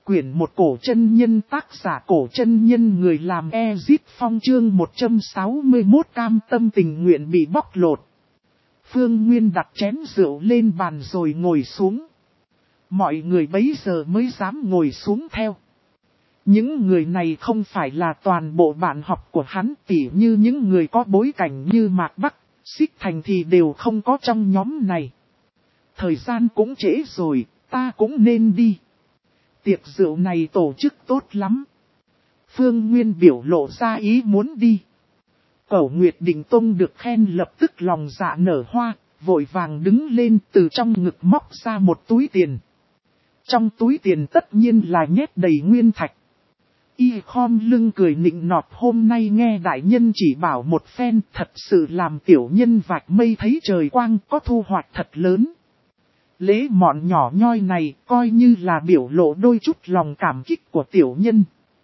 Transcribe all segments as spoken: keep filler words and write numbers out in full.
quyển một cổ chân nhân, tác giả cổ chân nhân, người làm Ezit Phong, chương một trăm sáu mươi mốt cam tâm tình nguyện bị bóc lột. Phương Nguyên đặt chén rượu lên bàn rồi ngồi xuống. Mọi người bấy giờ mới dám ngồi xuống theo. Những người này không phải là toàn bộ bạn học của hắn, tỉ như những người có bối cảnh như Mạc Bắc, Xích Thành thì đều không có trong nhóm này. Thời gian cũng trễ rồi, ta cũng nên đi. Tiệc rượu này tổ chức tốt lắm. Phương Nguyên biểu lộ ra ý muốn đi. Cẩu Nguyệt Định Tông được khen lập tức lòng dạ nở hoa, vội vàng đứng lên từ trong ngực móc ra một túi tiền. Trong túi tiền tất nhiên là nhét đầy nguyên thạch. Y khom lưng cười nịnh nọt, hôm nay nghe đại nhân chỉ bảo một phen, thật sự làm tiểu nhân vạch mây thấy trời quang, có thu hoạch thật lớn. Lễ mọn nhỏ nhoi này coi như là biểu lộ đôi chút lòng cảm kích của tiểu nhân.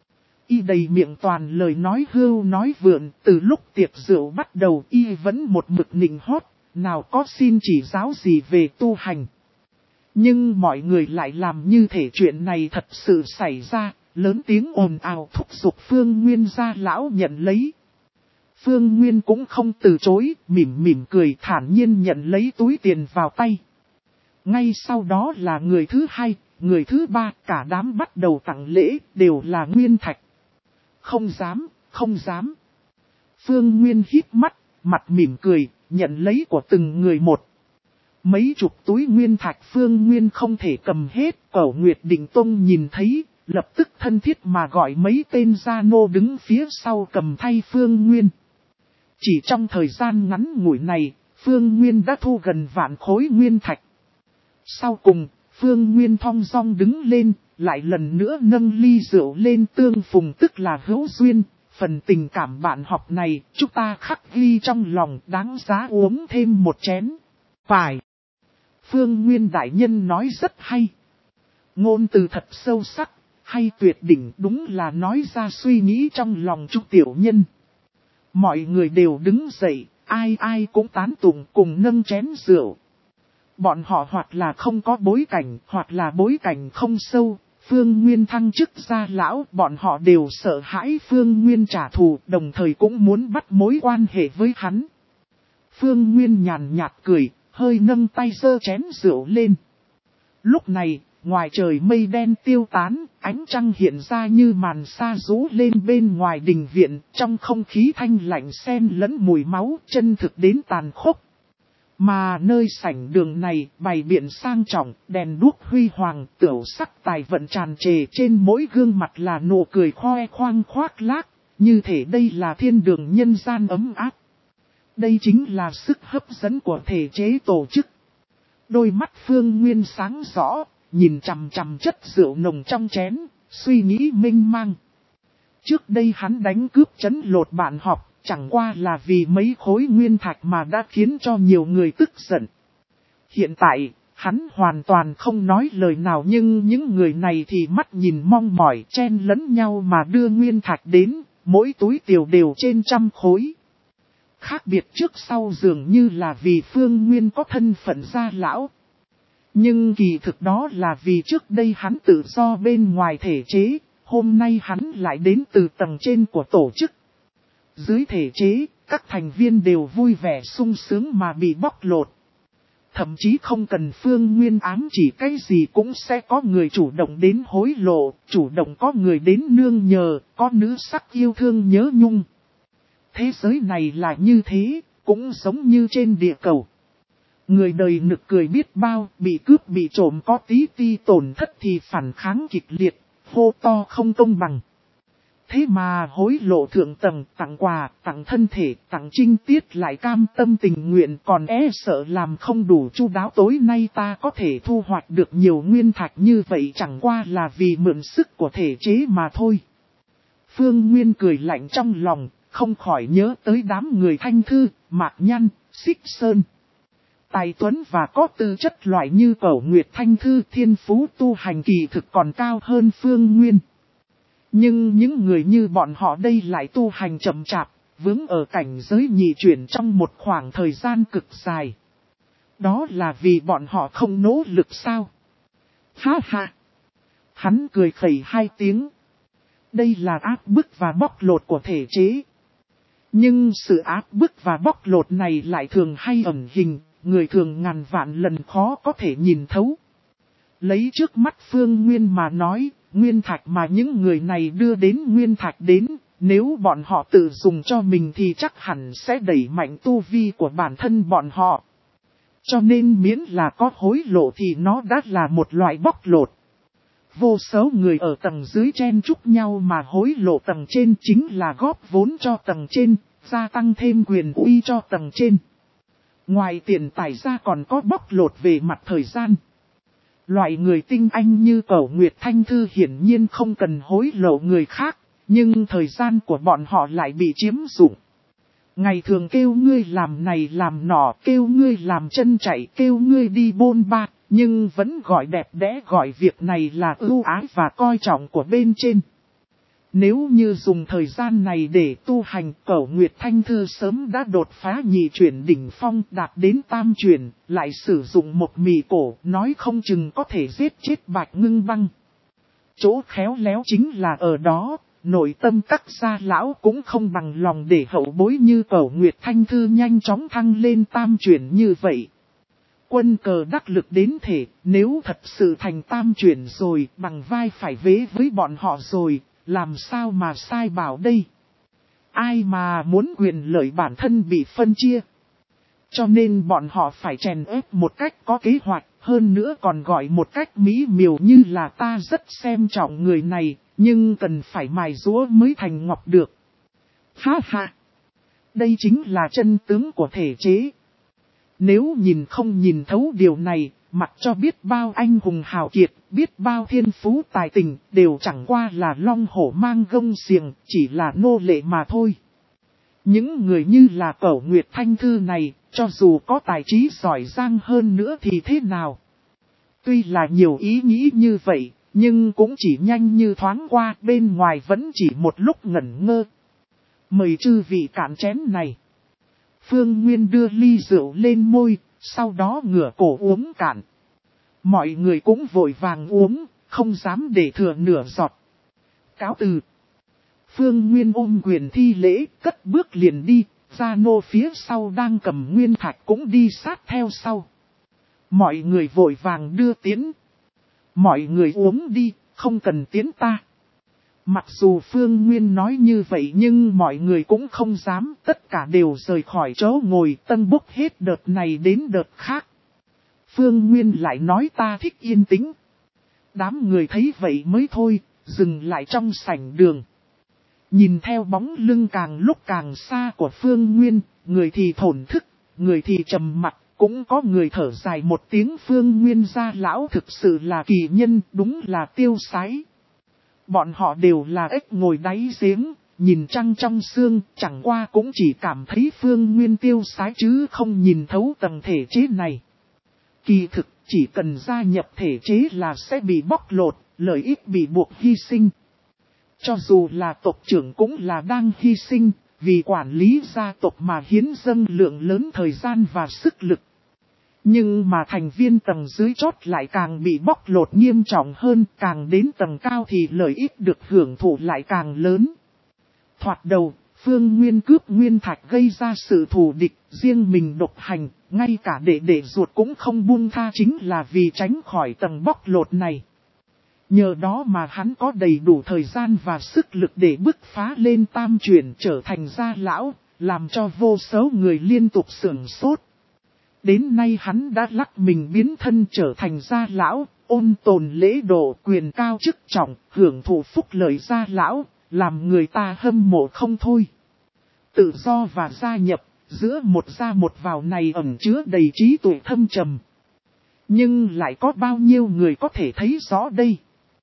Y đầy miệng toàn lời nói hưu nói vượn, từ lúc tiệc rượu bắt đầu y vẫn một mực nịnh hót, nào có xin chỉ giáo gì về tu hành. Nhưng mọi người lại làm như thể chuyện này thật sự xảy ra, lớn tiếng ồn ào thúc giục Phương Nguyên ra lão nhận lấy. Phương Nguyên cũng không từ chối, mỉm mỉm cười thản nhiên nhận lấy túi tiền vào tay. Ngay sau đó là người thứ hai, người thứ ba, cả đám bắt đầu tặng lễ, đều là nguyên thạch. Không dám, không dám. Phương Nguyên híp mắt, mặt mỉm cười, nhận lấy của từng người một. Mấy chục túi nguyên thạch Phương Nguyên không thể cầm hết, Cẩu Nguyệt Định Tông nhìn thấy, lập tức thân thiết mà gọi mấy tên gia nô đứng phía sau cầm thay Phương Nguyên. Chỉ trong thời gian ngắn ngủi này, Phương Nguyên đã thu gần vạn khối nguyên thạch. Sau cùng, Phương Nguyên thong dong đứng lên, lại lần nữa nâng ly rượu lên tương phùng, tức là hữu duyên. Phần tình cảm bạn học này, chúng ta khắc ghi trong lòng, đáng giá uống thêm một chén. Phải. Phương Nguyên đại nhân nói rất hay. Ngôn từ thật sâu sắc, hay tuyệt đỉnh, đúng là nói ra suy nghĩ trong lòng chúng tiểu nhân. Mọi người đều đứng dậy, ai ai cũng tán tụng cùng nâng chén rượu. Bọn họ hoặc là không có bối cảnh, hoặc là bối cảnh không sâu. Phương Nguyên thăng chức gia lão, bọn họ đều sợ hãi Phương Nguyên trả thù, đồng thời cũng muốn bắt mối quan hệ với hắn. Phương Nguyên nhàn nhạt cười, hơi nâng tay giơ chén rượu lên. Lúc này, ngoài trời mây đen tiêu tán, ánh trăng hiện ra như màn sa rũ lên bên ngoài đình viện, trong không khí thanh lạnh xen lẫn mùi máu, chân thực đến tàn khốc. Mà nơi sảnh đường này bày biện sang trọng, đèn đuốc huy hoàng, tửu sắc tài vận tràn trề, trên mỗi gương mặt là nụ cười khoe khoang khoác lác, như thể đây là thiên đường nhân gian ấm áp. Đây chính là sức hấp dẫn của thể chế tổ chức. Đôi mắt Phương Nguyên sáng rõ, nhìn chằm chằm chất rượu nồng trong chén, suy nghĩ mênh mang. Trước đây hắn đánh cướp trấn lột bạn học, chẳng qua là vì mấy khối nguyên thạch mà đã khiến cho nhiều người tức giận. Hiện tại, hắn hoàn toàn không nói lời nào, nhưng những người này thì mắt nhìn mong mỏi, chen lẫn nhau mà đưa nguyên thạch đến, mỗi túi tiểu đều trên trăm khối. Khác biệt trước sau dường như là vì Phương Nguyên có thân phận gia lão. Nhưng kỳ thực đó là vì trước đây hắn tự do bên ngoài thể chế, hôm nay hắn lại đến từ tầng trên của tổ chức. Dưới thể chế, các thành viên đều vui vẻ sung sướng mà bị bóc lột. Thậm chí không cần Phương Nguyên ám chỉ cái gì cũng sẽ có người chủ động đến hối lộ, chủ động có người đến nương nhờ, có nữ sắc yêu thương nhớ nhung. Thế giới này là như thế, cũng giống như trên địa cầu. Người đời nực cười biết bao, bị cướp bị trộm có tí ti tổn thất thì phản kháng kịch liệt, hô to không công bằng. Thế mà hối lộ thượng tầng, tặng quà, tặng thân thể, tặng trinh tiết lại cam tâm tình nguyện, còn e sợ làm không đủ chu đáo. Tối nay ta có thể thu hoạch được nhiều nguyên thạch như vậy chẳng qua là vì mượn sức của thể chế mà thôi. Phương Nguyên cười lạnh trong lòng, không khỏi nhớ tới đám người Thanh Thư, Mạc Nhăn, Xích Sơn. Tài tuấn và có tư chất loại như Cẩu Nguyệt Thanh Thư, thiên phú tu hành kỳ thực còn cao hơn Phương Nguyên. Nhưng những người như bọn họ đây lại tu hành chậm chạp, vướng ở cảnh giới nhị chuyển trong một khoảng thời gian cực dài. Đó là vì bọn họ không nỗ lực sao? Ha ha! Hắn cười khẩy hai tiếng. Đây là áp bức và bóc lột của thể chế. Nhưng sự áp bức và bóc lột này lại thường hay ẩn hình, người thường ngàn vạn lần khó có thể nhìn thấu. Lấy trước mắt Phương Nguyên mà nói, nguyên thạch mà những người này đưa đến nguyên thạch đến, nếu bọn họ tự dùng cho mình thì chắc hẳn sẽ đẩy mạnh tu vi của bản thân bọn họ. Cho nên miễn là có hối lộ thì nó đã là một loại bóc lột. Vô số người ở tầng dưới chen chúc nhau mà hối lộ tầng trên chính là góp vốn cho tầng trên, gia tăng thêm quyền uy cho tầng trên. Ngoài tiền tài ra còn có bóc lột về mặt thời gian. Loại người tinh anh như Cẩu Nguyệt Thanh Thư hiển nhiên không cần hối lộ người khác, nhưng thời gian của bọn họ lại bị chiếm dụng. Ngày thường kêu ngươi làm này làm nọ, kêu ngươi làm chân chạy, kêu ngươi đi bôn ba, nhưng vẫn gọi đẹp đẽ gọi việc này là ưu ái và coi trọng của bên trên. Nếu như dùng thời gian này để tu hành, Cẩu Nguyệt Thanh Thư sớm đã đột phá nhị chuyển đỉnh phong đạt đến tam chuyển, lại sử dụng một mì cổ, nói không chừng có thể giết chết Bạch Ngưng Băng. Chỗ khéo léo chính là ở đó, nội tâm các gia lão cũng không bằng lòng để hậu bối như Cẩu Nguyệt Thanh Thư nhanh chóng thăng lên tam chuyển như vậy. Quân cờ đắc lực đến thể, nếu thật sự thành tam chuyển rồi, bằng vai phải vế với bọn họ rồi. Làm sao mà sai bảo đây? Ai mà muốn quyền lợi bản thân bị phân chia? Cho nên bọn họ phải chèn ép một cách có kế hoạch, hơn nữa còn gọi một cách mỹ miều như là ta rất xem trọng người này, nhưng cần phải mài rũa mới thành ngọc được. Ha ha! Đây chính là chân tướng của thể chế. Nếu nhìn không nhìn thấu điều này, mặc cho biết bao anh hùng hào kiệt, biết bao thiên phú tài tình, đều chẳng qua là long hổ mang gông xiềng, chỉ là nô lệ mà thôi. Những người như là Cẩu Nguyệt Thanh Thư này, cho dù có tài trí giỏi giang hơn nữa thì thế nào? Tuy là nhiều ý nghĩ như vậy, nhưng cũng chỉ nhanh như thoáng qua, bên ngoài vẫn chỉ một lúc ngẩn ngơ. Mời chư vị cạn chén này. Phương Nguyên đưa ly rượu lên môi, sau đó ngửa cổ uống cạn. Mọi người cũng vội vàng uống, không dám để thừa nửa giọt. Cáo từ. Phương Nguyên ôm quyền thi lễ, cất bước liền đi, Gia Nô phía sau đang cầm nguyên thạch cũng đi sát theo sau. Mọi người vội vàng đưa tiến. Mọi người uống đi, không cần tiến ta. Mặc dù Phương Nguyên nói như vậy nhưng mọi người cũng không dám, tất cả đều rời khỏi chỗ ngồi tân bốc hết đợt này đến đợt khác. Phương Nguyên lại nói ta thích yên tĩnh. Đám người thấy vậy mới thôi, dừng lại trong sảnh đường. Nhìn theo bóng lưng càng lúc càng xa của Phương Nguyên, người thì thổn thức, người thì trầm mặc, cũng có người thở dài một tiếng. Phương Nguyên gia lão thực sự là kỳ nhân, đúng là tiêu sái. Bọn họ đều là ếch ngồi đáy giếng, nhìn trăng trong sương, chẳng qua cũng chỉ cảm thấy Phương Nguyên tiêu sái chứ không nhìn thấu tầng thể chế này. Kỳ thực, chỉ cần gia nhập thể chế là sẽ bị bóc lột, lợi ích bị buộc hy sinh. Cho dù là tộc trưởng cũng là đang hy sinh, vì quản lý gia tộc mà hiến dâng lượng lớn thời gian và sức lực. Nhưng mà thành viên tầng dưới chót lại càng bị bóc lột nghiêm trọng hơn, càng đến tầng cao thì lợi ích được hưởng thụ lại càng lớn. Thoạt đầu, Phương Nguyên cướp nguyên thạch gây ra sự thù địch, riêng mình độc hành, ngay cả đệ đệ ruột cũng không buông tha chính là vì tránh khỏi tầng bóc lột này. Nhờ đó mà hắn có đầy đủ thời gian và sức lực để bứt phá lên tam chuyển trở thành gia lão, làm cho vô số người liên tục sửng sốt. Đến nay hắn đã lắc mình biến thân trở thành gia lão, ôn tồn lễ độ quyền cao chức trọng, hưởng thụ phúc lợi gia lão, làm người ta hâm mộ không thôi. Tự do và gia nhập, giữa một gia một vào này ẩn chứa đầy trí tuệ thâm trầm. Nhưng lại có bao nhiêu người có thể thấy rõ đây?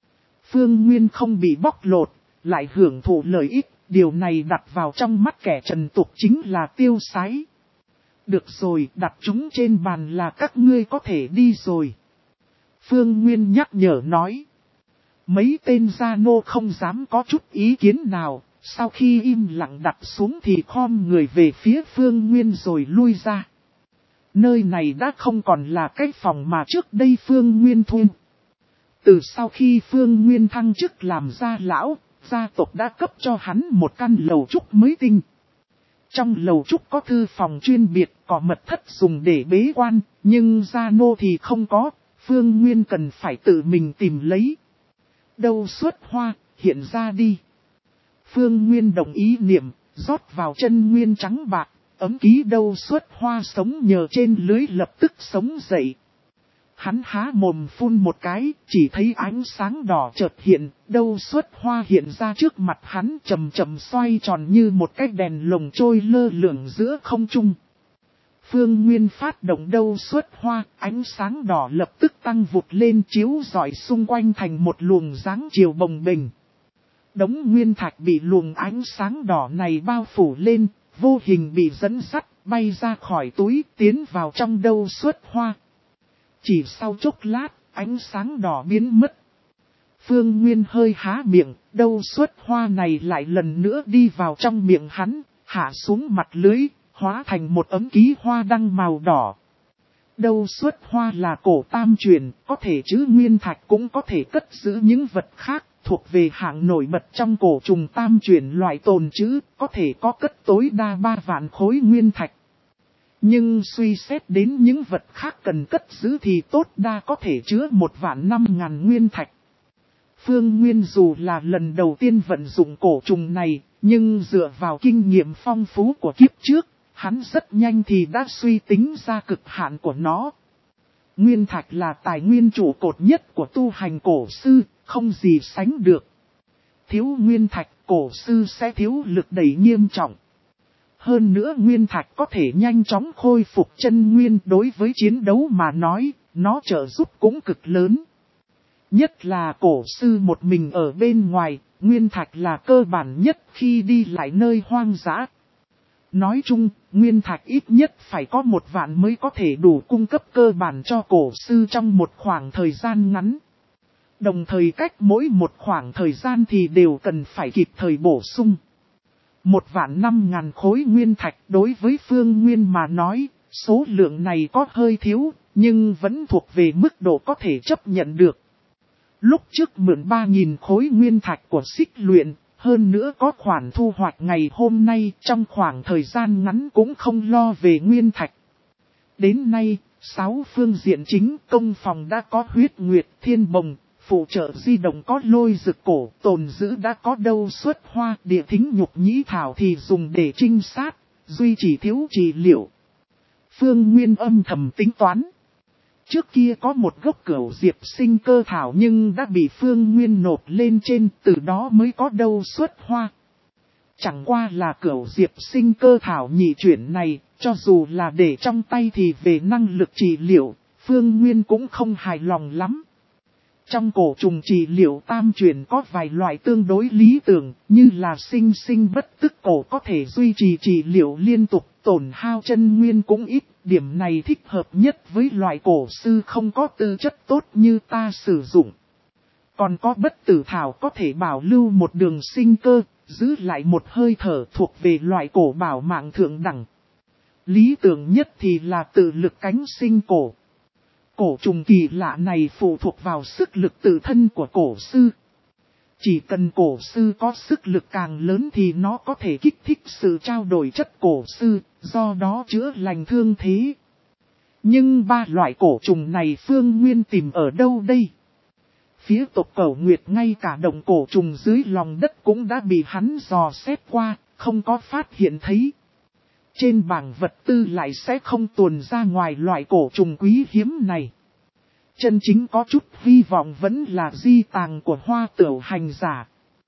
Phương Nguyên không bị bóc lột, lại hưởng thụ lợi ích, điều này đặt vào trong mắt kẻ trần tục chính là tiêu sái. Được rồi, đặt chúng trên bàn là các ngươi có thể đi rồi. Phương Nguyên nhắc nhở nói. Mấy tên gia nô không dám có chút ý kiến nào, sau khi im lặng đặt xuống thì khom người về phía Phương Nguyên rồi lui ra. Nơi này đã không còn là cái phòng mà trước đây Phương Nguyên thuê. Từ sau khi Phương Nguyên thăng chức làm gia lão, gia tộc đã cấp cho hắn một căn lầu trúc mới tinh. Trong lầu trúc có thư phòng chuyên biệt, có mật thất dùng để bế quan, nhưng gia nô thì không có, Phương Nguyên cần phải tự mình tìm lấy. Đâu xuất hoa, hiện ra đi. Phương Nguyên đồng ý niệm, rót vào chân nguyên trắng bạc, ấm ký đâu xuất hoa sống nhờ trên lưới lập tức sống dậy. Hắn há mồm phun một cái, chỉ thấy ánh sáng đỏ chợt hiện, đâu xuất hoa hiện ra trước mặt hắn chậm chậm xoay tròn như một cái đèn lồng trôi lơ lửng giữa không trung. Phương Nguyên phát động đâu xuất hoa, ánh sáng đỏ lập tức tăng vụt lên chiếu rọi xung quanh thành một luồng dáng chiều bồng bềnh. Đống nguyên thạch bị luồng ánh sáng đỏ này bao phủ lên, vô hình bị dẫn dắt, bay ra khỏi túi tiến vào trong đâu xuất hoa. Chỉ sau chốc lát, ánh sáng đỏ biến mất. Phương Nguyên hơi há miệng, đâu xuất hoa này lại lần nữa đi vào trong miệng hắn, hạ xuống mặt lưới, hóa thành một ấm ký hoa đăng màu đỏ. Đâu xuất hoa là cổ tam truyền, có thể chứa nguyên thạch cũng có thể cất giữ những vật khác, thuộc về hạng nổi bật trong cổ trùng tam truyền loại tồn trữ, có thể có cất tối đa ba vạn khối nguyên thạch. Nhưng suy xét đến những vật khác cần cất giữ thì tốt đa có thể chứa một vạn năm ngàn nguyên thạch. Phương Nguyên dù là lần đầu tiên vận dụng cổ trùng này, nhưng dựa vào kinh nghiệm phong phú của kiếp trước, hắn rất nhanh thì đã suy tính ra cực hạn của nó. Nguyên thạch là tài nguyên trụ cột nhất của tu hành cổ sư, không gì sánh được. Thiếu nguyên thạch, cổ sư sẽ thiếu lực đẩy nghiêm trọng. Hơn nữa nguyên thạch có thể nhanh chóng khôi phục chân nguyên, đối với chiến đấu mà nói, nó trợ giúp cũng cực lớn. Nhất là cổ sư một mình ở bên ngoài, nguyên thạch là cơ bản nhất khi đi lại nơi hoang dã. Nói chung, nguyên thạch ít nhất phải có một vạn mới có thể đủ cung cấp cơ bản cho cổ sư trong một khoảng thời gian ngắn. Đồng thời cách mỗi một khoảng thời gian thì đều cần phải kịp thời bổ sung. Một vạn năm ngàn khối nguyên thạch đối với Phương Nguyên mà nói, số lượng này có hơi thiếu, nhưng vẫn thuộc về mức độ có thể chấp nhận được. Lúc trước mượn ba nghìn khối nguyên thạch của Xích Luyện, hơn nữa có khoản thu hoạch ngày hôm nay trong khoảng thời gian ngắn cũng không lo về nguyên thạch. Đến nay, sáu phương diện chính công phòng đã có huyết nguyệt thiên bồng, phụ trợ di động có lôi dực cổ, tồn giữ đã có đâu xuất hoa, địa thính nhục nhĩ thảo thì dùng để trinh sát, duy trì thiếu trị liệu. Phương Nguyên âm thầm tính toán. Trước kia có một gốc cửu diệp sinh cơ thảo nhưng đã bị Phương Nguyên nộp lên trên, từ đó mới có đâu xuất hoa. Chẳng qua là cửu diệp sinh cơ thảo nhị chuyển này, cho dù là để trong tay thì về năng lực trị liệu, Phương Nguyên cũng không hài lòng lắm. Trong cổ trùng trị liệu tam chuyển có vài loại tương đối lý tưởng, như là sinh sinh bất tức cổ có thể duy trì trị liệu liên tục, tổn hao chân nguyên cũng ít, điểm này thích hợp nhất với loại cổ sư không có tư chất tốt như ta sử dụng. Còn có bất tử thảo có thể bảo lưu một đường sinh cơ, giữ lại một hơi thở thuộc về loại cổ bảo mạng thượng đẳng. Lý tưởng nhất thì là tự lực cánh sinh cổ. Cổ trùng kỳ lạ này phụ thuộc vào sức lực tự thân của cổ sư. Chỉ cần cổ sư có sức lực càng lớn thì nó có thể kích thích sự trao đổi chất cổ sư, do đó chữa lành thương thế. Nhưng ba loại cổ trùng này Phương Nguyên tìm ở đâu đây? Phía tộc Cẩu Nguyệt ngay cả động cổ trùng dưới lòng đất cũng đã bị hắn dò xét qua, không có phát hiện thấy. Trên bảng vật tư lại sẽ không tuồn ra ngoài loại cổ trùng quý hiếm này. Chân chính có chút hy vọng vẫn là di tàng của Hoa Tửu hành giả.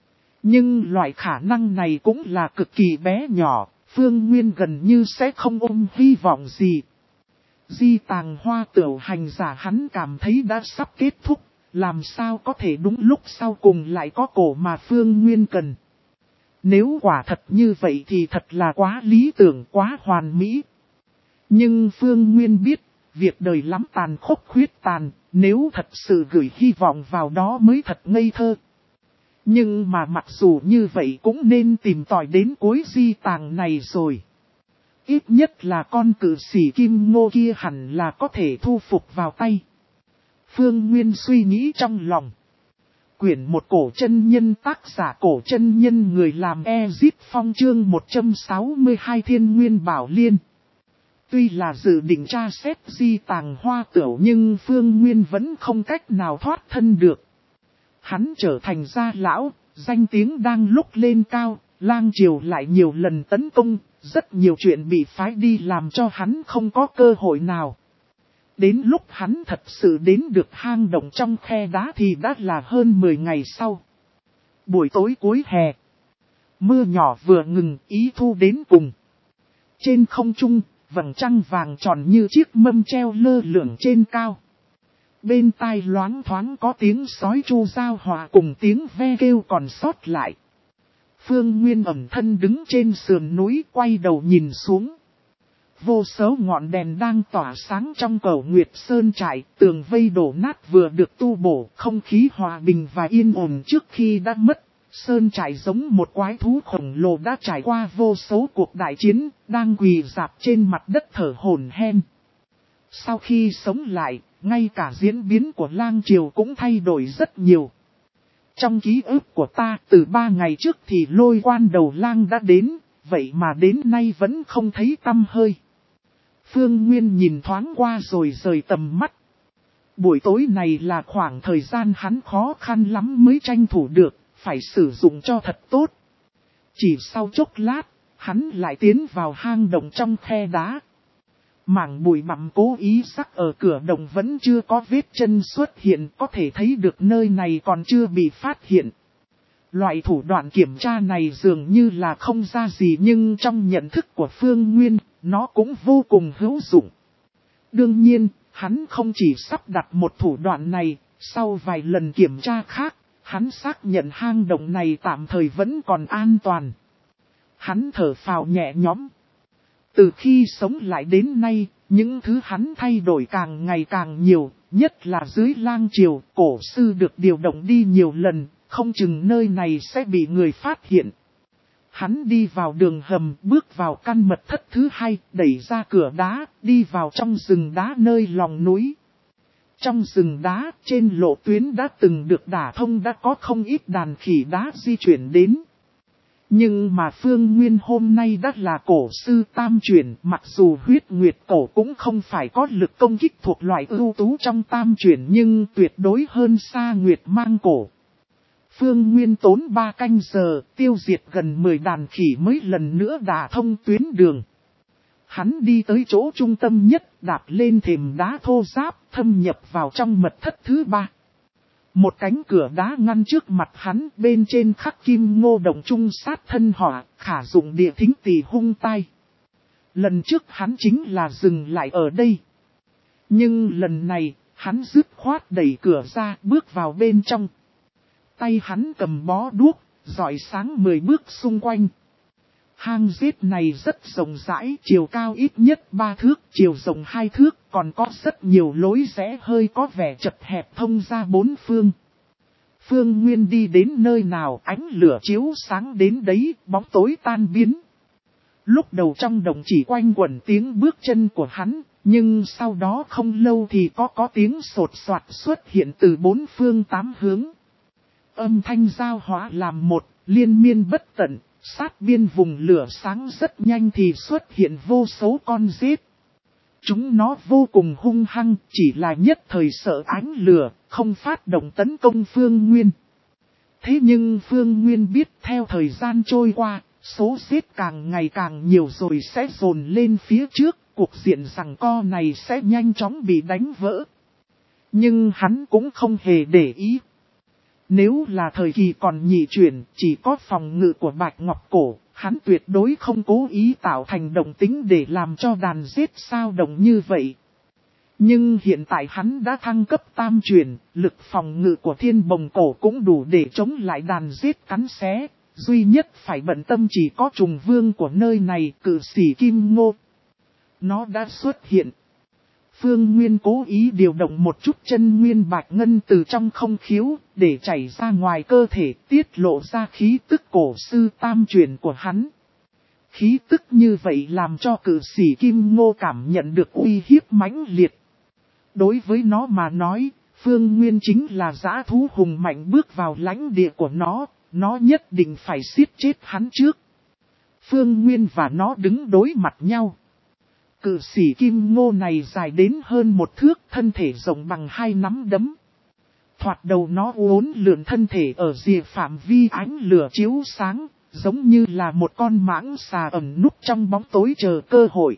Nhưng loại khả năng này cũng là cực kỳ bé nhỏ, Phương Nguyên gần như sẽ không ôm hy vọng gì. Di tàng Hoa Tửu hành giả hắn cảm thấy đã sắp kết thúc, làm sao có thể đúng lúc sau cùng lại có cổ mà Phương Nguyên cần. Nếu quả thật như vậy thì thật là quá lý tưởng, quá hoàn mỹ. Nhưng Phương Nguyên biết, việc đời lắm tàn khốc khuyết tàn, nếu thật sự gửi hy vọng vào đó mới thật ngây thơ. Nhưng mà mặc dù như vậy cũng nên tìm tòi đến cuối di tàng này rồi. Ít nhất là con cử sĩ Kim Ngô kia hẳn là có thể thu phục vào tay. Phương Nguyên suy nghĩ trong lòng. Quyển một cổ chân nhân, tác giả cổ chân nhân, người làm Ezip Phong, chương một trăm sáu mươi hai Thiên Nguyên Bảo Liên. Tuy là dự định tra xét di tàng Hoa Tửu, nhưng Phương Nguyên vẫn không cách nào thoát thân được. Hắn trở thành gia lão, danh tiếng đang lúc lên cao, Lang Triều lại nhiều lần tấn công, rất nhiều chuyện bị phái đi làm cho hắn không có cơ hội nào. Đến lúc hắn thật sự đến được hang động trong khe đá thì đã là hơn mười ngày sau. Buổi tối cuối hè, mưa nhỏ vừa ngừng, ý thu đến cùng. Trên không trung, vầng trăng vàng tròn như chiếc mâm treo lơ lửng trên cao. Bên tai loáng thoáng có tiếng sói tru giao hòa cùng tiếng ve kêu còn sót lại. Phương Nguyên ẩn thân đứng trên sườn núi, quay đầu nhìn xuống. Vô số ngọn đèn đang tỏa sáng trong Cẩu Nguyệt Sơn trại, tường vây đổ nát vừa được tu bổ, không khí hòa bình và yên ổn trước khi đã mất. Sơn trại giống một quái thú khổng lồ đã trải qua vô số cuộc đại chiến, đang quỳ rạp trên mặt đất thở hổn hển. Sau khi sống lại, ngay cả diễn biến của Lang Triều cũng thay đổi rất nhiều. Trong ký ức của ta, từ ba ngày trước thì Lôi Quan Đầu Lang đã đến, vậy mà đến nay vẫn không thấy tăm hơi. Phương Nguyên nhìn thoáng qua rồi rời tầm mắt. Buổi tối này là khoảng thời gian hắn khó khăn lắm mới tranh thủ được, phải sử dụng cho thật tốt. Chỉ sau chốc lát, hắn lại tiến vào hang động trong khe đá. Mảng bụi bặm cố ý sắc ở cửa động vẫn chưa có vết chân xuất hiện, có thể thấy được nơi này còn chưa bị phát hiện. Loại thủ đoạn kiểm tra này dường như là không ra gì, nhưng trong nhận thức của Phương Nguyên, nó cũng vô cùng hữu dụng. Đương nhiên, hắn không chỉ sắp đặt một thủ đoạn này, sau vài lần kiểm tra khác, hắn xác nhận hang động này tạm thời vẫn còn an toàn. Hắn thở phào nhẹ nhõm. Từ khi sống lại đến nay, những thứ hắn thay đổi càng ngày càng nhiều, nhất là dưới Lang Triều, cổ sư được điều động đi nhiều lần, không chừng nơi này sẽ bị người phát hiện. Hắn đi vào đường hầm, bước vào căn mật thất thứ hai, đẩy ra cửa đá, đi vào trong rừng đá nơi lòng núi. Trong rừng đá, trên lộ tuyến đã từng được đả thông đã có không ít đàn khỉ đá di chuyển đến. Nhưng mà Phương Nguyên hôm nay đã là cổ sư tam chuyển, mặc dù huyết nguyệt cổ cũng không phải có lực công kích thuộc loại ưu tú trong tam chuyển, nhưng tuyệt đối hơn xa nguyệt mang cổ. Phương Nguyên tốn ba canh giờ, tiêu diệt gần mười đàn khỉ mới lần nữa đả thông tuyến đường. Hắn đi tới chỗ trung tâm nhất, đạp lên thềm đá thô ráp, thâm nhập vào trong mật thất thứ ba. Một cánh cửa đá ngăn trước mặt hắn, bên trên khắc kim ngô đồng trung sát thân họa, khả dụng địa thính tỳ hung tai. Lần trước hắn chính là dừng lại ở đây. Nhưng lần này, hắn dứt khoát đẩy cửa ra, bước vào bên trong. Tay hắn cầm bó đuốc, rọi sáng mười bước xung quanh. Hang rết này rất rộng rãi, chiều cao ít nhất ba thước, chiều rộng hai thước, còn có rất nhiều lối rẽ hơi có vẻ chật hẹp thông ra bốn phương. Phương Nguyên đi đến nơi nào, ánh lửa chiếu sáng đến đấy, bóng tối tan biến. Lúc đầu trong đồng chỉ quanh quẩn tiếng bước chân của hắn, nhưng sau đó không lâu thì có có tiếng sột soạt xuất hiện từ bốn phương tám hướng. Âm thanh giao hóa làm một, liên miên bất tận. Sát biên vùng lửa sáng rất nhanh thì xuất hiện vô số con rết. Chúng nó vô cùng hung hăng, chỉ là nhất thời sợ ánh lửa, không phát động tấn công Phương Nguyên. Thế nhưng Phương Nguyên biết theo thời gian trôi qua, số rết càng ngày càng nhiều rồi sẽ dồn lên phía trước, cuộc diện giằng co này sẽ nhanh chóng bị đánh vỡ. Nhưng hắn cũng không hề để ý. Nếu là thời kỳ còn nhị chuyển, chỉ có phòng ngự của Bạch Ngọc Cổ, hắn tuyệt đối không cố ý tạo thành động tính để làm cho đàn giết sao động như vậy. Nhưng hiện tại hắn đã thăng cấp tam chuyển, lực phòng ngự của Thiên Bồng Cổ cũng đủ để chống lại đàn giết cắn xé. Duy nhất phải bận tâm chỉ có trùng vương của nơi này, cự sĩ Kim Ngô. Nó đã xuất hiện. Phương Nguyên cố ý điều động một chút chân nguyên bạch ngân từ trong không khiếu, để chảy ra ngoài cơ thể, tiết lộ ra khí tức cổ sư tam truyền của hắn. Khí tức như vậy làm cho cự sĩ Kim Ngô cảm nhận được uy hiếp mãnh liệt. Đối với nó mà nói, Phương Nguyên chính là dã thú hùng mạnh bước vào lãnh địa của nó, nó nhất định phải giết chết hắn trước. Phương Nguyên và nó đứng đối mặt nhau. Cự sĩ kim ngô này dài đến hơn một thước, thân thể rộng bằng hai nắm đấm. Thoạt đầu nó uốn lượn thân thể ở rìa phạm vi ánh lửa chiếu sáng, giống như là một con mãng xà ẩn núp trong bóng tối chờ cơ hội.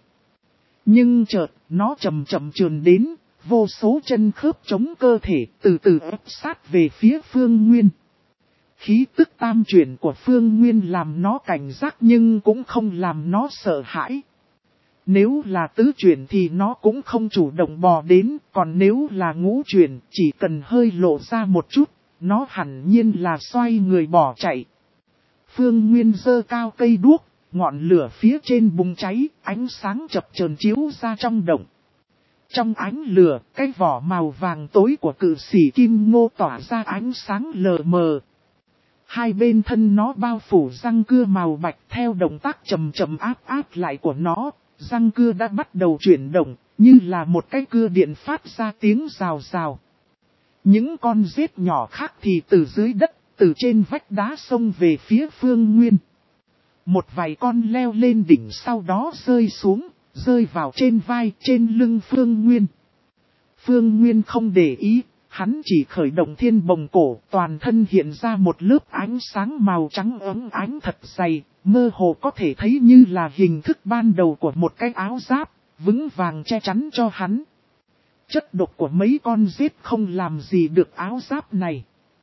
Nhưng chợt, nó chậm chậm trườn đến, vô số chân khớp chống cơ thể từ từ ép sát về phía Phương Nguyên. Khí tức tam chuyển của Phương Nguyên làm nó cảnh giác nhưng cũng không làm nó sợ hãi. Nếu là tứ chuyển thì nó cũng không chủ động bò đến, còn nếu là ngũ chuyển chỉ cần hơi lộ ra một chút, nó hẳn nhiên là xoay người bỏ chạy. Phương Nguyên giơ cao cây đuốc, ngọn lửa phía trên bùng cháy, ánh sáng chập chờn chiếu ra trong động. Trong ánh lửa, cái vỏ màu vàng tối của cự sĩ kim ngô tỏa ra ánh sáng lờ mờ. Hai bên thân nó bao phủ răng cưa màu bạch theo động tác chậm chậm áp áp lại của nó, răng cưa đã bắt đầu chuyển động, như là một cái cưa điện phát ra tiếng rào rào. Những con rết nhỏ khác thì từ dưới đất, từ trên vách đá xông về phía Phương Nguyên. Một vài con leo lên đỉnh sau đó rơi xuống, rơi vào trên vai, trên lưng Phương Nguyên. Phương Nguyên không để ý, hắn chỉ khởi động thiên bồng cổ, toàn thân hiện ra một lớp ánh sáng màu trắng ấm ánh thật dày, mơ hồ có thể thấy như là hình thức ban đầu của một cái áo giáp, vững vàng che chắn cho hắn. Chất độc của mấy con rết không làm gì được áo giáp này.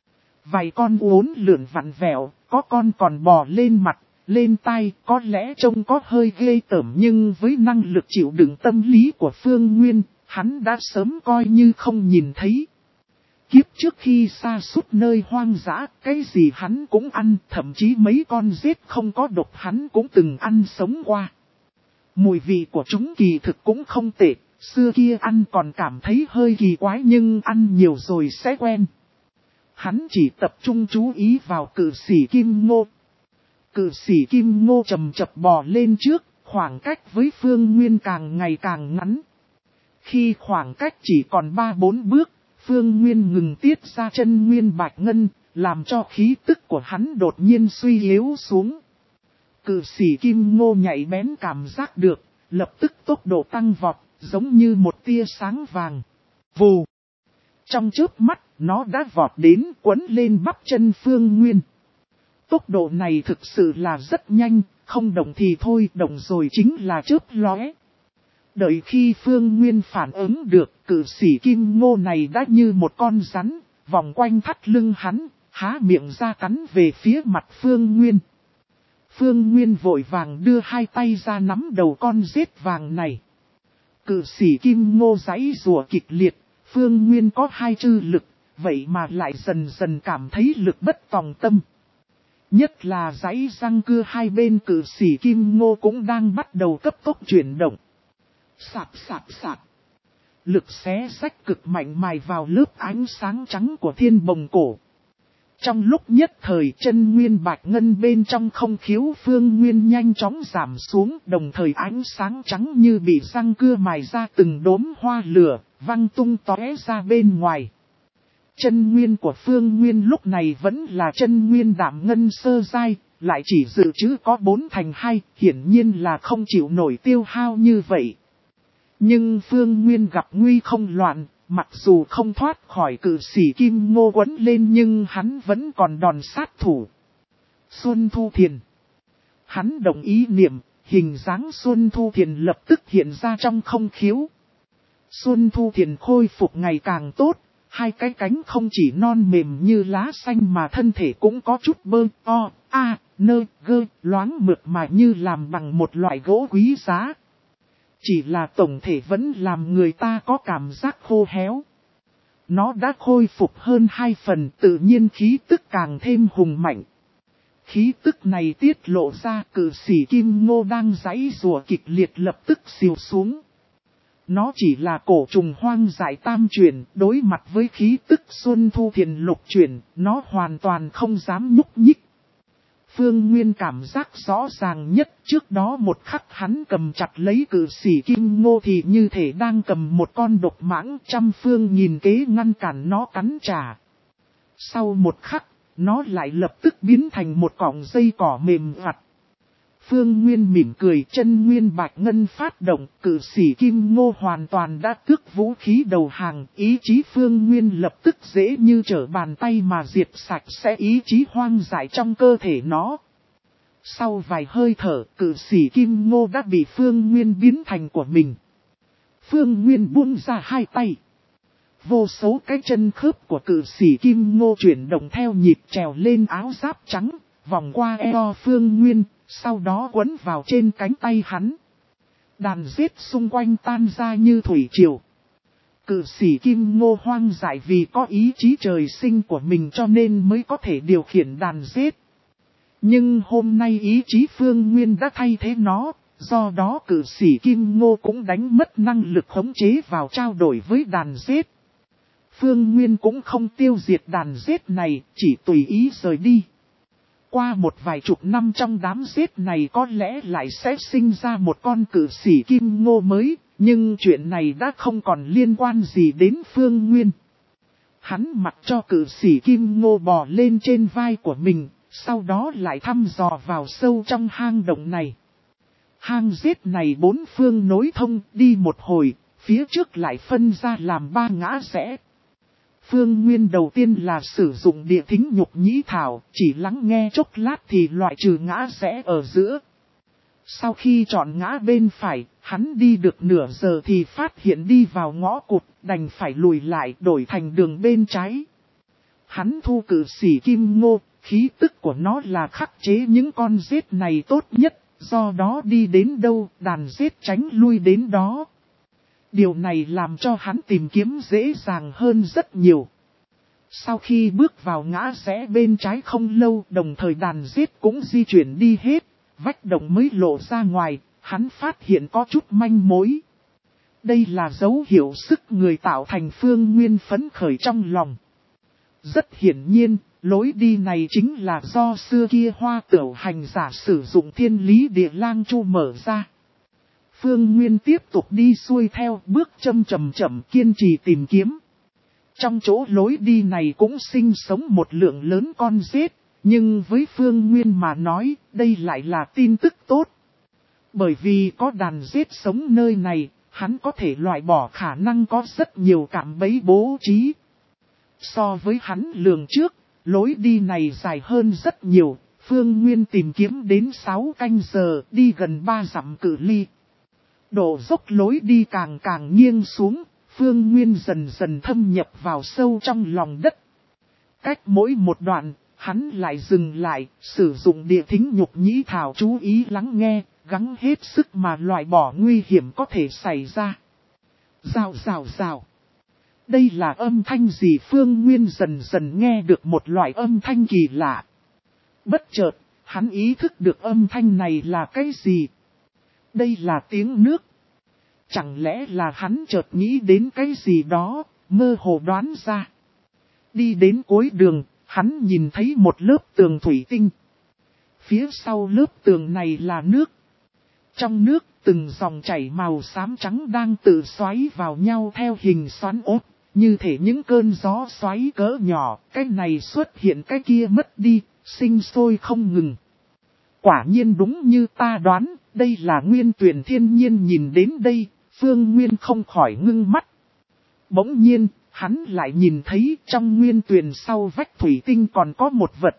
Vài con uốn lượn vặn vẹo, có con còn bò lên mặt, lên tai, có lẽ trông có hơi ghê tởm nhưng với năng lực chịu đựng tâm lý của Phương Nguyên, hắn đã sớm coi như không nhìn thấy. Kiếp trước khi xa suốt nơi hoang dã, cái gì hắn cũng ăn, thậm chí mấy con rết không có độc hắn cũng từng ăn sống qua. Mùi vị của chúng kỳ thực cũng không tệ, xưa kia ăn còn cảm thấy hơi kỳ quái nhưng ăn nhiều rồi sẽ quen. Hắn chỉ tập trung chú ý vào cự sĩ kim ngô. Cự sĩ kim ngô chầm chập bò lên trước, khoảng cách với Phương Nguyên càng ngày càng ngắn. Khi khoảng cách chỉ còn ba bốn bước, Phương Nguyên ngừng tiết ra chân nguyên bạch ngân, làm cho khí tức của hắn đột nhiên suy yếu xuống. Cự sĩ kim ngô nhạy bén cảm giác được, lập tức tốc độ tăng vọt, giống như một tia sáng vàng. Vù! Trong chớp mắt, nó đã vọt đến quấn lên bắp chân Phương Nguyên. Tốc độ này thực sự là rất nhanh, không động thì thôi, động rồi chính là chớp lóe. Đợi khi Phương Nguyên phản ứng được, cự sĩ kim ngô này đã như một con rắn, vòng quanh thắt lưng hắn, há miệng ra cắn về phía mặt Phương Nguyên. Phương Nguyên vội vàng đưa hai tay ra nắm đầu con rết vàng này. Cự sĩ kim ngô giãy rùa kịch liệt, Phương Nguyên có hai chư lực, vậy mà lại dần dần cảm thấy lực bất tòng tâm. Nhất là giãy răng cưa hai bên cự sĩ kim ngô cũng đang bắt đầu cấp tốc chuyển động. Sạp sạp sạp. Lực xé rách cực mạnh mài vào lớp ánh sáng trắng của thiên bồng cổ. Trong lúc nhất thời chân nguyên bạch ngân bên trong không khiếu Phương Nguyên nhanh chóng giảm xuống, đồng thời ánh sáng trắng như bị răng cưa mài ra từng đốm hoa lửa, văng tung tóe ra bên ngoài. Chân nguyên của Phương Nguyên lúc này vẫn là chân nguyên đạm ngân sơ giai, lại chỉ dự trữ có bốn thành hai, hiển nhiên là không chịu nổi tiêu hao như vậy. Nhưng Phương Nguyên gặp nguy không loạn, mặc dù không thoát khỏi cự sĩ kim ngô quấn lên nhưng hắn vẫn còn đòn sát thủ. Xuân Thu Thiền. Hắn đồng ý niệm, hình dáng Xuân Thu Thiền lập tức hiện ra trong không khiếu. Xuân Thu Thiền khôi phục ngày càng tốt, hai cái cánh không chỉ non mềm như lá xanh mà thân thể cũng có chút bơ, o, a, nơ, gơ, loáng mượt mà như làm bằng một loại gỗ quý giá. Chỉ là tổng thể vẫn làm người ta có cảm giác khô héo. Nó đã khôi phục hơn hai phần, tự nhiên khí tức càng thêm hùng mạnh. Khí tức này tiết lộ ra, cự sĩ kim ngô đang giãy rùa kịch liệt lập tức xìu xuống. Nó chỉ là cổ trùng hoang dại tam chuyển, đối mặt với khí tức Xuân Thu Thiền lục chuyển, nó hoàn toàn không dám nhúc nhích. Phương Nguyên cảm giác rõ ràng nhất, trước đó một khắc hắn cầm chặt lấy cự sĩ kim ngô thì như thể đang cầm một con độc mãng, trăm phương nghìn kế ngăn cản nó cắn trả. Sau một khắc, nó lại lập tức biến thành một cọng dây cỏ mềm vặt. Phương Nguyên mỉm cười, chân nguyên bạch ngân phát động, cự sĩ kim ngô hoàn toàn đã tước vũ khí đầu hàng, ý chí Phương Nguyên lập tức dễ như trở bàn tay mà diệt sạch sẽ ý chí hoang dại trong cơ thể nó. Sau vài hơi thở, cự sĩ kim ngô đã bị Phương Nguyên biến thành của mình. Phương Nguyên buông ra hai tay. Vô số cái chân khớp của cự sĩ kim ngô chuyển động theo nhịp trèo lên áo giáp trắng, vòng qua eo Phương Nguyên, sau đó quấn vào trên cánh tay hắn. Đàn giết xung quanh tan ra như thủy triều. Cự sĩ kim ngô hoang dại vì có ý chí trời sinh của mình cho nên mới có thể điều khiển đàn giết. Nhưng hôm nay ý chí Phương Nguyên đã thay thế nó, do đó cự sĩ kim ngô cũng đánh mất năng lực khống chế vào trao đổi với đàn giết. Phương Nguyên cũng không tiêu diệt đàn giết này, chỉ tùy ý rời đi. Qua một vài chục năm trong đám giết này có lẽ lại sẽ sinh ra một con cự sĩ kim ngô mới, nhưng chuyện này đã không còn liên quan gì đến Phương Nguyên. Hắn mặc cho cự sĩ kim ngô bò lên trên vai của mình, sau đó lại thăm dò vào sâu trong hang động này. Hang giết này bốn phương nối thông, đi một hồi, phía trước lại phân ra làm ba ngã rẽ. Phương Nguyên đầu tiên là sử dụng địa thính nhục nhĩ thảo, chỉ lắng nghe chốc lát thì loại trừ ngã rẽ ở giữa. Sau khi chọn ngã bên phải, hắn đi được nửa giờ thì phát hiện đi vào ngõ cụt, đành phải lùi lại đổi thành đường bên trái. Hắn thu cự sĩ kim ngô, khí tức của nó là khắc chế những con giết này tốt nhất, do đó đi đến đâu, đàn giết tránh lui đến đó. Điều này làm cho hắn tìm kiếm dễ dàng hơn rất nhiều. Sau khi bước vào ngã rẽ bên trái không lâu, đồng thời đàn giết cũng di chuyển đi hết, vách động mới lộ ra ngoài, hắn phát hiện có chút manh mối. Đây là dấu hiệu sức người tạo thành Phương Nguyên phấn khởi trong lòng. Rất hiển nhiên, lối đi này chính là do xưa kia Hoa Tửu hành giả sử dụng Thiên Lý Địa Lang Chu mở ra. Phương Nguyên tiếp tục đi xuôi theo bước châm chậm chậm kiên trì tìm kiếm. Trong chỗ lối đi này cũng sinh sống một lượng lớn con giết, nhưng với Phương Nguyên mà nói, đây lại là tin tức tốt. Bởi vì có đàn giết sống nơi này, hắn có thể loại bỏ khả năng có rất nhiều cạm bẫy bố trí. So với hắn lường trước, lối đi này dài hơn rất nhiều, Phương Nguyên tìm kiếm đến sáu canh giờ, đi gần ba dặm cự ly. Độ dốc lối đi càng càng nghiêng xuống, Phương Nguyên dần dần thâm nhập vào sâu trong lòng đất. Cách mỗi một đoạn, hắn lại dừng lại, sử dụng địa thính nhục nhĩ thảo chú ý lắng nghe, gắng hết sức mà loại bỏ nguy hiểm có thể xảy ra. Rào rào rào. Đây là âm thanh gì? Phương Nguyên dần dần nghe được một loại âm thanh kỳ lạ. Bất chợt, hắn ý thức được âm thanh này là cái gì? Đây là tiếng nước. Chẳng lẽ là hắn chợt nghĩ đến cái gì đó, mơ hồ đoán ra. Đi đến cuối đường, hắn nhìn thấy một lớp tường thủy tinh. Phía sau lớp tường này là nước. Trong nước, từng dòng chảy màu xám trắng đang tự xoáy vào nhau theo hình xoắn ốt. Như thể những cơn gió xoáy cỡ nhỏ, cái này xuất hiện cái kia mất đi, sinh sôi không ngừng. Quả nhiên đúng như ta đoán, đây là nguyên tuyển thiên nhiên. Nhìn đến đây, Phương Nguyên không khỏi ngưng mắt. Bỗng nhiên, hắn lại nhìn thấy trong nguyên tuyển sau vách thủy tinh còn có một vật.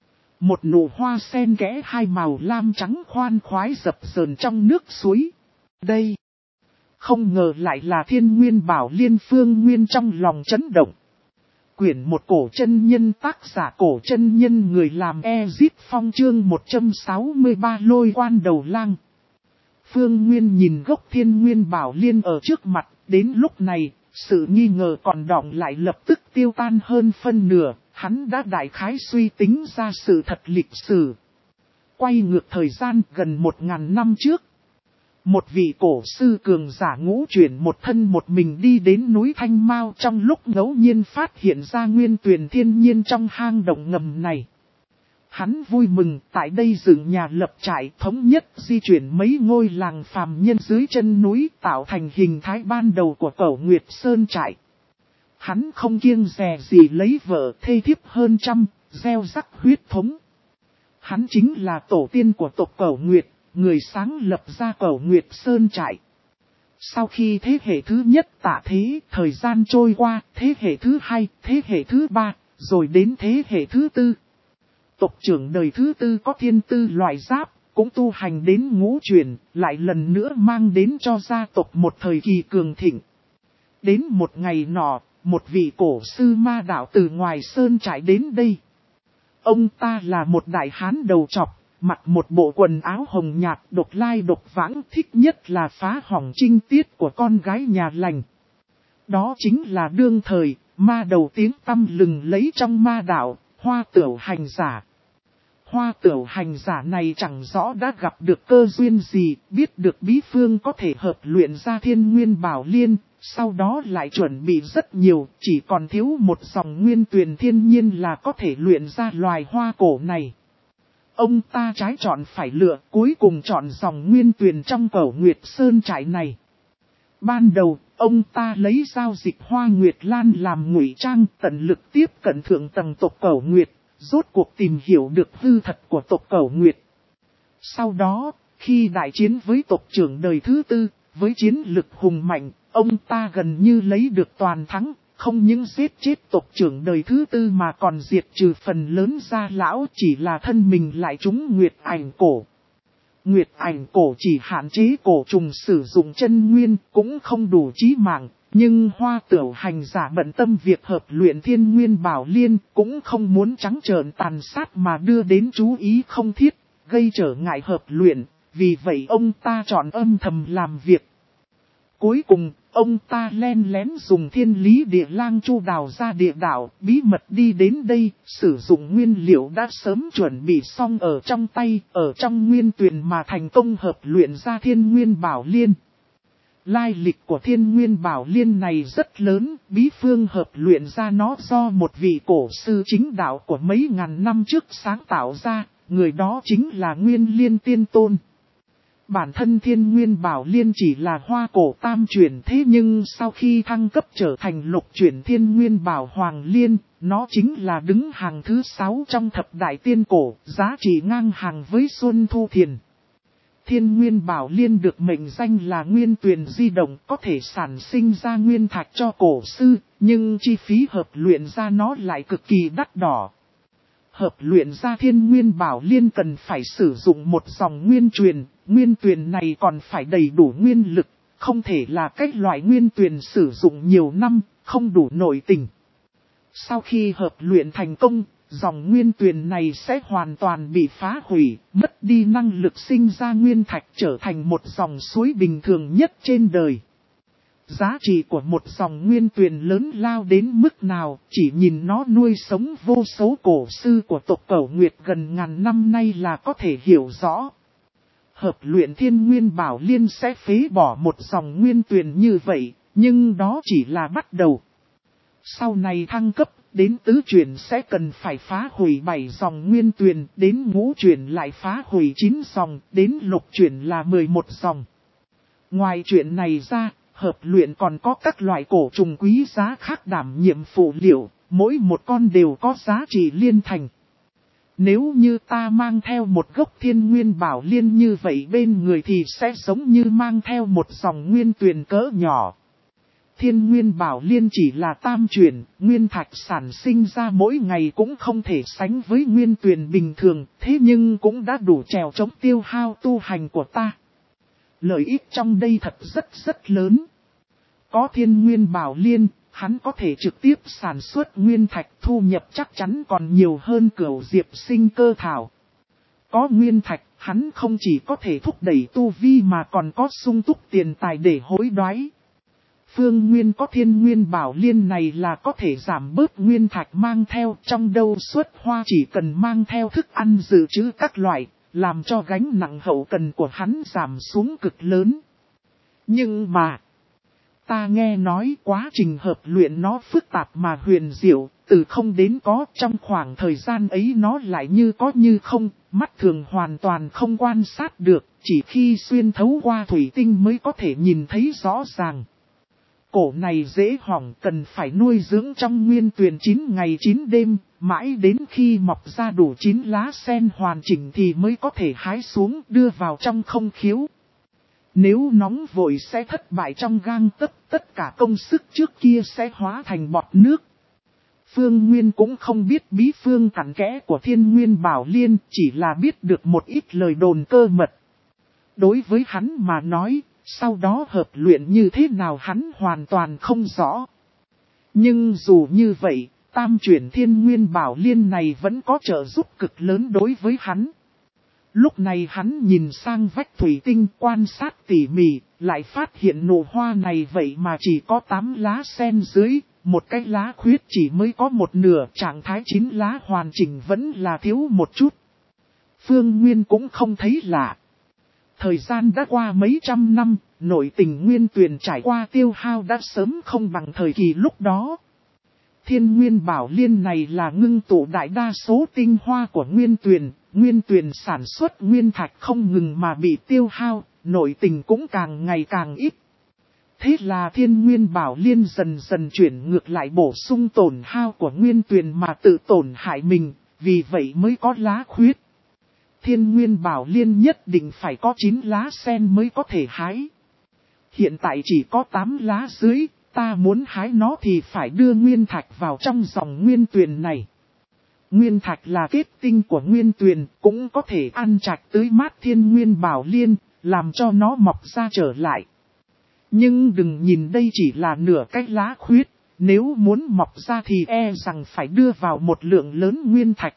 Một nụ hoa sen kẽ hai màu lam trắng khoan khoái dập dờn trong nước suối. Đây, không ngờ lại là Thiên Nguyên Bảo Liên. Phương Nguyên trong lòng chấn động. Quyển một cổ chân nhân, tác giả Cổ Chân Nhân, người làm Ezip Phong, chương một trăm sáu mươi ba Lôi Quan Đầu Lang. Phương Nguyên nhìn gốc Thiên Nguyên Bảo Liên ở trước mặt, đến lúc này, sự nghi ngờ còn đọng lại lập tức tiêu tan hơn phân nửa, hắn đã đại khái suy tính ra sự thật lịch sử. Quay ngược thời gian gần một ngàn năm trước. Một vị cổ sư cường giả ngũ chuyển một thân một mình đi đến núi Thanh Mao, trong lúc ngẫu nhiên phát hiện ra nguyên tuyển thiên nhiên trong hang động ngầm này. Hắn vui mừng tại đây dựng nhà lập trại thống nhất di chuyển mấy ngôi làng phàm nhân dưới chân núi tạo thành hình thái ban đầu của Cẩu Nguyệt Sơn trại. Hắn không kiêng dè gì lấy vợ thê thiếp hơn trăm, gieo rắc huyết thống. Hắn chính là tổ tiên của tộc Cẩu Nguyệt, người sáng lập ra Cẩu Nguyệt Sơn trại. Sau khi thế hệ thứ nhất tạ thế, thời gian trôi qua, thế hệ thứ hai, thế hệ thứ ba, rồi đến thế hệ thứ tư. Tộc trưởng đời thứ tư có thiên tư loại giáp, cũng tu hành đến ngũ truyền, lại lần nữa mang đến cho gia tộc một thời kỳ cường thịnh. Đến một ngày nọ, một vị cổ sư ma đạo từ ngoài sơn trại đến đây. Ông ta là một đại hán đầu trọc, mặc một bộ quần áo hồng nhạt độc lai độc vãng, thích nhất là phá hỏng trinh tiết của con gái nhà lành. Đó chính là đương thời, ma đầu tiếng tăm lừng lấy trong ma đạo, Hoa Tửu hành giả. Hoa Tửu hành giả này chẳng rõ đã gặp được cơ duyên gì, biết được bí phương có thể hợp luyện ra Thiên Nguyên Bảo Liên, sau đó lại chuẩn bị rất nhiều, chỉ còn thiếu một dòng nguyên tuyền thiên nhiên là có thể luyện ra loài hoa cổ này. Ông ta trái chọn phải lựa, cuối cùng chọn dòng nguyên tuyền trong Cẩu Nguyệt Sơn trại này. Ban đầu, ông ta lấy giao dịch Hoa Nguyệt Lan làm ngụy trang, tận lực tiếp cận thượng tầng tộc Cẩu Nguyệt, rốt cuộc tìm hiểu được hư thật của tộc Cẩu Nguyệt. Sau đó, khi đại chiến với tộc trưởng đời thứ tư, với chiến lực hùng mạnh, ông ta gần như lấy được toàn thắng, không những giết chết tộc trưởng đời thứ tư mà còn diệt trừ phần lớn gia lão, chỉ là thân mình lại trúng Nguyệt Ảnh Cổ. Nguyệt Ảnh Cổ chỉ hạn chế cổ trùng sử dụng chân nguyên, cũng không đủ chí mạng, nhưng Hoa Tửu hành giả bận tâm việc hợp luyện Thiên Nguyên Bảo Liên, cũng không muốn trắng trợn tàn sát mà đưa đến chú ý không thiết, gây trở ngại hợp luyện, vì vậy ông ta chọn âm thầm làm việc. Cuối cùng, ông ta len lén dùng Thiên Lý Địa Lang Chu đào ra địa đạo, bí mật đi đến đây, sử dụng nguyên liệu đã sớm chuẩn bị xong ở trong tay, ở trong nguyên tuyền mà thành công hợp luyện ra Thiên Nguyên Bảo Liên. Lai lịch của Thiên Nguyên Bảo Liên này rất lớn, bí phương hợp luyện ra nó do một vị cổ sư chính đạo của mấy ngàn năm trước sáng tạo ra, người đó chính là Nguyên Liên Tiên Tôn. Bản thân Thiên Nguyên Bảo Liên chỉ là hoa cổ tam chuyển, thế nhưng sau khi thăng cấp trở thành lục chuyển Thiên Nguyên Bảo Hoàng Liên, nó chính là đứng hàng thứ sáu trong thập đại tiên cổ, giá trị ngang hàng với Xuân Thu Thiền. Thiên Nguyên Bảo Liên được mệnh danh là nguyên tuyền di động, có thể sản sinh ra nguyên thạch cho cổ sư, nhưng chi phí hợp luyện ra nó lại cực kỳ đắt đỏ. Hợp luyện ra Thiên Nguyên Bảo Liên cần phải sử dụng một dòng nguyên truyền, nguyên tuyền này còn phải đầy đủ nguyên lực, không thể là cách loại nguyên tuyền sử dụng nhiều năm, không đủ nội tình. Sau khi hợp luyện thành công, dòng nguyên tuyền này sẽ hoàn toàn bị phá hủy, mất đi năng lực sinh ra nguyên thạch, trở thành một dòng suối bình thường nhất trên đời. Giá trị của một dòng nguyên tuyền lớn lao đến mức nào, chỉ nhìn nó nuôi sống vô số cổ sư của tộc Cẩu Nguyệt gần ngàn năm nay là có thể hiểu rõ. Hợp luyện Thiên Nguyên Bảo Liên sẽ phế bỏ một dòng nguyên tuyền như vậy, nhưng đó chỉ là bắt đầu. Sau này thăng cấp, đến tứ chuyển sẽ cần phải phá hủy bảy dòng nguyên tuyền, đến ngũ chuyển lại phá hủy chín dòng, đến lục chuyển là mười một dòng. Ngoài chuyện này ra, hợp luyện còn có các loại cổ trùng quý giá khác đảm nhiệm phụ liệu, mỗi một con đều có giá trị liên thành. Nếu như ta mang theo một gốc Thiên Nguyên Bảo Liên như vậy bên người thì sẽ giống như mang theo một dòng nguyên tuyền cỡ nhỏ. Thiên Nguyên Bảo Liên chỉ là tam chuyển, nguyên thạch sản sinh ra mỗi ngày cũng không thể sánh với nguyên tuyền bình thường, thế nhưng cũng đã đủ trèo chống tiêu hao tu hành của ta. Lợi ích trong đây thật rất rất lớn. Có Thiên Nguyên Bảo Liên, hắn có thể trực tiếp sản xuất nguyên thạch, thu nhập chắc chắn còn nhiều hơn Cửu Diệp Sinh Cơ Thảo. Có nguyên thạch, hắn không chỉ có thể thúc đẩy tu vi mà còn có sung túc tiền tài để hối đoái. Phương Nguyên có Thiên Nguyên Bảo Liên này là có thể giảm bớt nguyên thạch mang theo, trong đâu xuất hoa chỉ cần mang theo thức ăn dự trữ các loại, làm cho gánh nặng hậu cần của hắn giảm xuống cực lớn. Nhưng mà, Ta nghe nói quá trình hợp luyện nó phức tạp mà huyền diệu, từ không đến có, trong khoảng thời gian ấy nó lại như có như không, mắt thường hoàn toàn không quan sát được, chỉ khi xuyên thấu qua thủy tinh mới có thể nhìn thấy rõ ràng. Cổ này dễ hỏng, cần phải nuôi dưỡng trong nguyên tuyền chín ngày chín đêm, mãi đến khi mọc ra đủ chín lá sen hoàn chỉnh thì mới có thể hái xuống đưa vào trong không khiếu. Nếu nóng vội sẽ thất bại trong gang tấc, tất cả công sức trước kia sẽ hóa thành bọt nước. Phương Nguyên cũng không biết bí phương cặn kẽ của Thiên Nguyên Bảo Liên, chỉ là biết được một ít lời đồn cơ mật. Đối với hắn mà nói, sau đó hợp luyện như thế nào hắn hoàn toàn không rõ. Nhưng dù như vậy, tam chuyển Thiên Nguyên Bảo Liên này vẫn có trợ giúp cực lớn đối với hắn. Lúc này hắn nhìn sang vách thủy tinh quan sát tỉ mỉ, lại phát hiện nụ hoa này vậy mà chỉ có tám lá sen dưới, một cái lá khuyết chỉ mới có một nửa, trạng thái chín lá hoàn chỉnh vẫn là thiếu một chút. Phương Nguyên cũng không thấy lạ. Thời gian đã qua mấy trăm năm, nội tình nguyên tuyền trải qua tiêu hao đã sớm không bằng thời kỳ lúc đó. Thiên Nguyên Bảo Liên này là ngưng tụ đại đa số tinh hoa của nguyên tuyền, nguyên tuyền sản xuất nguyên thạch không ngừng mà bị tiêu hao, nội tình cũng càng ngày càng ít. Thế là Thiên Nguyên Bảo Liên dần dần chuyển ngược lại bổ sung tổn hao của nguyên tuyền mà tự tổn hại mình, vì vậy mới có lá khuyết. Thiên Nguyên Bảo Liên nhất định phải có chín lá sen mới có thể hái. Hiện tại chỉ có tám lá dưới, ta muốn hái nó thì phải đưa nguyên thạch vào trong dòng nguyên tuyền này. Nguyên thạch là kết tinh của nguyên tuyền, cũng có thể ăn trạch tưới mát Thiên Nguyên Bảo Liên, làm cho nó mọc ra trở lại. Nhưng đừng nhìn đây chỉ là nửa cái lá khuyết, nếu muốn mọc ra thì e rằng phải đưa vào một lượng lớn nguyên thạch.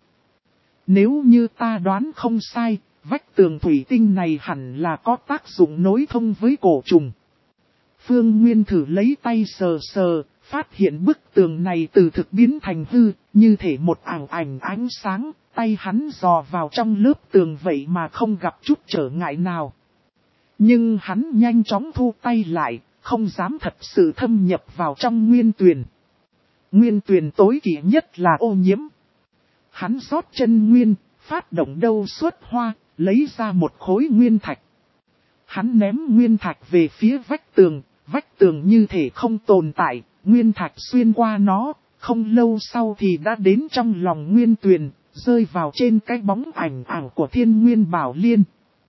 Nếu như ta đoán không sai, vách tường thủy tinh này hẳn là có tác dụng nối thông với cổ trùng. Phương Nguyên thử lấy tay sờ sờ, phát hiện bức tường này từ thực biến thành hư, như thể một ảo ảnh ánh sáng, tay hắn dò vào trong lớp tường vậy mà không gặp chút trở ngại nào. Nhưng hắn nhanh chóng thu tay lại, không dám thật sự thâm nhập vào trong nguyên tuyền. Nguyên tuyền tối kỵ nhất là ô nhiễm. Hắn rót chân nguyên, phát động đâu xuất hoa, lấy ra một khối nguyên thạch. Hắn ném nguyên thạch về phía vách tường, vách tường như thể không tồn tại, nguyên thạch xuyên qua nó, không lâu sau thì đã đến trong lòng nguyên tuyền, rơi vào trên cái bóng ảnh ảo của Thiên Nguyên Bảo Liên.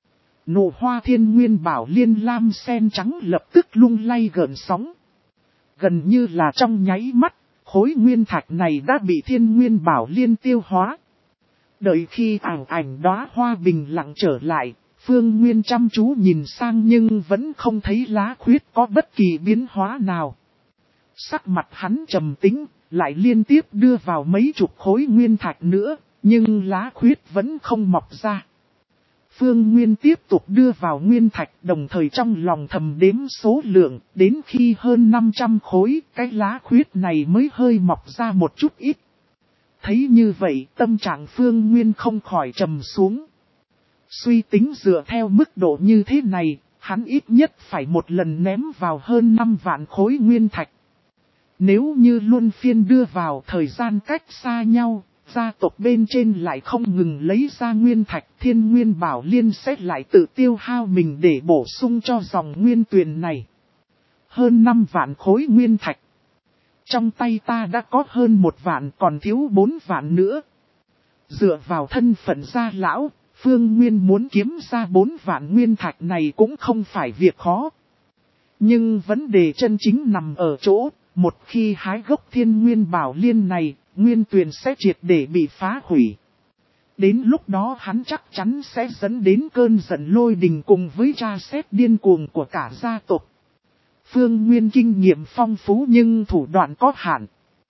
Nụ hoa Thiên Nguyên Bảo Liên lam sen trắng lập tức lung lay gợn sóng. Gần như là trong nháy mắt, khối nguyên thạch này đã bị Thiên Nguyên Bảo Liên tiêu hóa. Đợi khi ảo ảnh đóa hoa bình lặng trở lại, Phương Nguyên chăm chú nhìn sang nhưng vẫn không thấy lá khuyết có bất kỳ biến hóa nào. Sắc mặt hắn trầm tĩnh, lại liên tiếp đưa vào mấy chục khối nguyên thạch nữa, nhưng lá khuyết vẫn không mọc ra. Phương Nguyên tiếp tục đưa vào nguyên thạch, đồng thời trong lòng thầm đếm số lượng, đến khi hơn năm trăm khối, cái lá khuyết này mới hơi mọc ra một chút ít. Thấy như vậy, tâm trạng Phương Nguyên không khỏi trầm xuống. Suy tính dựa theo mức độ như thế này, hắn ít nhất phải một lần ném vào hơn năm vạn khối nguyên thạch. Nếu như luân phiên đưa vào thời gian cách xa nhau, gia tộc bên trên lại không ngừng lấy ra nguyên thạch, Thiên Nguyên Bảo Liên sẽ lại tự tiêu hao mình để bổ sung cho dòng nguyên tuyền này. Hơn năm vạn khối nguyên thạch. Trong tay ta đã có hơn một vạn, còn thiếu bốn vạn nữa. Dựa vào thân phận gia lão, Phương Nguyên muốn kiếm ra bốn vạn nguyên thạch này cũng không phải việc khó. Nhưng vấn đề chân chính nằm ở chỗ, một khi hái gốc Thiên Nguyên Bảo Liên này, nguyên tuyền sẽ triệt để bị phá hủy. Đến lúc đó hắn chắc chắn sẽ dẫn đến cơn giận lôi đình cùng với tra xét điên cuồng của cả gia tộc. Phương Nguyên kinh nghiệm phong phú nhưng thủ đoạn có hạn.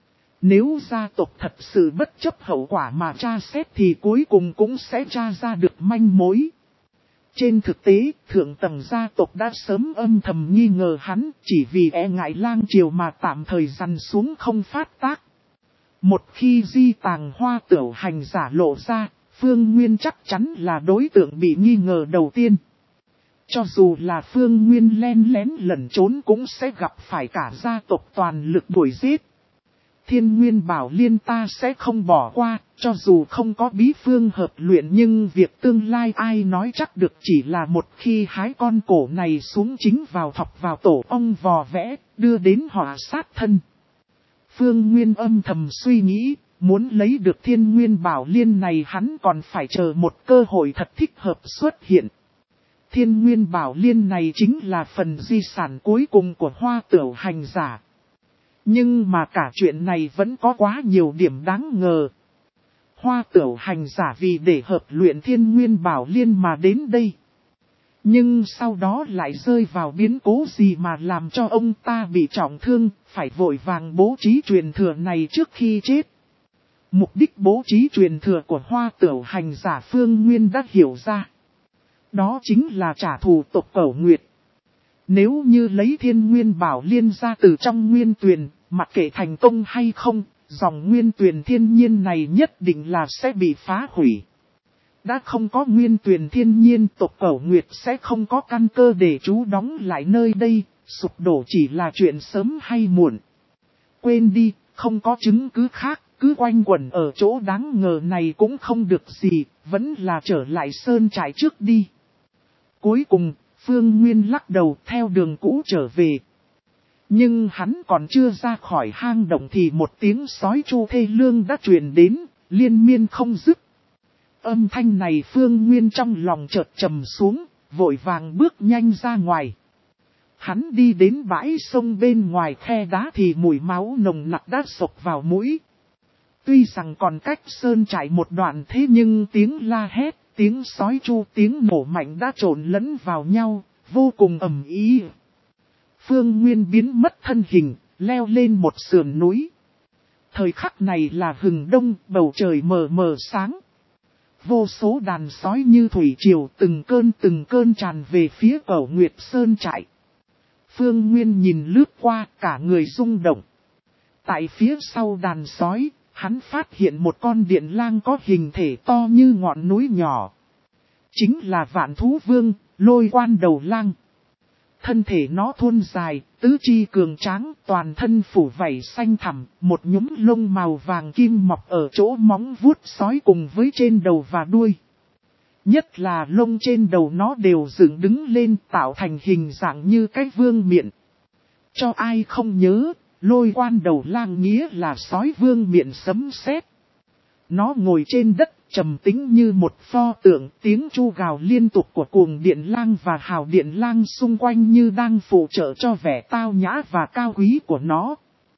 Nếu gia tộc thật sự bất chấp hậu quả mà tra xét thì cuối cùng cũng sẽ tra ra được manh mối. Trên thực tế, thượng tầng gia tộc đã sớm âm thầm nghi ngờ hắn, chỉ vì e ngại lang triều mà tạm thời dằn xuống không phát tác. Một khi di tàng hoa tửu hành giả lộ ra, Phương Nguyên chắc chắn là đối tượng bị nghi ngờ đầu tiên. Cho dù là Phương Nguyên len lén lẩn trốn cũng sẽ gặp phải cả gia tộc toàn lực đuổi giết. Thiên Nguyên Bảo Liên ta sẽ không bỏ qua, cho dù không có bí phương hợp luyện nhưng việc tương lai ai nói chắc được, chỉ là một khi hái con cổ này xuống chính vào thọc vào tổ ong vò vẽ, đưa đến họa sát thân. Phương Nguyên âm thầm suy nghĩ, muốn lấy được Thiên Nguyên Bảo Liên này hắn còn phải chờ một cơ hội thật thích hợp xuất hiện. Thiên Nguyên Bảo Liên này chính là phần di sản cuối cùng của Hoa Tửu hành giả. Nhưng mà cả chuyện này vẫn có quá nhiều điểm đáng ngờ. Hoa Tửu hành giả vì để hợp luyện Thiên Nguyên Bảo Liên mà đến đây. Nhưng sau đó lại rơi vào biến cố gì mà làm cho ông ta bị trọng thương, phải vội vàng bố trí truyền thừa này trước khi chết. Mục đích bố trí truyền thừa của Hoa Tửu hành giả Phương Nguyên đã hiểu ra. Đó chính là trả thù tộc Cẩu Nguyệt. Nếu như lấy Thiên Nguyên Bảo Liên ra từ trong nguyên tuyền, mặc kệ thành công hay không, dòng nguyên tuyền thiên nhiên này nhất định là sẽ bị phá hủy. Đã không có nguyên tuyền thiên nhiên, tộc Cẩu Nguyệt sẽ không có căn cơ để trú đóng lại nơi đây, sụp đổ chỉ là chuyện sớm hay muộn. Quên đi, không có chứng cứ khác, cứ quanh quẩn ở chỗ đáng ngờ này cũng không được gì, vẫn là trở lại sơn trại trước đi. Cuối cùng, Phương Nguyên lắc đầu theo đường cũ trở về. Nhưng hắn còn chưa ra khỏi hang động thì một tiếng sói tru thê lương đã truyền đến, liên miên không dứt. Âm thanh này Phương Nguyên trong lòng chợt trầm xuống, vội vàng bước nhanh ra ngoài. Hắn đi đến bãi sông bên ngoài khe đá thì mùi máu nồng nặc đã sộc vào mũi. Tuy rằng còn cách sơn trại một đoạn thế nhưng tiếng la hét, tiếng sói tru, tiếng nổ mạnh đã trộn lẫn vào nhau, vô cùng ầm ĩ. Phương Nguyên biến mất thân hình, leo lên một sườn núi. Thời khắc này là hừng đông, bầu trời mờ mờ sáng. Vô số đàn sói như thủy triều từng cơn từng cơn tràn về phía Cẩu Nguyệt sơn trại. Phương Nguyên nhìn lướt qua, cả người rung động. Tại phía sau đàn sói, hắn phát hiện một con điện lang có hình thể to như ngọn núi nhỏ. Chính là Vạn Thú Vương, Lôi Quan Đầu Lang. Thân thể nó thon dài, tứ chi cường tráng, toàn thân phủ vảy xanh thẳm, một nhúm lông màu vàng kim mọc ở chỗ móng vuốt sói cùng với trên đầu và đuôi. Nhất là lông trên đầu nó đều dựng đứng lên tạo thành hình dạng như cái vương miện. Cho ai không nhớ, Lôi Quan Đầu Lang nghĩa là sói vương miện sấm sét. Nó ngồi trên đất, trầm tĩnh như một pho tượng, tiếng chu gào liên tục của cuồng điện lang và hào điện lang xung quanh như đang phụ trợ cho vẻ tao nhã và cao quý của nó.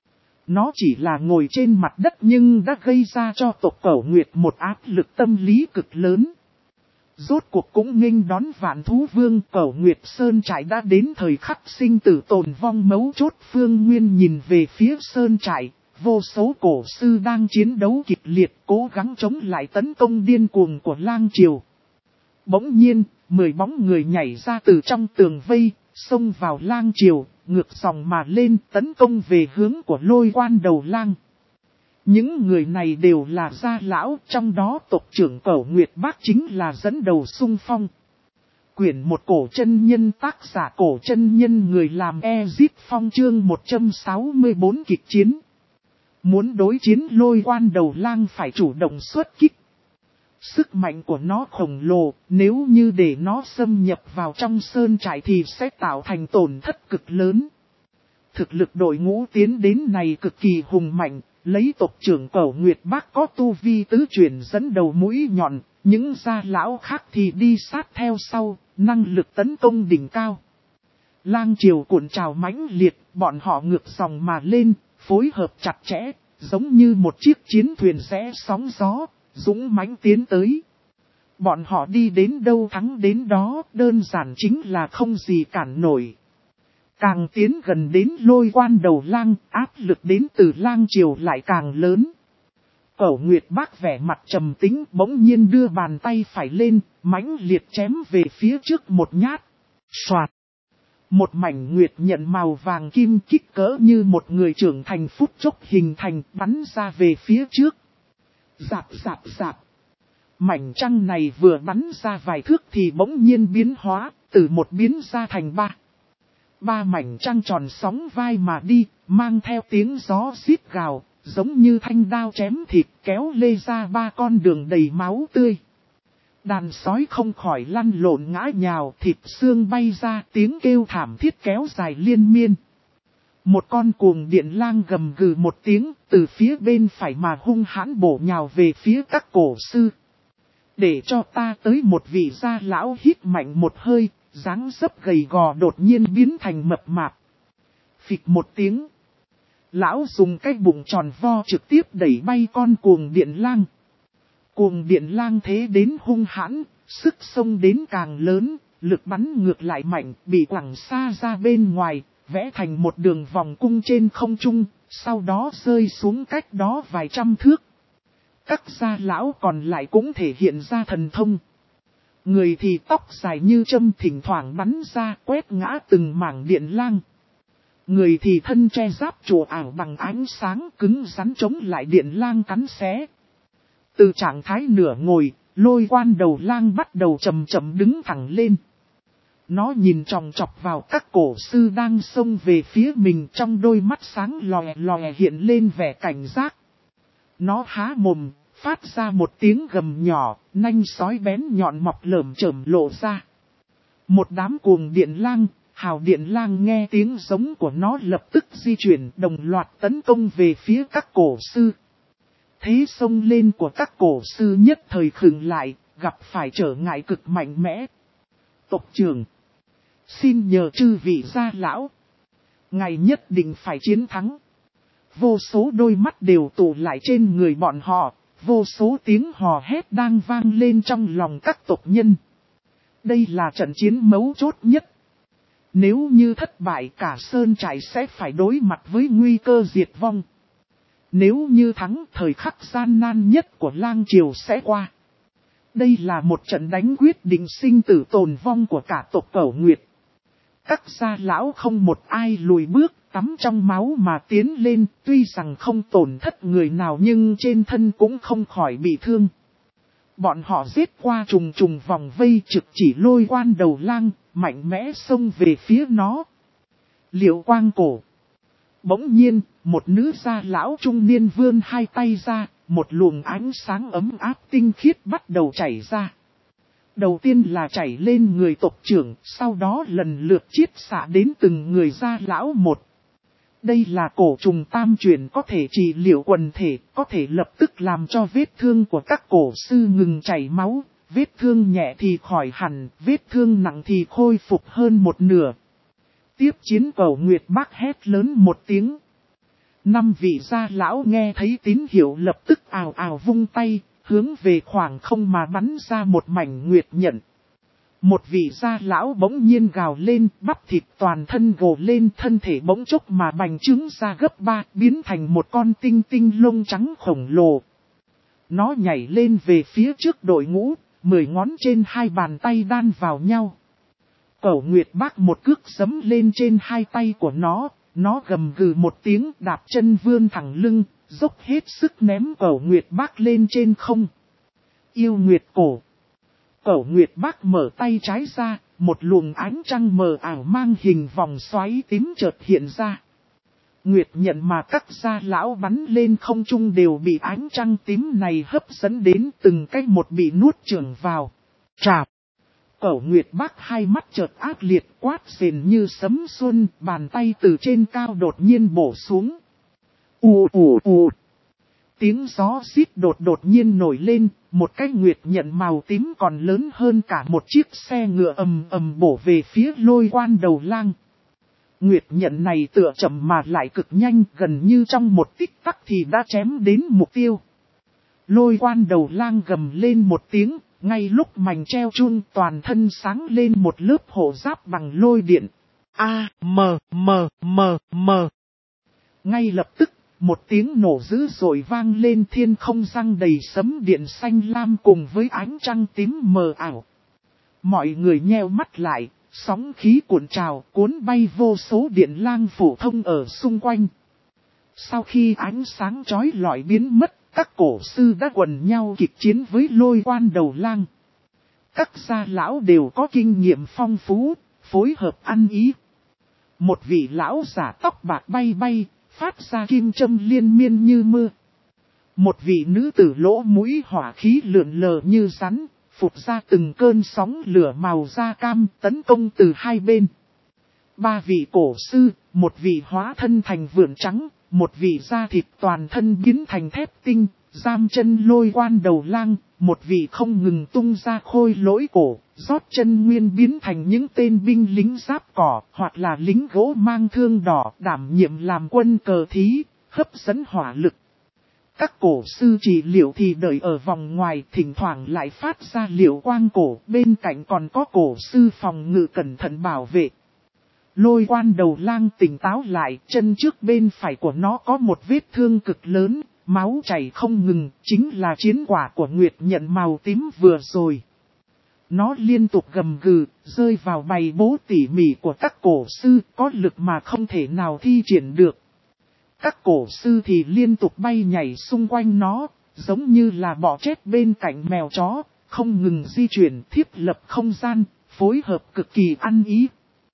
Nó chỉ là ngồi trên mặt đất nhưng đã gây ra cho tộc Cẩu Nguyệt một áp lực tâm lý cực lớn. Rốt cuộc cũng nghênh đón Vạn Thú Vương. Cẩu Nguyệt sơn trại đã đến thời khắc sinh tử tồn vong mấu chốt. Phương Nguyên nhìn về phía sơn trại. Vô số cổ sư đang chiến đấu kịch liệt, cố gắng chống lại tấn công điên cuồng của lang triều. Bỗng nhiên, mười bóng người nhảy ra từ trong tường vây, xông vào lang triều, ngược dòng mà lên tấn công về hướng của Lôi Quan Đầu Lang. Những người này đều là gia lão, trong đó tộc trưởng Cẩu Nguyệt Bác chính là dẫn đầu xung phong. Quyển một cổ chân nhân, tác giả Cổ Chân Nhân, người làm Ezip Phong, chương một trăm sáu mươi bốn kịch chiến. Muốn đối chiến Lôi Quan Đầu Lang phải chủ động xuất kích. Sức mạnh của nó khổng lồ, nếu như để nó xâm nhập vào trong sơn trại thì sẽ tạo thành tổn thất cực lớn. Thực lực đội ngũ tiến đến này cực kỳ hùng mạnh, lấy tộc trưởng Cẩu Nguyệt Bác có tu vi tứ chuyển dẫn đầu mũi nhọn, những gia lão khác thì đi sát theo sau, năng lực tấn công đỉnh cao. Lang triều cuộn trào mãnh liệt, bọn họ ngược dòng mà lên, phối hợp chặt chẽ, giống như một chiếc chiến thuyền rẽ sóng gió, dũng mãnh tiến tới. Bọn họ đi đến đâu thắng đến đó, đơn giản chính là không gì cản nổi. Càng tiến gần đến Lôi Quan Đầu Lang, áp lực đến từ lang triều lại càng lớn. Cẩu Nguyệt Bác vẻ mặt trầm tĩnh, bỗng nhiên đưa bàn tay phải lên, mãnh liệt chém về phía trước một nhát. Soạt! Một mảnh nguyệt nhận màu vàng kim kích cỡ như một người trưởng thành phút chốc hình thành, bắn ra về phía trước. Rạp rạp rạp. Mảnh trăng này vừa bắn ra vài thước thì bỗng nhiên biến hóa, từ một biến ra thành ba. Ba mảnh trăng tròn sóng vai mà đi, mang theo tiếng gió rít gào, giống như thanh đao chém thịt kéo lê ra ba con đường đầy máu tươi. Đàn sói không khỏi lăn lộn ngã nhào, thịt xương bay ra, tiếng kêu thảm thiết kéo dài liên miên. Một con cuồng điện lang gầm gừ một tiếng, từ phía bên phải mà hung hãn bổ nhào về phía các cổ sư. Để cho ta tới, một vị gia lão hít mạnh một hơi, dáng dấp gầy gò đột nhiên biến thành mập mạp. Phịch một tiếng. Lão dùng cái bụng tròn vo trực tiếp đẩy bay con cuồng điện lang. Cuồng điện lang thế đến hung hãn, sức xông đến càng lớn, lực bắn ngược lại mạnh, bị quẳng xa ra bên ngoài, vẽ thành một đường vòng cung trên không trung, sau đó rơi xuống cách đó vài trăm thước. Các gia lão còn lại cũng thể hiện ra thần thông. Người thì tóc dài như châm thỉnh thoảng bắn ra quét ngã từng mảng điện lang. Người thì thân che giáp chùa ảo bằng ánh sáng cứng rắn chống lại điện lang cắn xé. Từ trạng thái nửa ngồi, Lôi Quan Đầu Lang bắt đầu chậm chậm đứng thẳng lên. Nó nhìn chòng chọc vào các cổ sư đang xông về phía mình, trong đôi mắt sáng lòe lòe hiện lên vẻ cảnh giác. Nó há mồm, phát ra một tiếng gầm nhỏ, nanh sói bén nhọn mọc lởm chởm lộ ra. Một đám cuồng điện lang, hào điện lang nghe tiếng giống của nó lập tức di chuyển đồng loạt tấn công về phía các cổ sư. Thế xông lên của các cổ sư nhất thời khựng lại, gặp phải trở ngại cực mạnh mẽ. Tộc trưởng, xin nhờ chư vị gia lão, ngài nhất định phải chiến thắng. Vô số đôi mắt đều tụ lại trên người bọn họ, vô số tiếng hò hét đang vang lên trong lòng các tộc nhân. Đây là trận chiến mấu chốt nhất. Nếu như thất bại, cả sơn trại sẽ phải đối mặt với nguy cơ diệt vong. Nếu như thắng, thời khắc gian nan nhất của lang triều sẽ qua. Đây là một trận đánh quyết định sinh tử tồn vong của cả tộc Cẩu Nguyệt. Các gia lão không một ai lùi bước, tắm trong máu mà tiến lên, tuy rằng không tổn thất người nào nhưng trên thân cũng không khỏi bị thương. Bọn họ giết qua trùng trùng vòng vây, trực chỉ Lôi Quan Đầu Lang, mạnh mẽ xông về phía nó. Liễu Quang Cổ. Bỗng nhiên, một nữ gia lão trung niên vươn hai tay ra, một luồng ánh sáng ấm áp tinh khiết bắt đầu chảy ra. Đầu tiên là chảy lên người tộc trưởng, sau đó lần lượt chiết xạ đến từng người gia lão một. Đây là cổ trùng tam chuyển, có thể trị liệu quần thể, có thể lập tức làm cho vết thương của các cổ sư ngừng chảy máu, vết thương nhẹ thì khỏi hẳn, vết thương nặng thì khôi phục hơn một nửa. Tiếp chiến Cẩu Nguyệt Bác hét lớn một tiếng. Năm vị gia lão nghe thấy tín hiệu lập tức ào ào vung tay, hướng về khoảng không mà bắn ra một mảnh nguyệt nhận. Một vị gia lão bỗng nhiên gào lên, bắp thịt toàn thân gồ lên, thân thể bỗng chốc mà bành trướng ra gấp ba, biến thành một con tinh tinh lông trắng khổng lồ. Nó nhảy lên về phía trước đội ngũ, mười ngón trên hai bàn tay đan vào nhau. Cẩu Nguyệt Bác một cước giẫm lên trên hai tay của nó, nó gầm gừ một tiếng, đạp chân vươn thẳng lưng, dốc hết sức ném Cẩu Nguyệt Bác lên trên không. Yêu Nguyệt Cổ. Cẩu Nguyệt Bác mở tay trái ra, một luồng ánh trăng mờ ảo mang hình vòng xoáy tím chợt hiện ra. Nguyệt nhận mà các gia lão bắn lên không trung đều bị ánh trăng tím này hấp dẫn đến, từng cách một bị nuốt chửng vào. Chạp! Cẩu Nguyệt Bác hai mắt chợt ác liệt quát rền như sấm xuân, bàn tay từ trên cao đột nhiên bổ xuống. ù ù ù. Tiếng gió xít đột đột nhiên nổi lên, một cái nguyệt nhận màu tím còn lớn hơn cả một chiếc xe ngựa ầm ầm bổ về phía Lôi Quan Đầu Lang. Nguyệt nhận này tựa chậm mà lại cực nhanh, gần như trong một tích tắc thì đã chém đến mục tiêu. Lôi Quan Đầu Lang gầm lên một tiếng, ngay lúc mảnh treo chun toàn thân sáng lên một lớp hộ giáp bằng lôi điện. A, M, M, M, M. Ngay lập tức, một tiếng nổ dữ dội vang lên, thiên không răng đầy sấm điện xanh lam cùng với ánh trăng tím mờ ảo. Mọi người nheo mắt lại, sóng khí cuộn trào cuốn bay vô số điện lang phổ thông ở xung quanh. Sau khi ánh sáng chói lọi biến mất, các cổ sư đã quần nhau kịch chiến với Lôi Quan Đầu Lang. Các gia lão đều có kinh nghiệm phong phú, phối hợp ăn ý. Một vị lão giả tóc bạc bay bay, phát ra kim châm liên miên như mưa. Một vị nữ tử lỗ mũi hỏa khí lượn lờ như rắn, phụt ra từng cơn sóng lửa màu da cam tấn công từ hai bên. Ba vị cổ sư, một vị hóa thân thành vượn trắng, một vị da thịt toàn thân biến thành thép tinh, giam chân lôi quan đầu lang, một vị không ngừng tung ra khôi lỗi cổ, rót chân nguyên biến thành những tên binh lính giáp cỏ, hoặc là lính gỗ mang thương đỏ, đảm nhiệm làm quân cờ thí, hấp dẫn hỏa lực. Các cổ sư trị liệu thì đợi ở vòng ngoài, thỉnh thoảng lại phát ra liệu quang cổ, bên cạnh còn có cổ sư phòng ngự cẩn thận bảo vệ. Lôi quan đầu lang tỉnh táo lại, chân trước bên phải của nó có một vết thương cực lớn, máu chảy không ngừng, chính là chiến quả của Nguyệt Nhận màu tím vừa rồi. Nó liên tục gầm gừ, rơi vào bày bố tỉ mỉ của các cổ sư, có lực mà không thể nào thi triển được. Các cổ sư thì liên tục bay nhảy xung quanh nó, giống như là bọ chết bên cạnh mèo chó, không ngừng di chuyển thiết lập không gian, phối hợp cực kỳ ăn ý.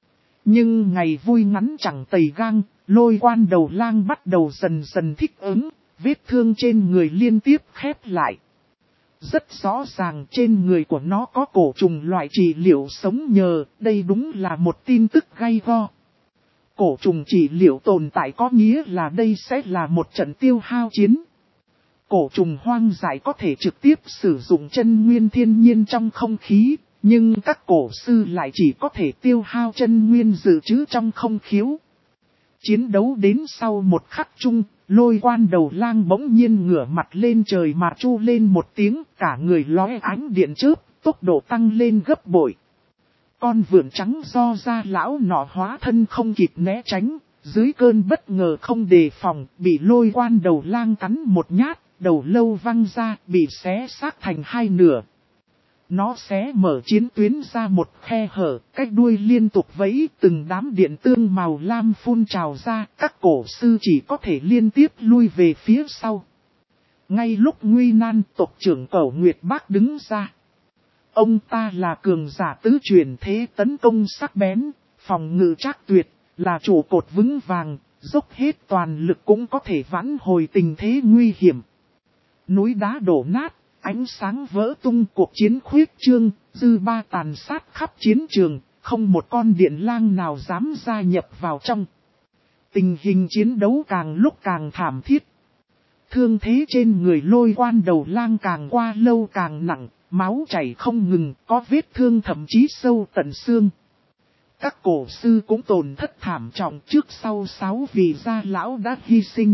Nhưng ngày vui ngắn chẳng tầy gang, lôi quan đầu lang bắt đầu dần dần thích ứng, vết thương trên người liên tiếp khép lại. Rất rõ ràng trên người của nó có cổ trùng loại trị liệu sống nhờ, đây đúng là một tin tức gay go. Cổ trùng trị liệu tồn tại có nghĩa là đây sẽ là một trận tiêu hao chiến. Cổ trùng hoang dại có thể trực tiếp sử dụng chân nguyên thiên nhiên trong không khí, nhưng các cổ sư lại chỉ có thể tiêu hao chân nguyên dự trữ trong không khiếu. Chiến đấu đến sau một khắc chung, lôi quan đầu lang bỗng nhiên ngửa mặt lên trời mà chu lên một tiếng, cả người lóe ánh điện chớp, tốc độ tăng lên gấp bội. Con vượn trắng do ra lão nọ hóa thân không kịp né tránh, dưới cơn bất ngờ không đề phòng, bị lôi quan đầu lang cắn một nhát, đầu lâu văng ra, bị xé xác thành hai nửa. Nó xé mở chiến tuyến ra một khe hở, cách đuôi liên tục vẫy, từng đám điện tương màu lam phun trào ra, các cổ sư chỉ có thể liên tiếp lui về phía sau. Ngay lúc nguy nan, tộc trưởng Cẩu Nguyệt Bác đứng ra. Ông ta là cường giả tứ truyền thế tấn công sắc bén, phòng ngự trác tuyệt, là trụ cột vững vàng, dốc hết toàn lực cũng có thể vãn hồi tình thế nguy hiểm. Núi đá đổ nát, ánh sáng vỡ tung, cuộc chiến khuyết trương, dư ba tàn sát khắp chiến trường, không một con điện lang nào dám gia nhập vào trong. Tình hình chiến đấu càng lúc càng thảm thiết. Thương thế trên người lôi quan đầu lang càng qua lâu càng nặng, máu chảy không ngừng, có vết thương thậm chí sâu tận xương. Các cổ sư cũng tổn thất thảm trọng, trước sau sáu vị gia lão đã hy sinh.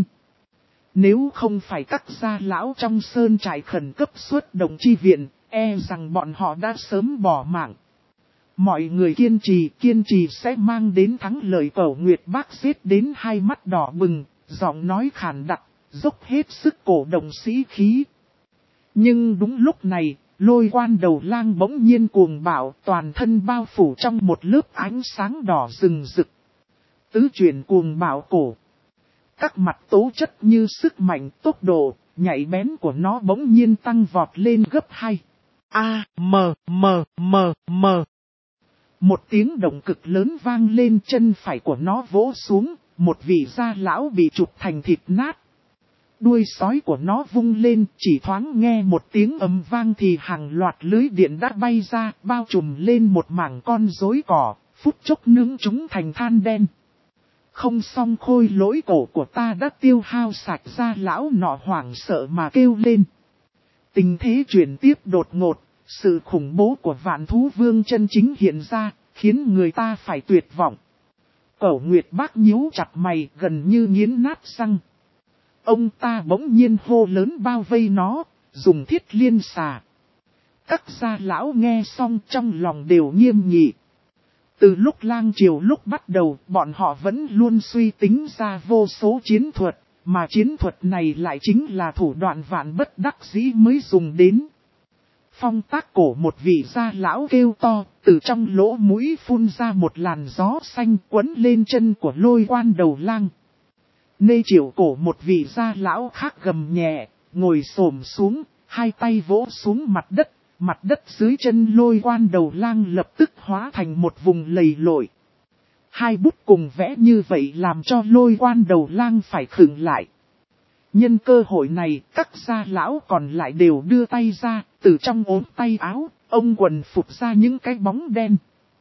Nếu không phải các gia lão trong sơn trại khẩn cấp xuất động chi viện, e rằng bọn họ đã sớm bỏ mạng. Mọi người kiên trì, kiên trì sẽ mang đến thắng lợi. Cẩu Nguyệt Bác giết đến hai mắt đỏ bừng, giọng nói khàn đặc, dốc hết sức cổ động sĩ khí. Nhưng đúng lúc này, lôi quan đầu lang bỗng nhiên cuồng bạo, toàn thân bao phủ trong một lớp ánh sáng đỏ rừng rực. Tứ chuyển cuồng bạo cổ. Các mặt tố chất như sức mạnh, tốc độ, nhạy bén của nó bỗng nhiên tăng vọt lên gấp hai. A, M, M, M, M. Một tiếng động cực lớn vang lên, chân phải của nó vỗ xuống, một vị gia lão bị chụp thành thịt nát. Đuôi sói của nó vung lên, chỉ thoáng nghe một tiếng ầm vang thì hàng loạt lưới điện đã bay ra, bao trùm lên một mảng con rối cỏ, phút chốc nướng chúng thành than đen. Không xong, khôi lỗi cổ của ta đã tiêu hao sạch ra, lão nọ hoảng sợ mà kêu lên. Tình thế chuyển tiếp đột ngột, sự khủng bố của Vạn Thú Vương chân chính hiện ra, khiến người ta phải tuyệt vọng. Cẩu Nguyệt Bác nhíu chặt mày, gần như nghiến nát răng. Ông ta bỗng nhiên hô lớn bao vây nó, dùng thiết liên xà. Các gia lão nghe xong trong lòng đều nghiêm nghị. Từ lúc lang triều lúc bắt đầu, bọn họ vẫn luôn suy tính ra vô số chiến thuật, mà chiến thuật này lại chính là thủ đoạn vạn bất đắc dĩ mới dùng đến. Phong tác cổ, một vị gia lão kêu to, từ trong lỗ mũi phun ra một làn gió xanh quấn lên chân của lôi quan đầu lang. Nê triệu cổ, một vị gia lão khác gầm nhẹ, ngồi xổm xuống, hai tay vỗ xuống mặt đất, mặt đất dưới chân Lôi Quan Đầu Lang lập tức hóa thành một vùng lầy lội. Hai bút cùng vẽ như vậy làm cho Lôi Quan Đầu Lang phải khựng lại. Nhân cơ hội này, các gia lão còn lại đều đưa tay ra, từ trong ốm tay áo, ông quần phục ra những cái bóng đen.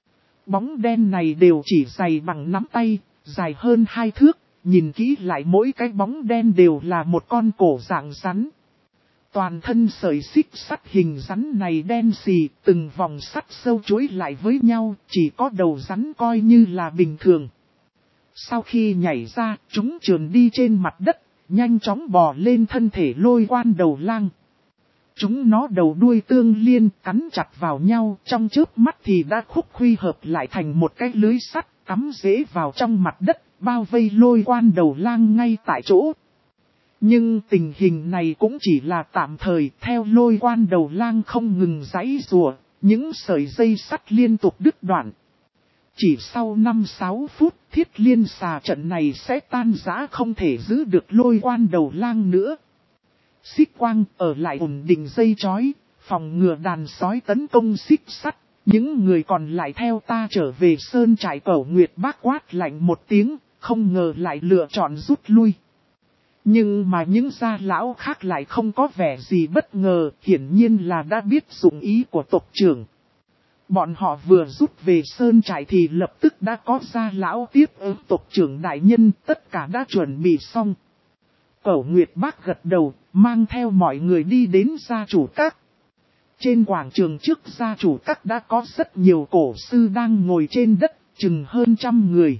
Bóng đen này đều chỉ dày bằng nắm tay, dài hơn hai thước, nhìn kỹ lại mỗi cái bóng đen đều là một con cổ dạng rắn. Toàn thân sợi xích sắt hình rắn này đen xì, từng vòng sắt sâu chuối lại với nhau, chỉ có đầu rắn coi như là bình thường. Sau khi nhảy ra, chúng trườn đi trên mặt đất, nhanh chóng bò lên thân thể Lôi Quan Đầu Lang. Chúng nó đầu đuôi tương liên, cắn chặt vào nhau, trong chớp mắt thì đã khúc khuy hợp lại thành một cái lưới sắt, cắm rễ vào trong mặt đất, bao vây Lôi Quan Đầu Lang ngay tại chỗ. Nhưng tình hình này cũng chỉ là tạm thời, theo Lôi Quan Đầu Lang không ngừng giãy giụa, những sợi dây sắt liên tục đứt đoạn. Chỉ sau năm sáu phút, Thiết Liên xà trận này sẽ tan rã, không thể giữ được Lôi Quan Đầu Lang nữa. Xích Quang ở lại ổn định dây chói, phòng ngừa đàn sói tấn công xích sắt. Những người còn lại theo ta trở về sơn trại. Cẩu Nguyệt Bác quát lạnh một tiếng, không ngờ lại lựa chọn rút lui. Nhưng mà những gia lão khác lại không có vẻ gì bất ngờ, hiển nhiên là đã biết dụng ý của tộc trưởng. Bọn họ vừa rút về sơn trại thì lập tức đã có gia lão tiếp ứng tộc trưởng đại nhân, tất cả đã chuẩn bị xong. Cẩu Nguyệt Bác gật đầu, mang theo mọi người đi đến gia chủ các. Trên quảng trường trước gia chủ các đã có rất nhiều cổ sư đang ngồi trên đất, chừng hơn trăm người.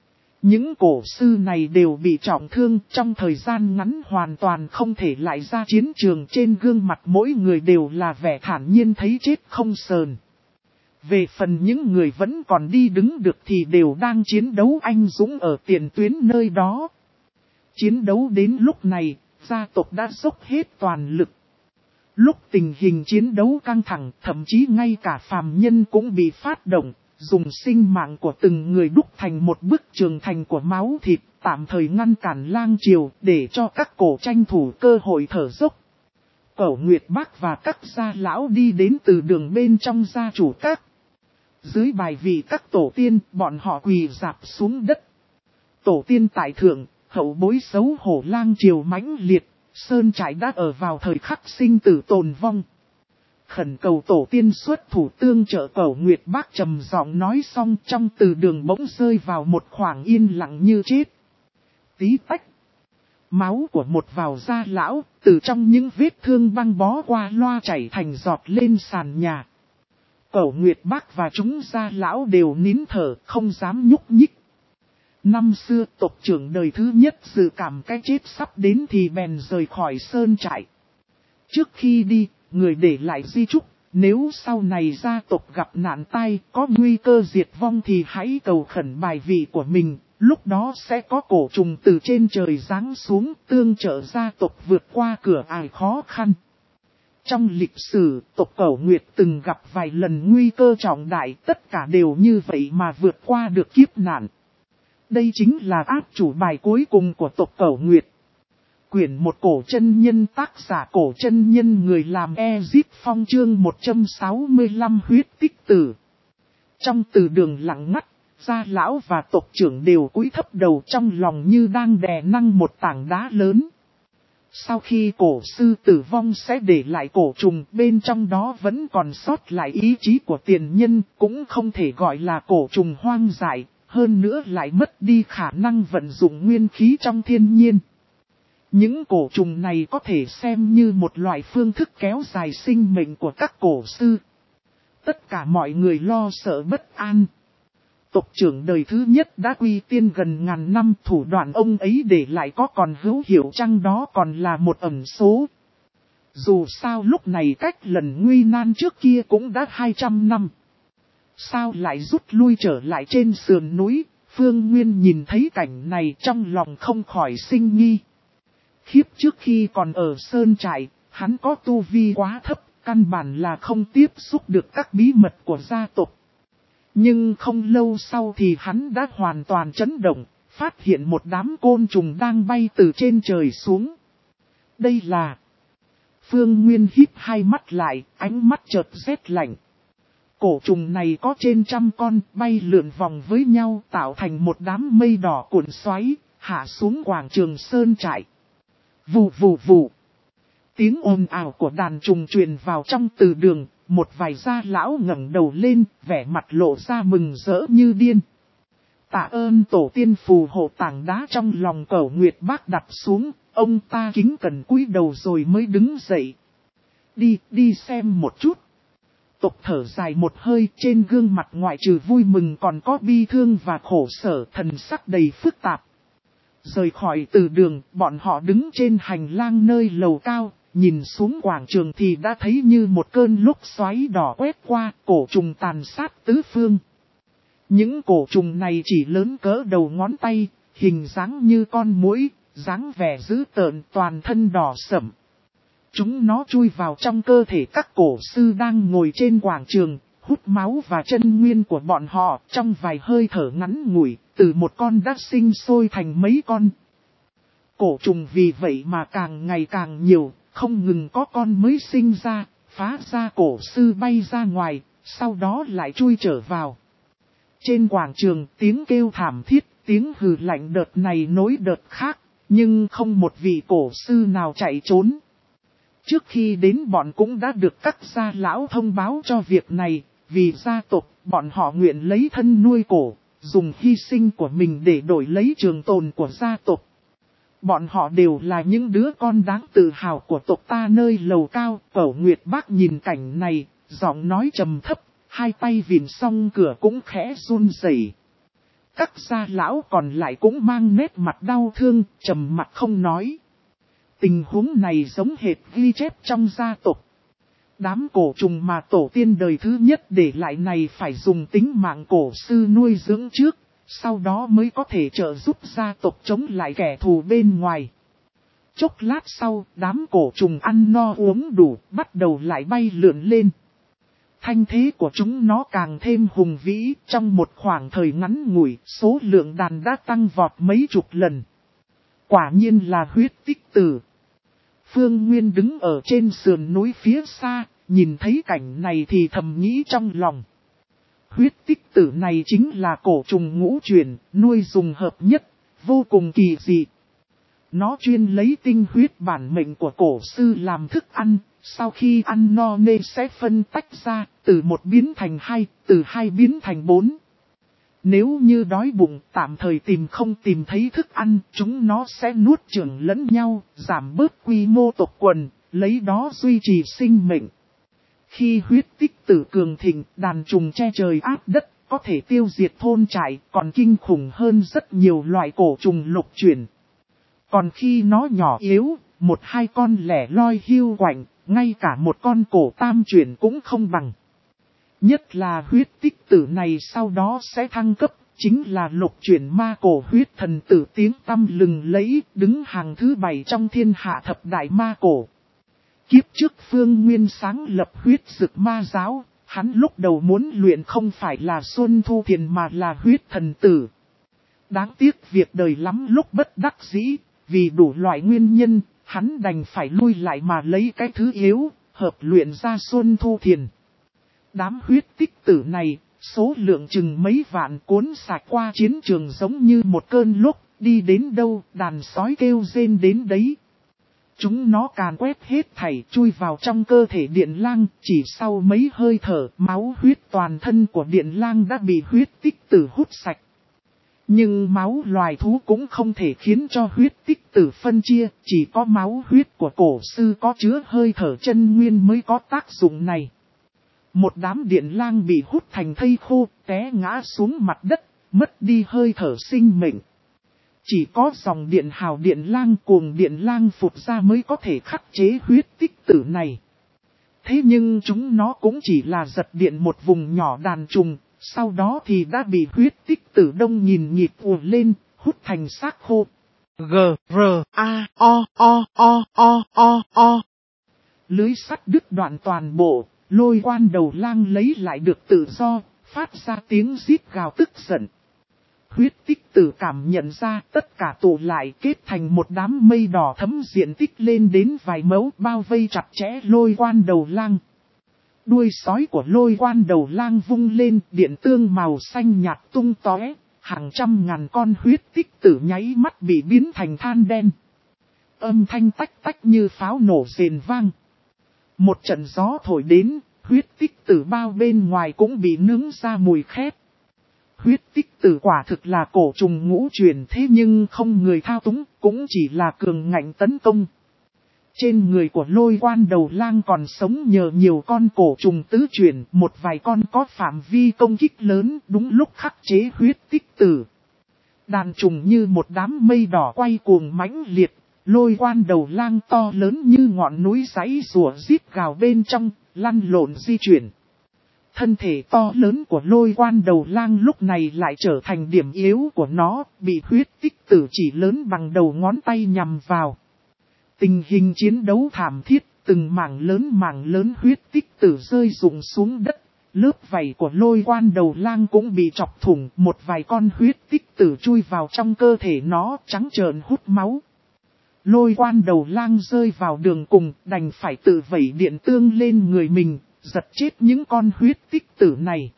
Những cổ sư này đều bị trọng thương, trong thời gian ngắn hoàn toàn không thể lại ra chiến trường, trên gương mặt mỗi người đều là vẻ thản nhiên thấy chết không sờn. Về phần những người vẫn còn đi đứng được thì đều đang chiến đấu anh dũng ở tiền tuyến nơi đó. Chiến đấu đến lúc này, gia tộc đã dốc hết toàn lực. Lúc tình hình chiến đấu căng thẳng, thậm chí ngay cả phàm nhân cũng bị phát động, dùng sinh mạng của từng người đúc thành một bức tường thành của máu thịt, tạm thời ngăn cản lang triều, để cho các cổ tranh thủ cơ hội thở dốc. Cẩu Nguyệt Bác và các gia lão đi đến từ đường bên trong gia chủ các. Dưới bài vị các tổ tiên, bọn họ quỳ rạp xuống đất. Tổ tiên tại thượng, hậu bối xấu hổ lang triều mãnh liệt, sơn trại đã ở vào thời khắc sinh tử tồn vong. Khẩn cầu tổ tiên xuất thủ tương trợ. Cẩu Nguyệt Bác trầm giọng nói xong, trong từ đường bỗng rơi vào một khoảng yên lặng như chết. Tí tách. Máu của một vào da lão, từ trong những vết thương băng bó qua loa chảy thành giọt lên sàn nhà. Cẩu Nguyệt Bác và chúng gia lão đều nín thở, không dám nhúc nhích. Năm xưa tộc trưởng đời thứ nhất dự cảm cái chết sắp đến thì bèn rời khỏi sơn trại. Trước khi đi, người để lại di chúc, nếu sau này gia tộc gặp nạn tai, có nguy cơ diệt vong thì hãy cầu khẩn bài vị của mình, lúc đó sẽ có cổ trùng từ trên trời giáng xuống tương trợ gia tộc vượt qua cửa ải khó khăn. Trong lịch sử, tộc Cẩu Nguyệt từng gặp vài lần nguy cơ trọng đại, tất cả đều như vậy mà vượt qua được kiếp nạn. Đây chính là áp chủ bài cuối cùng của tộc Cẩu Nguyệt. Quyển một cổ chân nhân, tác giả cổ chân nhân, người làm Ezip Phong, chương một trăm sáu mươi lăm huyết tích tử. Trong từ đường lặng ngắt, gia lão và tộc trưởng đều cúi thấp đầu, trong lòng như đang đè nặng một tảng đá lớn. Sau khi cổ sư tử vong sẽ để lại cổ trùng, bên trong đó vẫn còn sót lại ý chí của tiền nhân, cũng không thể gọi là cổ trùng hoang dại, hơn nữa lại mất đi khả năng vận dụng nguyên khí trong thiên nhiên. Những cổ trùng này có thể xem như một loại phương thức kéo dài sinh mệnh của các cổ sư. Tất cả mọi người lo sợ bất an. Tộc trưởng đời thứ nhất đã quy tiên gần ngàn năm, thủ đoạn ông ấy để lại có còn hữu hiệu chăng đó còn là một ẩn số. Dù sao lúc này cách lần nguy nan trước kia cũng đã hai trăm năm. Sao lại rút lui trở lại trên sườn núi? Phương Nguyên nhìn thấy cảnh này trong lòng không khỏi sinh nghi. Khiếp, trước khi còn ở sơn trại, hắn có tu vi quá thấp, căn bản là không tiếp xúc được các bí mật của gia tộc. Nhưng không lâu sau thì hắn đã hoàn toàn chấn động, phát hiện một đám côn trùng đang bay từ trên trời xuống. Đây là... Phương Nguyên híp hai mắt lại, ánh mắt chợt rét lạnh. Cổ trùng này có trên trăm con, bay lượn vòng với nhau tạo thành một đám mây đỏ cuộn xoáy, hạ xuống quảng trường sơn trại. Vù vù vù. Tiếng ồn ào của đàn trùng truyền vào trong từ đường, một vài gia lão ngẩng đầu lên, vẻ mặt lộ ra mừng rỡ như điên. Tạ ơn tổ tiên phù hộ tảng đá trong lòng Cẩu Nguyệt Bác đặt xuống, ông ta kính cẩn cúi đầu rồi mới đứng dậy. Đi, đi xem một chút. Tộc thở dài một hơi, trên gương mặt ngoại trừ vui mừng còn có bi thương và khổ sở, thần sắc đầy phức tạp. Rời khỏi từ đường, bọn họ đứng trên hành lang nơi lầu cao, nhìn xuống quảng trường thì đã thấy như một cơn lốc xoáy đỏ quét qua, cổ trùng tàn sát tứ phương. Những cổ trùng này chỉ lớn cỡ đầu ngón tay, hình dáng như con muỗi, dáng vẻ dữ tợn, toàn thân đỏ sẫm. Chúng nó chui vào trong cơ thể các cổ sư đang ngồi trên quảng trường, hút máu và chân nguyên của bọn họ trong vài hơi thở ngắn ngủi, từ một con đã sinh sôi thành mấy con. Cổ trùng vì vậy mà càng ngày càng nhiều, không ngừng có con mới sinh ra, phá ra cổ sư bay ra ngoài, sau đó lại chui trở vào. Trên quảng trường tiếng kêu thảm thiết, tiếng hừ lạnh đợt này nối đợt khác, nhưng không một vị cổ sư nào chạy trốn. Trước khi đến bọn cũng đã được các gia lão thông báo cho việc này, vì gia tộc bọn họ nguyện lấy thân nuôi cổ, dùng hy sinh của mình để đổi lấy trường tồn của gia tộc. Bọn họ đều là những đứa con đáng tự hào của tộc ta nơi lầu cao. Cẩu Nguyệt Bác nhìn cảnh này, giọng nói trầm thấp, hai tay vịn song cửa cũng khẽ run rẩy. Các gia lão còn lại cũng mang nét mặt đau thương, trầm mặt không nói. Tình huống này giống hệt ghi chép trong gia tộc. Đám cổ trùng mà tổ tiên đời thứ nhất để lại này phải dùng tính mạng cổ sư nuôi dưỡng trước, sau đó mới có thể trợ giúp gia tộc chống lại kẻ thù bên ngoài. Chốc lát sau, đám cổ trùng ăn no uống đủ, bắt đầu lại bay lượn lên. Thanh thế của chúng nó càng thêm hùng vĩ, trong một khoảng thời ngắn ngủi, số lượng đàn đã tăng vọt mấy chục lần. Quả nhiên là huyết tích tử. Phương Nguyên đứng ở trên sườn núi phía xa, nhìn thấy cảnh này thì thầm nghĩ trong lòng. Huyết tích tử này chính là cổ trùng ngũ chuyển, nuôi dùng hợp nhất, vô cùng kỳ dị. Nó chuyên lấy tinh huyết bản mệnh của cổ sư làm thức ăn, sau khi ăn no nê sẽ phân tách ra, từ một biến thành hai, từ hai biến thành bốn. Nếu như đói bụng tạm thời tìm không tìm thấy thức ăn, chúng nó sẽ nuốt chửng lẫn nhau, giảm bớt quy mô tộc quần, lấy đó duy trì sinh mệnh. Khi huyết tích tử cường thịnh, đàn trùng che trời áp đất, có thể tiêu diệt thôn trại, còn kinh khủng hơn rất nhiều loại cổ trùng lục chuyển. Còn khi nó nhỏ yếu, một hai con lẻ loi hiu quạnh, ngay cả một con cổ tam chuyển cũng không bằng. Nhất là huyết tích tử này sau đó sẽ thăng cấp, chính là lục chuyển ma cổ huyết thần tử tiếng tăm lừng lẫy, đứng hàng thứ bảy trong thiên hạ thập đại ma cổ. Kiếp trước Phương Nguyên sáng lập huyết dực ma giáo, hắn lúc đầu muốn luyện không phải là Xuân Thu Thiền mà là huyết thần tử. Đáng tiếc việc đời lắm lúc bất đắc dĩ, vì đủ loại nguyên nhân, hắn đành phải lui lại mà lấy cái thứ yếu, hợp luyện ra Xuân Thu Thiền. Đám huyết tích tử này, số lượng chừng mấy vạn cuốn sạch qua chiến trường giống như một cơn lốc, đi đến đâu đàn sói kêu rên đến đấy. Chúng nó càn quét hết thảy chui vào trong cơ thể Điện Lang, chỉ sau mấy hơi thở máu huyết toàn thân của Điện Lang đã bị huyết tích tử hút sạch. Nhưng máu loài thú cũng không thể khiến cho huyết tích tử phân chia, chỉ có máu huyết của cổ sư có chứa hơi thở chân nguyên mới có tác dụng này. Một đám Điện Lang bị hút thành thây khô, té ngã xuống mặt đất, mất đi hơi thở sinh mệnh. Chỉ có dòng điện hào Điện Lang cuồng Điện Lang phụt ra mới có thể khắc chế huyết tích tử này. Thế nhưng chúng nó cũng chỉ là giật điện một vùng nhỏ đàn trùng, sau đó thì đã bị huyết tích tử đông nhìn nhịp ùa lên, hút thành xác khô. G, R, A, O, O, O, O, O, O. Lưới sắt đứt đoạn toàn bộ, Lôi Quan đầu lang lấy lại được tự do, phát ra tiếng rít gào tức giận. Huyết tích tử cảm nhận ra tất cả tụ lại kết thành một đám mây đỏ thấm diện tích lên đến vài mẫu bao vây chặt chẽ Lôi Quan Đầu Lang. Đuôi sói của Lôi Quan Đầu Lang vung lên, điện tương màu xanh nhạt tung tóe, hàng trăm ngàn con huyết tích tử nháy mắt bị biến thành than đen. Âm thanh tách tách như pháo nổ rền vang. Một trận gió thổi đến, huyết tích tử bao bên ngoài cũng bị nướng ra mùi khét. Huyết tích tử quả thực là cổ trùng ngũ truyền, thế nhưng không người thao túng, cũng chỉ là cường ngạnh tấn công. Trên người của Lôi Quan Đầu Lang còn sống nhờ nhiều con cổ trùng tứ truyền, một vài con có phạm vi công kích lớn, đúng lúc khắc chế huyết tích tử. Đàn trùng như một đám mây đỏ quay cuồng mãnh liệt, Lôi Quan Đầu Lang to lớn như ngọn núi giãy rùa rít gào bên trong, lăn lộn di chuyển. Thân thể to lớn của Lôi Quan Đầu Lang lúc này lại trở thành điểm yếu của nó, bị huyết tích tử chỉ lớn bằng đầu ngón tay nhằm vào. Tình hình chiến đấu thảm thiết, từng mảng lớn mảng lớn huyết tích tử rơi rụng xuống đất. Lớp vảy của Lôi Quan Đầu Lang cũng bị chọc thủng, một vài con huyết tích tử chui vào trong cơ thể nó, trắng trợn hút máu. Lôi Quan Đầu Lang rơi vào đường cùng, đành phải tự vẩy điện tương lên người mình, giật chết những con huyết tích tử này.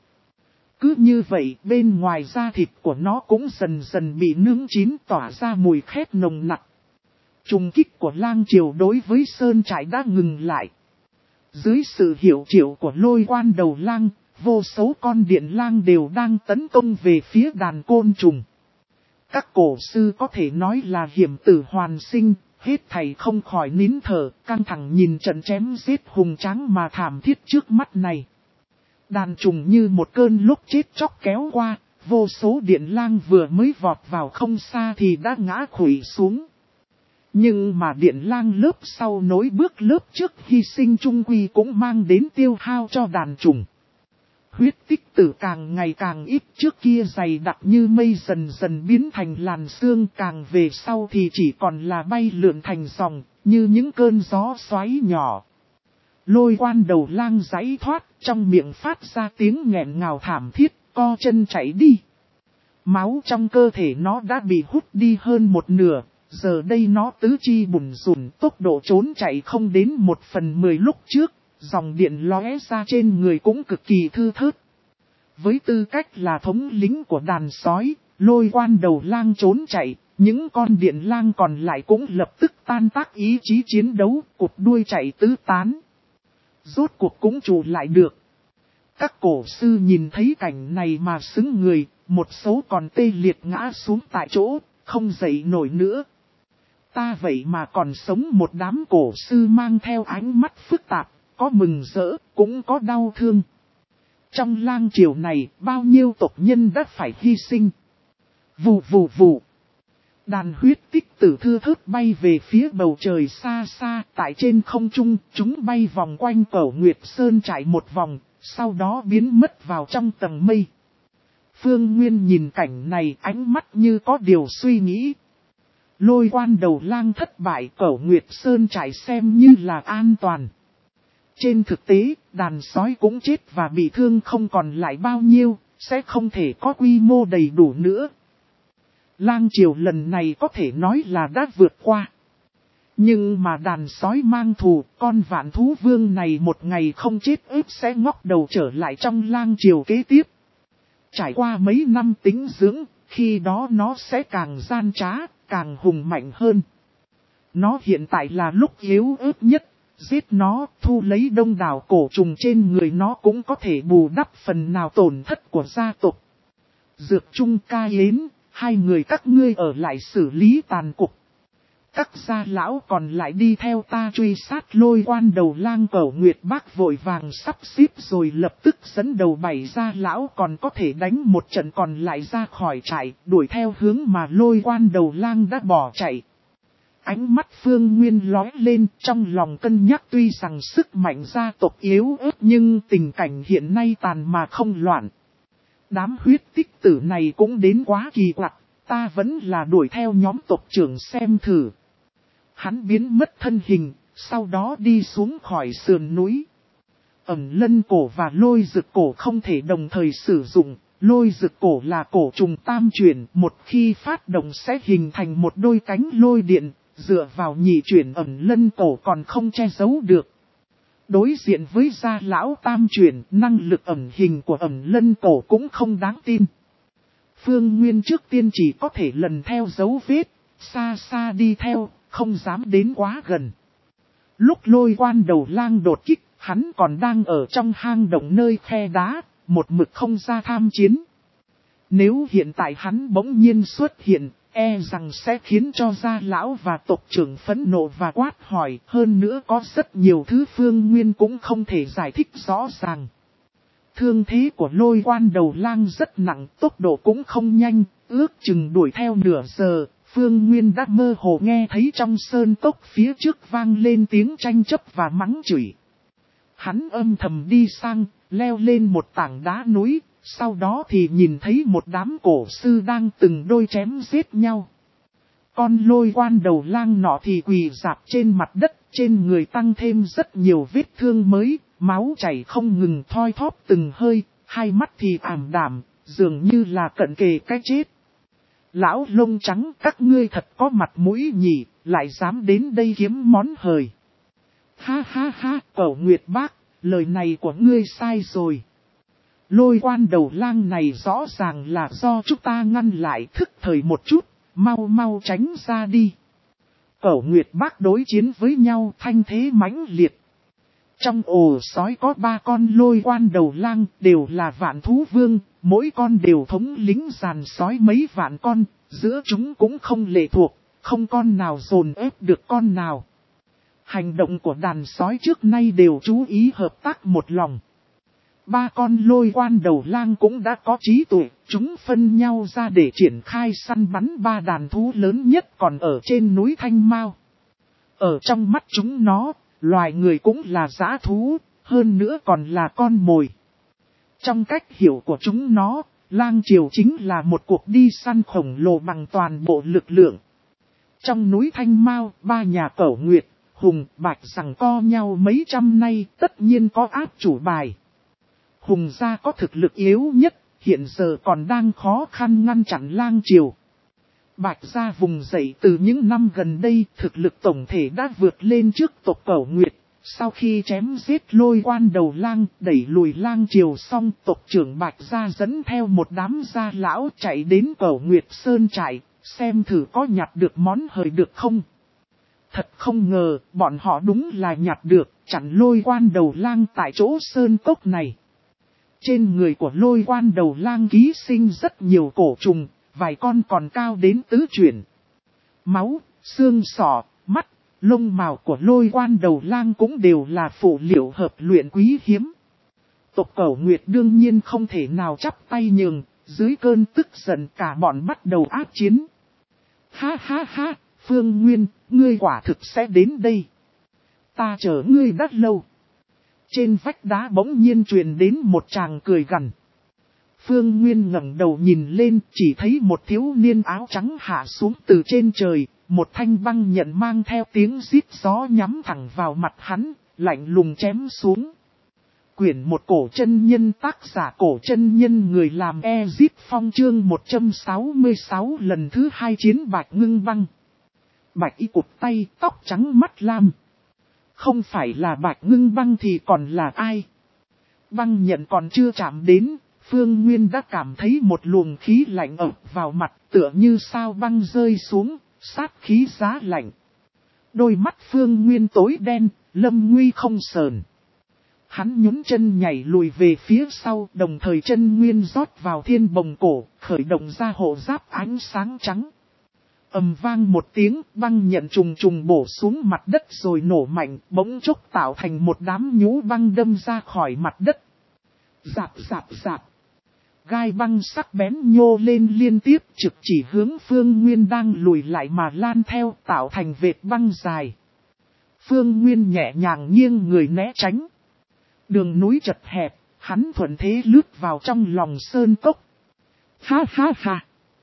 Cứ như vậy, bên ngoài da thịt của nó cũng dần dần bị nướng chín, tỏa ra mùi khét nồng nặc. Trùng kích của lang triều đối với sơn trại đã ngừng lại. Dưới sự hiệu triệu của Lôi Quan Đầu Lang, vô số con điện lang đều đang tấn công về phía đàn côn trùng. Các cổ sư có thể nói là hiểm tử hoàn sinh, hết thảy không khỏi nín thở, căng thẳng nhìn trận chém giết hùng tráng mà thảm thiết trước mắt này. Đàn trùng như một cơn lốc chết chóc kéo qua, vô số điện lang vừa mới vọt vào không xa thì đã ngã khuỵu xuống. Nhưng mà điện lang lớp sau nối bước lớp trước hy sinh trung quy cũng mang đến tiêu hao cho đàn trùng. Huyết tích tử càng ngày càng ít, trước kia dày đặc như mây dần dần biến thành làn sương, càng về sau thì chỉ còn là bay lượn thành dòng, như những cơn gió xoáy nhỏ. Lôi Quan Đầu Lang giãy thoát, trong miệng phát ra tiếng nghẹn ngào thảm thiết, co chân chạy đi. Máu trong cơ thể nó đã bị hút đi hơn một nửa. Giờ đây nó tứ chi bùn rùn, tốc độ trốn chạy không đến một phần mười lúc trước, dòng điện lóe ra trên người cũng cực kỳ thư thớt. Với tư cách là thống lĩnh của đàn sói, Lôi Quan Đầu Lang trốn chạy, những con điện lang còn lại cũng lập tức tan tác ý chí chiến đấu, cụt đuôi chạy tứ tán. Rốt cuộc cũng trụ lại được. Các cổ sư nhìn thấy cảnh này mà sững người, một số còn tê liệt ngã xuống tại chỗ, không dậy nổi nữa. Ta vậy mà còn sống, một đám cổ sư mang theo ánh mắt phức tạp, có mừng rỡ, cũng có đau thương. Trong lang triều này, bao nhiêu tộc nhân đã phải hy sinh. Vù vù vù. Đàn huyết tích tử thưa thớt bay về phía bầu trời xa xa, tại trên không trung, chúng bay vòng quanh Cẩu Nguyệt Sơn trải một vòng, sau đó biến mất vào trong tầng mây. Phương Nguyên nhìn cảnh này, ánh mắt như có điều suy nghĩ. Lôi Quan Đầu Lang thất bại, Cẩu Nguyệt Sơn trải xem như là an toàn. Trên thực tế, đàn sói cũng chết và bị thương không còn lại bao nhiêu, sẽ không thể có quy mô đầy đủ nữa. Lang triều lần này có thể nói là đã vượt qua. Nhưng mà đàn sói mang thù, con vạn thú vương này một ngày không chết ếp sẽ ngóc đầu trở lại trong lang triều kế tiếp. Trải qua mấy năm tính dưỡng, khi đó nó sẽ càng gian trá, càng hùng mạnh hơn. Nó hiện tại là lúc yếu ớt nhất, giết nó, thu lấy đông đảo cổ trùng trên người nó cũng có thể bù đắp phần nào tổn thất của gia tộc. Dược Trung Ca Yến, hai người các ngươi ở lại xử lý tàn cục. Các gia lão còn lại đi theo ta truy sát Lôi Quan Đầu Lang. Cẩu Nguyệt Bác vội vàng sắp xếp rồi lập tức dẫn đầu bảy gia lão còn có thể đánh một trận còn lại ra khỏi trại, đuổi theo hướng mà Lôi Quan Đầu Lang đã bỏ chạy. Ánh mắt Phương Nguyên lóe lên, trong lòng cân nhắc, tuy rằng sức mạnh gia tộc yếu ớt nhưng tình cảnh hiện nay tàn mà không loạn. Đám huyết tích tử này cũng đến quá kỳ quặc, ta vẫn là đuổi theo nhóm tộc trưởng xem thử. Hắn biến mất thân hình, sau đó đi xuống khỏi sườn núi. Ẩm lân cổ và lôi rực cổ không thể đồng thời sử dụng, Lôi rực cổ là cổ trùng tam chuyển, một khi phát động sẽ hình thành một đôi cánh lôi điện, dựa vào nhị chuyển ẩn lân cổ còn không che giấu được. Đối diện với gia lão tam chuyển, năng lực ẩn hình của ẩn lân cổ cũng không đáng tin. Phương Nguyên trước tiên chỉ có thể lần theo dấu vết, xa xa đi theo, không dám đến quá gần. Lúc Lôi Quan Đầu Lang đột kích, hắn còn đang ở trong hang động nơi khe đá, một mực không ra tham chiến. Nếu hiện tại hắn bỗng nhiên xuất hiện, e rằng sẽ khiến cho gia lão và tộc trưởng phẫn nộ và quát hỏi. Hơn nữa có rất nhiều thứ Phương Nguyên cũng không thể giải thích rõ ràng. Thương thế của Lôi Quan Đầu Lang rất nặng, tốc độ cũng không nhanh, ước chừng đuổi theo nửa giờ. Phương Nguyên đã mơ hồ nghe thấy trong sơn cốc phía trước vang lên tiếng tranh chấp và mắng chửi. Hắn âm thầm đi sang, leo lên một tảng đá núi, sau đó thì nhìn thấy một đám cổ sư đang từng đôi chém giết nhau. Con Lôi Quan Đầu Lang nọ thì quỳ rạp trên mặt đất, trên người tăng thêm rất nhiều vết thương mới, máu chảy không ngừng thoi thóp từng hơi, hai mắt thì ảm đạm, dường như là cận kề cái chết. Lão lông trắng, các ngươi thật có mặt mũi nhỉ, lại dám đến đây kiếm món hời. Ha ha ha, Cẩu Nguyệt Bác, lời này của ngươi sai rồi. Lôi Quan Đầu Lang này rõ ràng là do chúng ta ngăn lại, thức thời một chút, mau mau tránh ra đi. Cẩu Nguyệt Bác đối chiến với nhau thanh thế mãnh liệt. Trong ổ sói có ba con Lôi Quan Đầu Lang, đều là vạn thú vương, mỗi con đều thống lĩnh dàn sói mấy vạn con, giữa chúng cũng không lệ thuộc, không con nào dồn ép được con nào. Hành động của đàn sói trước nay đều chú ý hợp tác một lòng. Ba con Lôi Quan Đầu Lang cũng đã có trí tuệ, chúng phân nhau ra để triển khai săn bắn ba đàn thú lớn nhất còn ở trên núi Thanh Mao. Ở trong mắt chúng nó, loài người cũng là dã thú, hơn nữa còn là con mồi. Trong cách hiểu của chúng nó, lang triều chính là một cuộc đi săn khổng lồ bằng toàn bộ lực lượng. Trong núi Thanh Mao, ba nhà Cẩu Nguyệt, Hùng, Bạch giằng co nhau mấy trăm nay, tất nhiên có áp chủ bài. Hùng gia có thực lực yếu nhất, hiện giờ còn đang khó khăn ngăn chặn lang triều. Bạch gia vùng dậy từ những năm gần đây, thực lực tổng thể đã vượt lên trước tộc Cẩu Nguyệt. Sau khi chém giết Lôi Quan Đầu Lang, đẩy lùi lang triều xong, tộc trưởng Bạch gia dẫn theo một đám gia lão chạy đến Cẩu Nguyệt Sơn trại, xem thử có nhặt được món hời được không. Thật không ngờ, bọn họ đúng là nhặt được, chặn Lôi Quan Đầu Lang tại chỗ sơn cốc này. Trên người của Lôi Quan Đầu Lang ký sinh rất nhiều cổ trùng, vài con còn cao đến tứ chuyển. Máu, xương sọ, mắt, lông mào của Lôi Quan Đầu Lang cũng đều là phụ liệu hợp luyện quý hiếm. Tộc Cẩu Nguyệt đương nhiên không thể nào chắp tay nhường, dưới cơn tức giận cả bọn bắt đầu ác chiến. Ha ha ha, Phương Nguyên, ngươi quả thực sẽ đến đây. Ta chờ ngươi đã lâu. Trên vách đá bỗng nhiên truyền đến một tràng cười gằn. Phương Nguyên ngẩng đầu nhìn lên, chỉ thấy một thiếu niên áo trắng hạ xuống từ trên trời, một thanh băng nhận mang theo tiếng rít gió nhắm thẳng vào mặt hắn, lạnh lùng chém xuống. Quyển một cổ chân nhân, tác giả cổ chân nhân, người làm Ezip Phong, chương một trăm sáu mươi sáu, lần thứ hai chiến Bạch Ngưng Băng. Bạch y cụt tay, tóc trắng mắt lam. Không phải là Bạch Ngưng Băng thì còn là ai? Băng nhận còn chưa chạm đến, Phương Nguyên đã cảm thấy một luồng khí lạnh ập vào mặt, tựa như sao băng rơi xuống, sát khí giá lạnh. Đôi mắt Phương Nguyên tối đen, lâm nguy không sờn. Hắn nhún chân nhảy lùi về phía sau, đồng thời chân nguyên rót vào thiên bồng cổ, khởi động ra hộ giáp ánh sáng trắng. Ầm vang một tiếng, băng nhận trùng trùng bổ xuống mặt đất rồi nổ mạnh, bỗng chốc tạo thành một đám nhũ băng đâm ra khỏi mặt đất. Rạp rạp rạp. Gai băng sắc bén nhô lên liên tiếp, trực chỉ hướng Phương Nguyên đang lùi lại mà lan theo, tạo thành vệt băng dài. Phương Nguyên nhẹ nhàng nghiêng người né tránh. Đường núi chật hẹp, hắn thuận thế lướt vào trong lòng sơn cốc. Ha ha ha.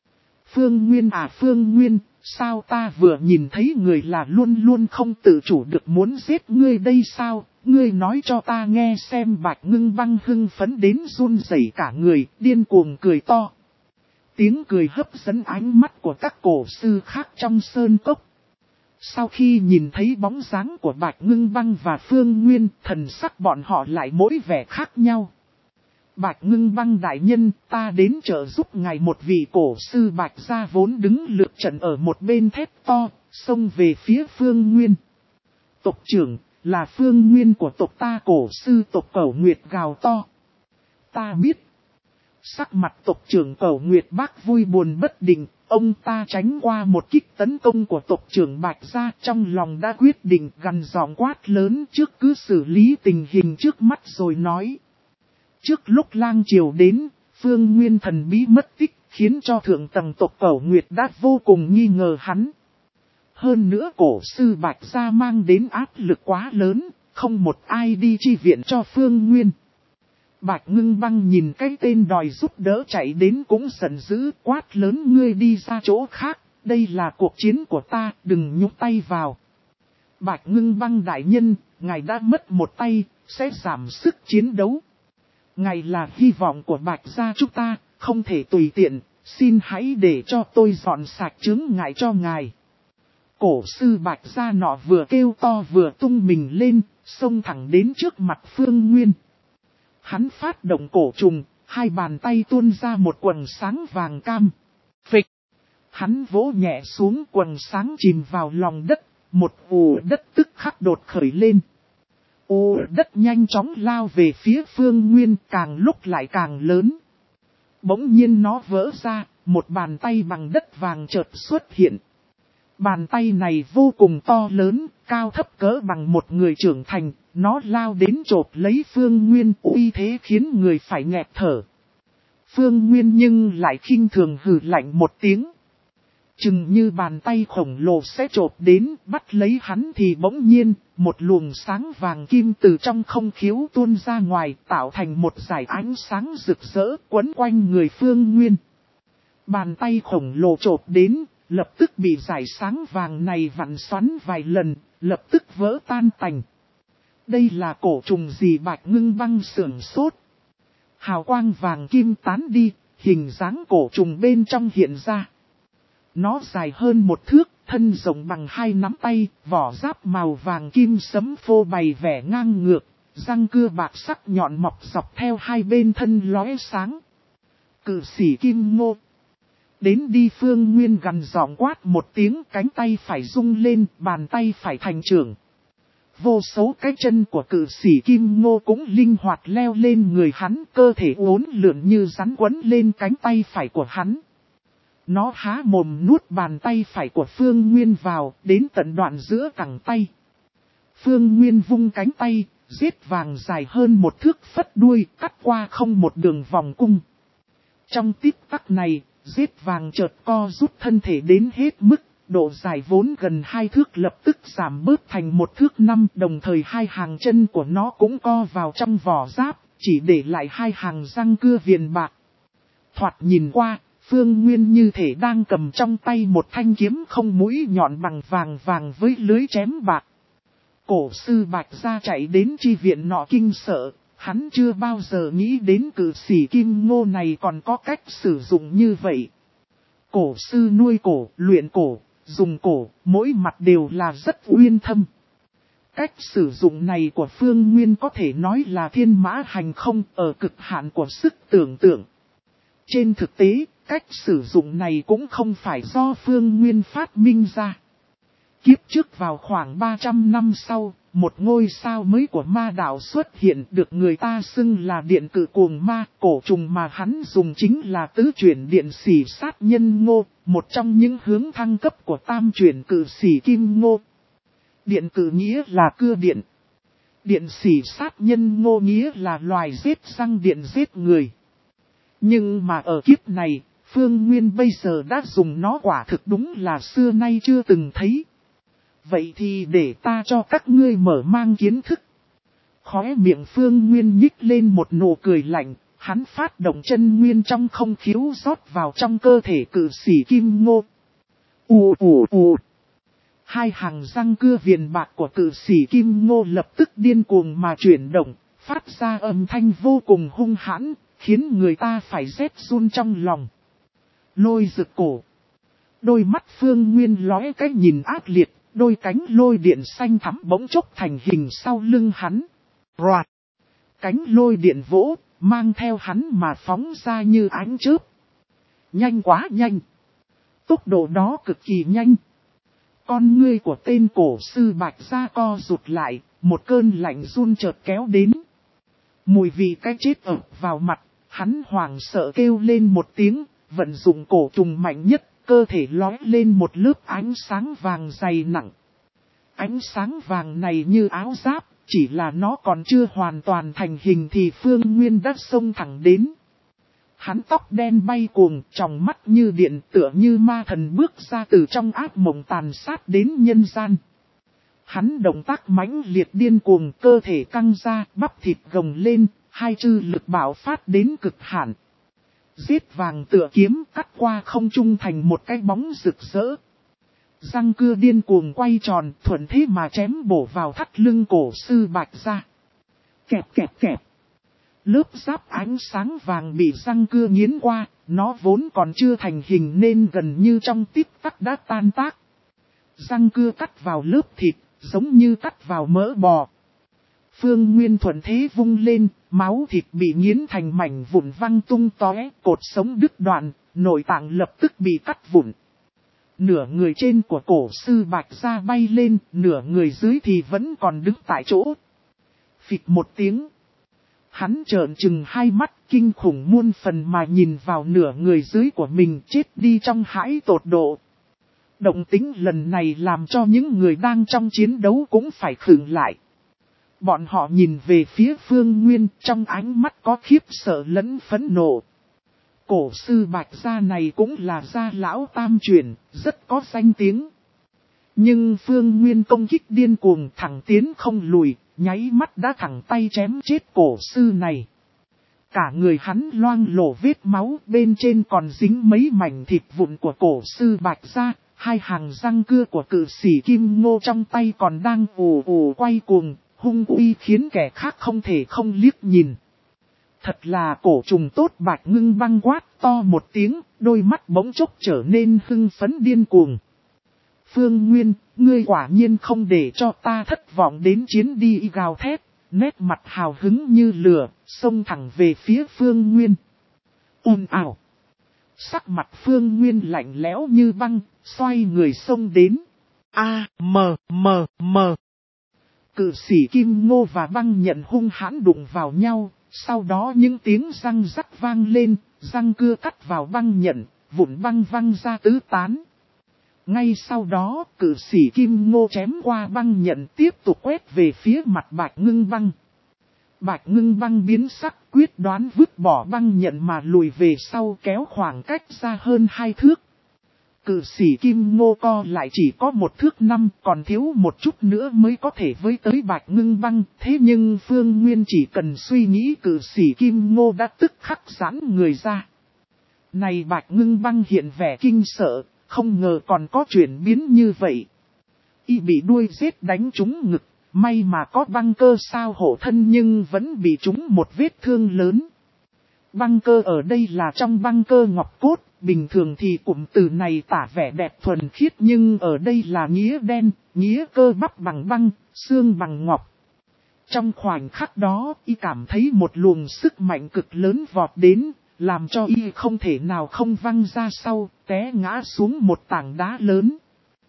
Phương Nguyên à Phương Nguyên, sao ta vừa nhìn thấy người là luôn luôn không tự chủ được muốn giết ngươi đây sao, ngươi nói cho ta nghe xem. Bạch Ngưng Băng hưng phấn đến run rẩy cả người, điên cuồng cười to. Tiếng cười hấp dẫn ánh mắt của các cổ sư khác trong sơn cốc. Sau khi nhìn thấy bóng dáng của Bạch Ngưng Băng và Phương Nguyên, thần sắc bọn họ lại mỗi vẻ khác nhau. Bạch Ngưng Băng đại nhân, ta đến trợ giúp ngài. Một vị cổ sư Bạch gia vốn đứng lược trận ở một bên thét to, xông về phía Phương Nguyên. Tộc trưởng, là Phương Nguyên của tộc ta. Cổ sư tộc Cẩu Nguyệt gào to. Ta biết. Sắc mặt tộc trưởng Cẩu Nguyệt Bác vui buồn bất định, ông ta tránh qua một kích tấn công của tộc trưởng Bạch gia, trong lòng đã quyết định gằn giọng quát lớn trước cứ xử lý tình hình trước mắt rồi nói. Trước lúc lang triều đến, Phương Nguyên thần bí mất tích, khiến cho thượng tầng tộc Cẩu Nguyệt đã vô cùng nghi ngờ hắn. Hơn nữa cổ sư Bạch gia mang đến áp lực quá lớn, không một ai đi chi viện cho Phương Nguyên. Bạch Ngưng Băng nhìn cái tên đòi giúp đỡ chạy đến cũng giận dữ, quát lớn, ngươi đi ra chỗ khác, đây là cuộc chiến của ta, đừng nhúc tay vào. Bạch Ngưng Băng đại nhân, ngài đã mất một tay, sẽ giảm sức chiến đấu. Ngài là hy vọng của Bạch gia chúng ta, không thể tùy tiện, xin hãy để cho tôi dọn sạch chướng ngại cho ngài. Cổ sư Bạch gia nọ vừa kêu to vừa tung mình lên, xông thẳng đến trước mặt Phương Nguyên. Hắn phát động cổ trùng, hai bàn tay tuôn ra một quầng sáng vàng cam. Phịch! Hắn vỗ nhẹ xuống, quầng sáng chìm vào lòng đất, một ù đất tức khắc đột khởi lên. Ù đất nhanh chóng lao về phía Phương Nguyên, càng lúc lại càng lớn. Bỗng nhiên nó vỡ ra, một bàn tay bằng đất vàng chợt xuất hiện. Bàn tay này vô cùng to lớn, cao thấp cỡ bằng một người trưởng thành, nó lao đến chộp lấy Phương Nguyên, uy thế khiến người phải nghẹt thở. Phương Nguyên nhưng lại khinh thường hừ lạnh một tiếng. Chừng như bàn tay khổng lồ sẽ chộp đến, bắt lấy hắn thì bỗng nhiên, một luồng sáng vàng kim từ trong không khiếu tuôn ra ngoài, tạo thành một dải ánh sáng rực rỡ quấn quanh người Phương Nguyên. Bàn tay khổng lồ chộp đến, lập tức bị dải sáng vàng này vặn xoắn vài lần, lập tức vỡ tan tành. Đây là cổ trùng gì? Bạch Ngưng Băng sửng sốt. Hào quang vàng kim tán đi, hình dáng cổ trùng bên trong hiện ra. Nó dài hơn một thước, thân rộng bằng hai nắm tay, vỏ giáp màu vàng kim sẫm phô bày vẻ ngang ngược, răng cưa bạc sắc nhọn mọc dọc theo hai bên thân lóe sáng. Cự sĩ Kim Ngô. Đến đi. Phương Nguyên gằn giọng quát một tiếng, cánh tay phải rung lên, bàn tay phải thành trưởng. Vô số cái chân của cự sĩ Kim Ngô cũng linh hoạt leo lên người hắn, cơ thể uốn lượn như rắn quấn lên cánh tay phải của hắn. Nó há mồm nuốt bàn tay phải của Phương Nguyên vào, đến tận đoạn giữa cẳng tay. Phương Nguyên vung cánh tay, giết vàng dài hơn một thước phất đuôi, cắt qua không một đường vòng cung. Trong tích tắc này, giết vàng chợt co rút thân thể đến hết mức, độ dài vốn gần hai thước lập tức giảm bớt thành một thước năm, đồng thời hai hàng chân của nó cũng co vào trong vỏ giáp, chỉ để lại hai hàng răng cưa viền bạc. Thoạt nhìn qua, Phương Nguyên như thể đang cầm trong tay một thanh kiếm không mũi nhọn bằng vàng vàng với lưới chém bạc. Cổ sư Bạch gia chạy đến chi viện nọ kinh sợ, hắn chưa bao giờ nghĩ đến cự sĩ Kim Ngô này còn có cách sử dụng như vậy. Cổ sư nuôi cổ, luyện cổ, dùng cổ, mỗi mặt đều là rất uyên thâm. Cách sử dụng này của Phương Nguyên có thể nói là thiên mã hành không, ở cực hạn của sức tưởng tượng. Trên thực tế, cách sử dụng này cũng không phải do Phương Nguyên phát minh ra. Kiếp trước vào khoảng ba trăm năm sau, một ngôi sao mới của ma đạo xuất hiện, được người ta xưng là điện cự cuồng ma. Cổ trùng mà hắn dùng chính là tứ chuyển điện xỉ sát nhân ngô, một trong những hướng thăng cấp của tam chuyển cự xỉ kim ngô. Điện cự nghĩa là cưa điện. Điện xỉ sát nhân ngô nghĩa là loài giết răng điện giết người. Nhưng mà ở kiếp này, Phương Nguyên bây giờ đã dùng nó quả thực đúng là xưa nay chưa từng thấy. Vậy thì để ta cho các ngươi mở mang kiến thức. Khóe miệng Phương Nguyên nhích lên một nụ cười lạnh, hắn phát động chân nguyên trong không khiếu rót vào trong cơ thể cự sĩ Kim Ngô. Ù ù ù. Hai hàng răng cưa viền bạc của cự sĩ Kim Ngô lập tức điên cuồng mà chuyển động, phát ra âm thanh vô cùng hung hãn, khiến người ta phải rét run trong lòng. Lôi rực cổ. Đôi mắt Phương Nguyên lóe cái nhìn ác liệt, đôi cánh lôi điện xanh thắm bỗng chốc thành hình sau lưng hắn. Roạt. Cánh lôi điện vỗ, mang theo hắn mà phóng ra như ánh chớp. Nhanh quá nhanh. Tốc độ đó cực kỳ nhanh. Con ngươi của tên cổ sư Bạch Gia co rụt lại, một cơn lạnh run chợt kéo đến. Mùi vị cái chết ập vào mặt, hắn hoảng sợ kêu lên một tiếng, vận dụng cổ trùng mạnh nhất, cơ thể lóe lên một lớp ánh sáng vàng dày nặng. Ánh sáng vàng này như áo giáp, chỉ là nó còn chưa hoàn toàn thành hình thì Phương Nguyên đã xông thẳng đến. Hắn tóc đen bay cuồng, tròng mắt như điện tựa như ma thần bước ra từ trong ác mộng tàn sát đến nhân gian. Hắn động tác mãnh liệt điên cuồng, cơ thể căng ra, bắp thịt gồng lên, hai chư lực bạo phát đến cực hạn. Giết vàng tựa kiếm cắt qua không trung thành một cái bóng rực rỡ. Răng cưa điên cuồng quay tròn, thuận thế mà chém bổ vào thắt lưng cổ sư Bạch Gia. Kẹp kẹp kẹp. Lớp giáp ánh sáng vàng bị răng cưa nghiến qua, nó vốn còn chưa thành hình nên gần như trong tích tắc đã tan tác. Răng cưa cắt vào lớp thịt, giống như cắt vào mỡ bò. Phương Nguyên thuận thế vung lên, máu thịt bị nghiến thành mảnh vụn văng tung tóe, cột sống đứt đoạn, nội tạng lập tức bị cắt vụn. Nửa người trên của cổ sư Bạch Gia bay lên, nửa người dưới thì vẫn còn đứng tại chỗ. Phịch một tiếng. Hắn trợn trừng hai mắt kinh khủng muôn phần mà nhìn vào nửa người dưới của mình chết đi trong hãi tột độ. Động tĩnh lần này làm cho những người đang trong chiến đấu cũng phải khựng lại. Bọn họ nhìn về phía Phương Nguyên trong ánh mắt có khiếp sợ lẫn phẫn nộ. Cổ sư Bạch Gia này cũng là gia lão tam truyền, rất có danh tiếng. Nhưng Phương Nguyên công kích điên cuồng thẳng tiến không lùi, nháy mắt đã thẳng tay chém chết cổ sư này. Cả người hắn loang lổ vết máu, bên trên còn dính mấy mảnh thịt vụn của cổ sư Bạch Gia, hai hàng răng cưa của cự sĩ Kim Ngô trong tay còn đang ù ù quay cuồng, hung uy khiến kẻ khác không thể không liếc nhìn. Thật là cổ trùng tốt. Bạch Ngưng Băng quát to một tiếng, đôi mắt bỗng chốc trở nên hưng phấn điên cuồng. Phương Nguyên, ngươi quả nhiên không để cho ta thất vọng đến chiến đi, gào thét, nét mặt hào hứng như lửa, xông thẳng về phía Phương Nguyên. Ồn ào. Sắc mặt Phương Nguyên lạnh lẽo như băng, xoay người xông đến. A, mờ, mờ, mờ. Cự sĩ Kim Ngô và Băng Nhận hung hãn đụng vào nhau, sau đó những tiếng răng rắc vang lên, răng cưa cắt vào Băng Nhận, vụn băng văng ra tứ tán. Ngay sau đó, cự sĩ Kim Ngô chém qua Băng Nhận tiếp tục quét về phía mặt Bạch Ngưng Băng. Bạch Ngưng Băng biến sắc quyết đoán vứt bỏ Băng Nhận mà lùi về sau kéo khoảng cách ra hơn hai thước. Cự sĩ Kim Ngô co lại chỉ có một thước năm, còn thiếu một chút nữa mới có thể với tới Bạch Ngưng Băng. Thế nhưng Phương Nguyên chỉ cần suy nghĩ cự sĩ Kim Ngô đã tức khắc giãn người ra. Này Bạch Ngưng Băng hiện vẻ kinh sợ, không ngờ còn có chuyển biến như vậy. Y bị đuôi giết đánh trúng ngực, may mà có băng cơ sao hộ thân nhưng vẫn bị trúng một vết thương lớn. Băng cơ ở đây là trong băng cơ ngọc cốt, bình thường thì cụm từ này tả vẻ đẹp thuần khiết nhưng ở đây là nghĩa đen, nghĩa cơ bắp bằng băng, xương bằng ngọc. Trong khoảnh khắc đó, y cảm thấy một luồng sức mạnh cực lớn vọt đến, làm cho y không thể nào không văng ra sau, té ngã xuống một tảng đá lớn.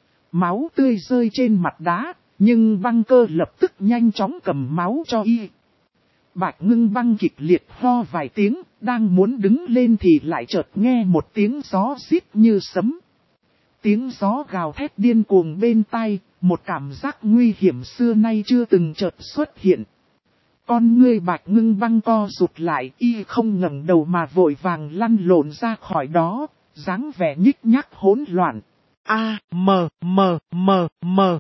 Máu tươi rơi trên mặt đá, nhưng băng cơ lập tức nhanh chóng cầm máu cho y. Bạch Ngưng Băng kịch liệt ho vài tiếng, đang muốn đứng lên thì lại chợt nghe một tiếng gió rít như sấm. Tiếng gió gào thét điên cuồng bên tai, một cảm giác nguy hiểm xưa nay chưa từng chợt xuất hiện. Con ngươi Bạch Ngưng Băng co rụt lại, y không ngẩng đầu mà vội vàng lăn lộn ra khỏi đó, dáng vẻ nhích nhác hỗn loạn. A, mờ, mờ, mờ, mờ.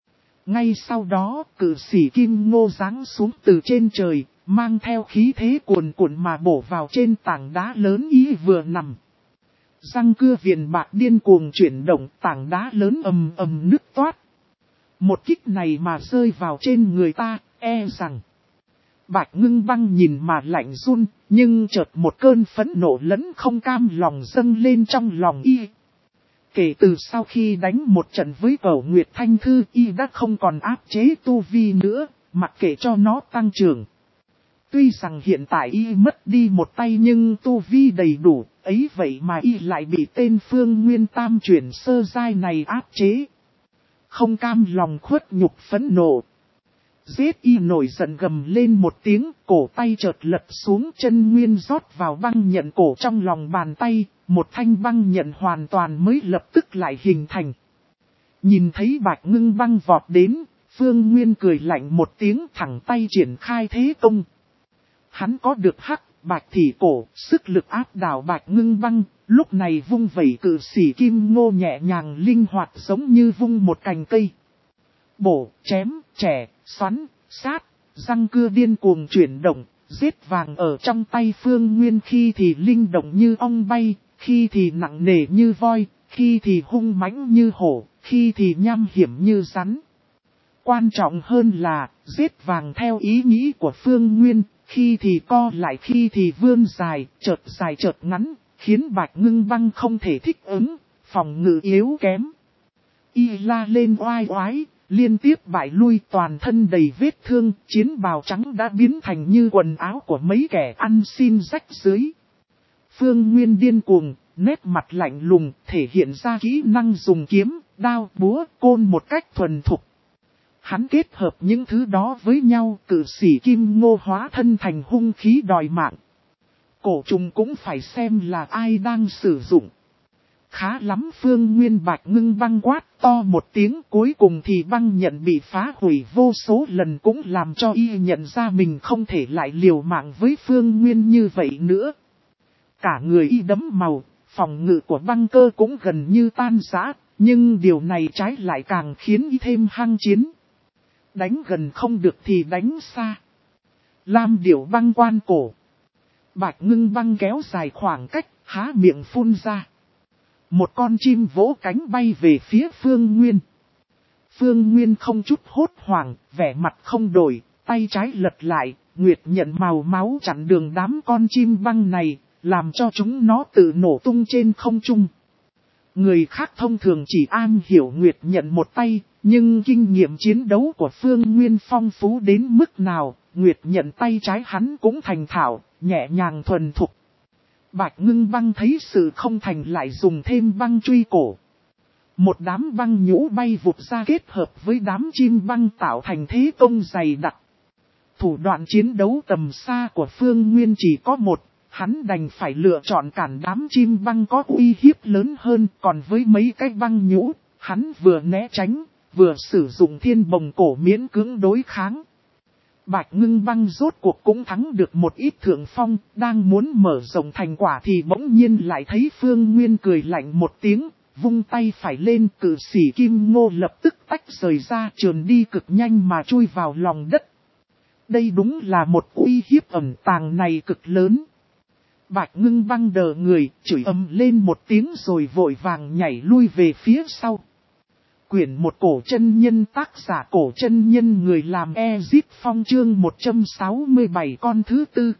Ngay sau đó, cự sĩ Kim Ngô giáng xuống từ trên trời, mang theo khí thế cuồn cuộn mà bổ vào trên tảng đá lớn ý vừa nằm. Răng cưa viền bạc điên cuồng chuyển động, tảng đá lớn ầm ầm nứt toát. Một kích này mà rơi vào trên người ta, e rằng. Bạch Ngưng Băng nhìn mà lạnh run, nhưng chợt một cơn phẫn nộ lẫn không cam lòng dâng lên trong lòng y. Kể từ sau khi đánh một trận với Cẩu Nguyệt Thanh Thư, y đã không còn áp chế tu vi nữa, mặc kệ cho nó tăng trưởng. Tuy rằng hiện tại y mất đi một tay nhưng tu vi đầy đủ, ấy vậy mà y lại bị tên Phương Nguyên Tam chuyển sơ giai này áp chế. Không cam lòng khuất nhục phẫn nộ. Giết y nổi giận gầm lên một tiếng, cổ tay chợt lật xuống, chân nguyên rót vào băng nhận cổ trong lòng bàn tay, một thanh băng nhận hoàn toàn mới lập tức lại hình thành. Nhìn thấy Bạch Ngưng Băng vọt đến, Phương Nguyên cười lạnh một tiếng, thẳng tay triển khai thế công. Hắn có được hắc, bạch thị cổ, sức lực áp đảo Bạch Ngưng Băng, lúc này vung vẩy cự xỉ kim ngô nhẹ nhàng linh hoạt giống như vung một cành cây. Bổ, chém, chẻ, xoắn, sát, răng cưa điên cuồng chuyển động, giết vàng ở trong tay Phương Nguyên khi thì linh động như ong bay, khi thì nặng nề như voi, khi thì hung mãnh như hổ, khi thì nham hiểm như rắn. Quan trọng hơn là, giết vàng theo ý nghĩ của Phương Nguyên, khi thì co lại khi thì vươn dài, chợt dài chợt ngắn, khiến Bạch Ngưng Băng không thể thích ứng, phòng ngự yếu kém. Y la lên oai oái, liên tiếp bại lui, toàn thân đầy vết thương, chiến bào trắng đã biến thành như quần áo của mấy kẻ ăn xin rách dưới. Phương Nguyên điên cuồng, nét mặt lạnh lùng, thể hiện ra kỹ năng dùng kiếm, đao, búa, côn một cách thuần thục. Hắn kết hợp những thứ đó với nhau, cự sĩ kim ngô hóa thân thành hung khí đòi mạng. Cổ trùng cũng phải xem là ai đang sử dụng. Khá lắm, Phương Nguyên. Bạch Ngưng Băng quát to một tiếng, cuối cùng thì băng nhận bị phá hủy vô số lần, cũng làm cho y nhận ra mình không thể lại liều mạng với Phương Nguyên như vậy nữa. Cả người y đẫm màu, phòng ngự của băng cơ cũng gần như tan rã, nhưng điều này trái lại càng khiến y thêm hăng chiến. Đánh gần không được thì đánh xa. Lam điểu băng quan cổ. Bạch Ngưng Băng kéo dài khoảng cách, há miệng phun ra. Một con chim vỗ cánh bay về phía Phương Nguyên. Phương Nguyên không chút hốt hoảng, vẻ mặt không đổi, tay trái lật lại, nguyệt nhận màu máu chặn đường đám con chim băng này, làm cho chúng nó tự nổ tung trên không trung. Người khác thông thường chỉ am hiểu nguyệt nhận một tay, nhưng kinh nghiệm chiến đấu của Phương Nguyên phong phú đến mức nào, nguyệt nhận tay trái hắn cũng thành thạo, nhẹ nhàng thuần thục. Bạch Ngưng Băng thấy sự không thành lại dùng thêm băng truy cổ. Một đám băng nhũ bay vụt ra kết hợp với đám chim băng tạo thành thế công dày đặc. Thủ đoạn chiến đấu tầm xa của Phương Nguyên chỉ có một, hắn đành phải lựa chọn cản đám chim băng có uy hiếp lớn hơn, còn với mấy cái băng nhũ, hắn vừa né tránh, vừa sử dụng thiên bồng cổ miễn cưỡng đối kháng. Bạch Ngưng Băng rốt cuộc cũng thắng được một ít thượng phong, đang muốn mở rộng thành quả thì bỗng nhiên lại thấy Phương Nguyên cười lạnh một tiếng, vung tay phải lên, cự sĩ kim ngô lập tức tách rời ra, trườn đi cực nhanh mà chui vào lòng đất. Đây đúng là một uy hiếp ẩn tàng này cực lớn. Bạch Ngưng Băng đờ người, chửi ầm lên một tiếng rồi vội vàng nhảy lui về phía sau. Quyển một cổ chân nhân, tác giả Cổ Chân Nhân, người làm Ezit Phong, chương một trăm sáu mươi bảy con thứ tư.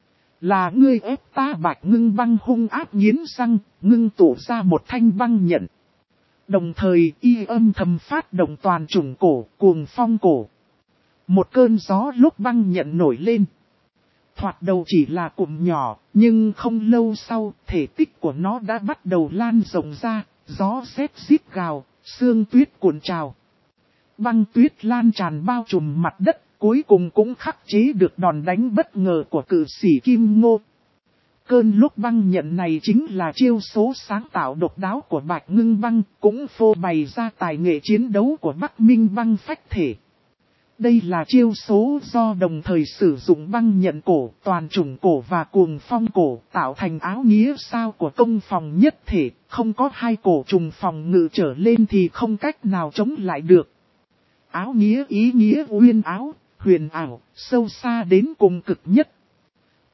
Là ngươi ép ta. Bạch Ngưng Băng hung ác nghiến răng, ngưng tụ ra một thanh băng nhận. Đồng thời y âm thầm phát động toàn chủng cổ, cuồng phong cổ. Một cơn gió lúc băng nhận nổi lên. Thoạt đầu chỉ là cụm nhỏ, nhưng không lâu sau, thể tích của nó đã bắt đầu lan rộng ra, gió sét rít gào, sương tuyết cuộn trào. Băng tuyết lan tràn bao trùm mặt đất, cuối cùng cũng khắc chế được đòn đánh bất ngờ của cự sĩ Kim Ngô. Cơn lúc băng nhận này chính là chiêu số sáng tạo độc đáo của Bạch Ngưng Băng, cũng phô bày ra tài nghệ chiến đấu của Bắc Minh Băng phách thể. Đây là chiêu số do đồng thời sử dụng băng nhận cổ, toàn chủng cổ và cuồng phong cổ, tạo thành áo nghĩa sao của công phòng nhất thể, không có hai cổ trùng phòng ngự trở lên thì không cách nào chống lại được. Áo nghĩa ý nghĩa uyên áo, huyền ảo, sâu xa đến cùng cực nhất.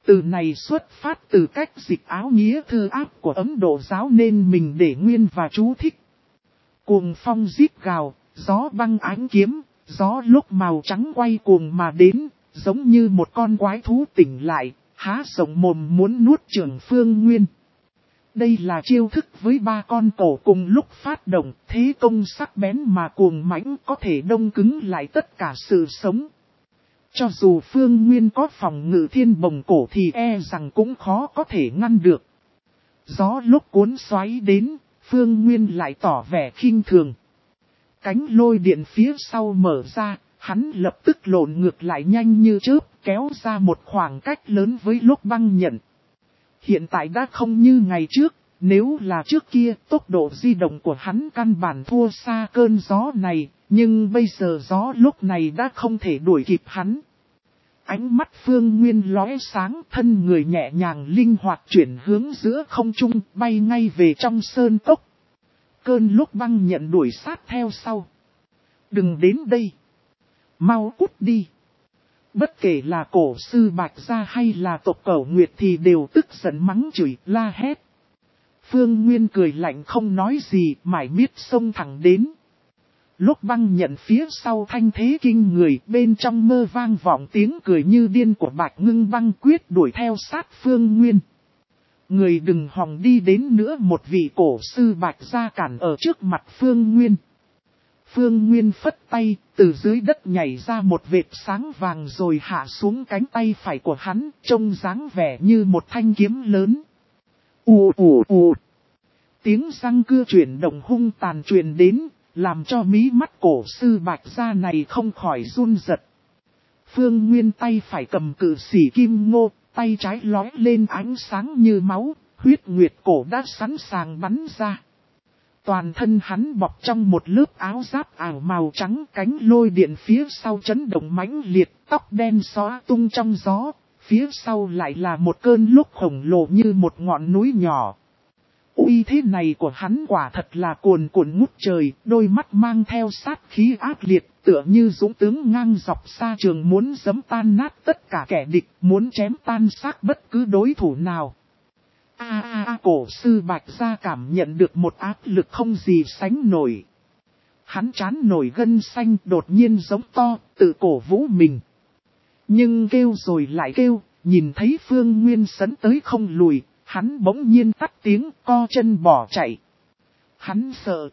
Từ này xuất phát từ cách dịch áo nghĩa thư áp của Ấn Độ giáo nên mình để nguyên và chú thích. Cuồng phong rít gào, gió băng ánh kiếm, gió lúc màu trắng quay cuồng mà đến, giống như một con quái thú tỉnh lại, há rộng mồm muốn nuốt chửng Phương Nguyên. Đây là chiêu thức với ba con cổ cùng lúc phát động, thế công sắc bén mà cuồng mãnh có thể đông cứng lại tất cả sự sống. Cho dù Phương Nguyên có phòng ngự thiên bồng cổ thì e rằng cũng khó có thể ngăn được. Gió lúc cuốn xoáy đến, Phương Nguyên lại tỏ vẻ khinh thường. Cánh lôi điện phía sau mở ra, hắn lập tức lộn ngược lại nhanh như chớp, kéo ra một khoảng cách lớn với lúc băng nhận. Hiện tại đã không như ngày trước, nếu là trước kia tốc độ di động của hắn căn bản thua xa cơn gió này, nhưng bây giờ gió lúc này đã không thể đuổi kịp hắn. Ánh mắt Phương Nguyên lóe sáng, thân người nhẹ nhàng linh hoạt chuyển hướng giữa không trung, bay ngay về trong sơn cốc. Cơn lúc băng nhận đuổi sát theo sau. Đừng đến đây. Mau cút đi. Bất kể là cổ sư Bạch Gia hay là tộc Cẩu Nguyệt thì đều tức giận mắng chửi, la hét. Phương Nguyên cười lạnh không nói gì, mải miết xông thẳng đến. Lúc băng nhận phía sau thanh thế kinh người, bên trong mơ vang vọng tiếng cười như điên của Bạch Ngưng Băng quyết đuổi theo sát Phương Nguyên. Người đừng hòng đi đến nữa, một vị cổ sư Bạch Gia cản ở trước mặt Phương Nguyên. Phương Nguyên phất tay, từ dưới đất nhảy ra một vệt sáng vàng rồi hạ xuống cánh tay phải của hắn, trông dáng vẻ như một thanh kiếm lớn. ù ù ù. Tiếng răng cưa chuyển động hung tàn truyền đến, làm cho mí mắt cổ sư Bạch Gia này không khỏi run giật. Phương Nguyên tay phải cầm cự xỉ kim ngô, tay trái lóe lên ánh sáng như máu, huyết nguyệt cổ đã sẵn sàng bắn ra. Toàn thân hắn bọc trong một lớp áo giáp ảo màu trắng, cánh lôi điện phía sau chấn động mãnh liệt, tóc đen xóa tung trong gió, phía sau lại là một cơn lốc khổng lồ như một ngọn núi nhỏ. Uy thế này của hắn quả thật là cuồn cuộn ngút trời, đôi mắt mang theo sát khí ác liệt, tựa như dũng tướng ngang dọc xa trường muốn giẫm tan nát tất cả kẻ địch, muốn chém tan xác bất cứ đối thủ nào. A a a cổ sư Bạch Gia cảm nhận được một áp lực không gì sánh nổi. Hắn trán nổi gân xanh, đột nhiên giống to, tự cổ vũ mình. Nhưng kêu rồi lại kêu, nhìn thấy Phương Nguyên sấn tới không lùi, hắn bỗng nhiên tắt tiếng, co chân bỏ chạy. Hắn sợ.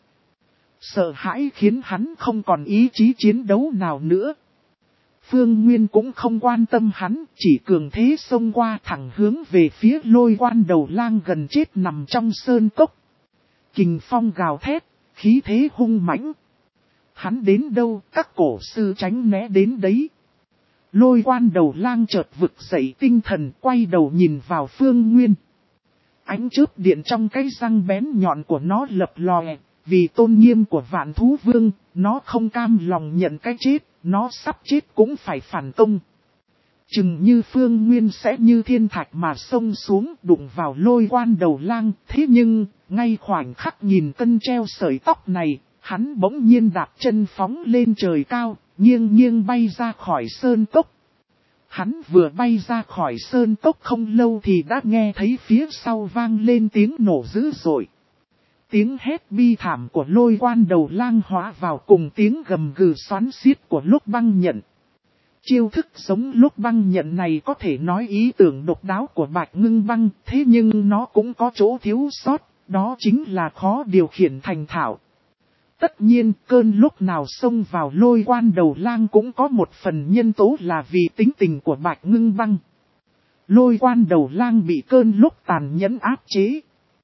Sợ hãi khiến hắn không còn ý chí chiến đấu nào nữa. Phương Nguyên cũng không quan tâm hắn, chỉ cường thế xông qua thẳng hướng về phía Lôi Quan Đầu Lang gần chết nằm trong sơn cốc. Kình phong gào thét, khí thế hung mãnh. Hắn đến đâu, các cổ sư tránh né đến đấy. Lôi Quan Đầu Lang chợt vực dậy tinh thần, quay đầu nhìn vào Phương Nguyên. Ánh chớp điện trong cái răng bén nhọn của nó lập lòe, vì tôn nghiêm của Vạn Thú Vương, nó không cam lòng nhận cái chết, nó sắp chết cũng phải phản công. Chừng như Phương Nguyên sẽ như thiên thạch mà xông xuống đụng vào Lôi Quan Đầu Lang, thế nhưng, ngay khoảnh khắc nhìn cân treo sợi tóc này, hắn bỗng nhiên đạp chân phóng lên trời cao, nghiêng nghiêng bay ra khỏi sơn cốc. Hắn vừa bay ra khỏi sơn cốc không lâu thì đã nghe thấy phía sau vang lên tiếng nổ dữ dội. Tiếng hét bi thảm của Lôi Quan Đầu Lang hóa vào cùng tiếng gầm gừ xoắn xiết của lúc băng nhận. Chiêu thức giống lúc băng nhận này có thể nói ý tưởng độc đáo của Bạch Ngưng Băng, thế nhưng nó cũng có chỗ thiếu sót, đó chính là khó điều khiển thành thạo. Tất nhiên, cơn lúc nào xông vào Lôi Quan Đầu Lang cũng có một phần nhân tố là vì tính tình của Bạch Ngưng Băng. Lôi Quan Đầu Lang bị cơn lúc tàn nhẫn áp chế.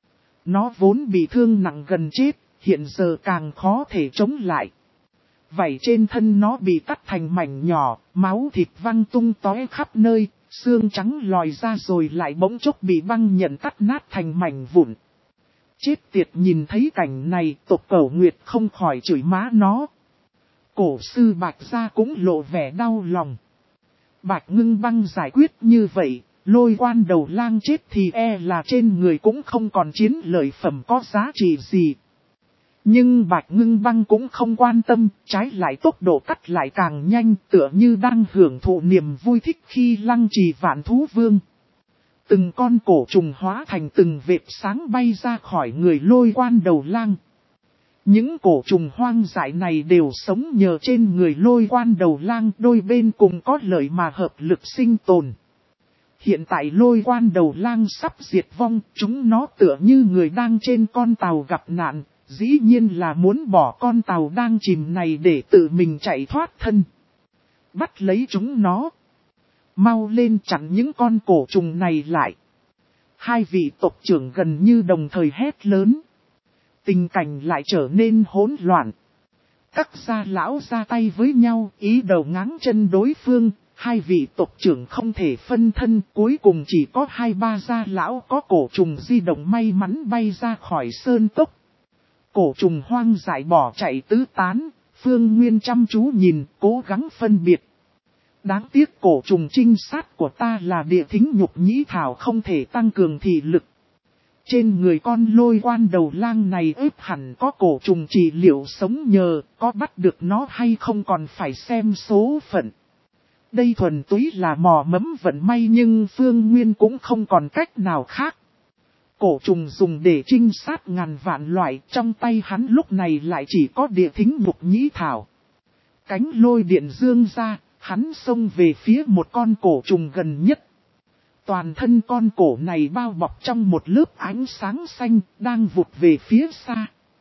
Nó vốn bị thương nặng gần chết, hiện giờ càng khó thể chống lại. Vảy trên thân nó bị cắt thành mảnh nhỏ, máu thịt văng tung tóe khắp nơi, xương trắng lòi ra rồi lại bỗng chốc bị băng nhận cắt nát thành mảnh vụn. Chết tiệt, nhìn thấy cảnh này, tộc Cẩu Nguyệt không khỏi chửi má nó. Cổ sư Bạch Gia cũng lộ vẻ đau lòng. Bạch Ngưng Băng giải quyết như vậy, Lôi Quan Đầu Lang chết thì e là trên người cũng không còn chiến lợi phẩm có giá trị gì. Nhưng Bạch Ngưng Băng cũng không quan tâm, trái lại tốc độ cắt lại càng nhanh, tựa như đang hưởng thụ niềm vui thích khi lăng trì Vạn Thú Vương. Từng con cổ trùng hóa thành từng vệt sáng bay ra khỏi người Lôi Quan Đầu Lang. Những cổ trùng hoang dại này đều sống nhờ trên người Lôi Quan Đầu Lang, đôi bên cùng có lợi mà hợp lực sinh tồn. Hiện tại Lôi Quan Đầu Lang sắp diệt vong, chúng nó tựa như người đang trên con tàu gặp nạn, dĩ nhiên là muốn bỏ con tàu đang chìm này để tự mình chạy thoát thân. Bắt lấy chúng nó. Mau lên chặn những con cổ trùng này lại. Hai vị tộc trưởng gần như đồng thời hét lớn. Tình cảnh lại trở nên hỗn loạn. Các gia lão ra tay với nhau, ý đầu ngáng chân đối phương. Hai vị tộc trưởng không thể phân thân, cuối cùng chỉ có hai ba gia lão có cổ trùng di động may mắn bay ra khỏi sơn cốc. Cổ trùng hoang dại bỏ chạy tứ tán, Phương Nguyên chăm chú nhìn, cố gắng phân biệt. Đáng tiếc cổ trùng trinh sát của ta là địa thính nhục nhĩ thảo không thể tăng cường thị lực. Trên người con Lôi Quan Đầu Lang này ếp hẳn có cổ trùng trị liệu sống nhờ, có bắt được nó hay không còn phải xem số phận. Đây thuần túy là mò mẫm vận may nhưng Phương Nguyên cũng không còn cách nào khác. Cổ trùng dùng để trinh sát ngàn vạn loại, trong tay hắn lúc này lại chỉ có địa thính nhục nhĩ thảo. Cánh lôi điện dương ra, hắn xông về phía một con cổ trùng gần nhất. Toàn thân con cổ này bao bọc trong một lớp ánh sáng xanh, đang vụt về phía xa.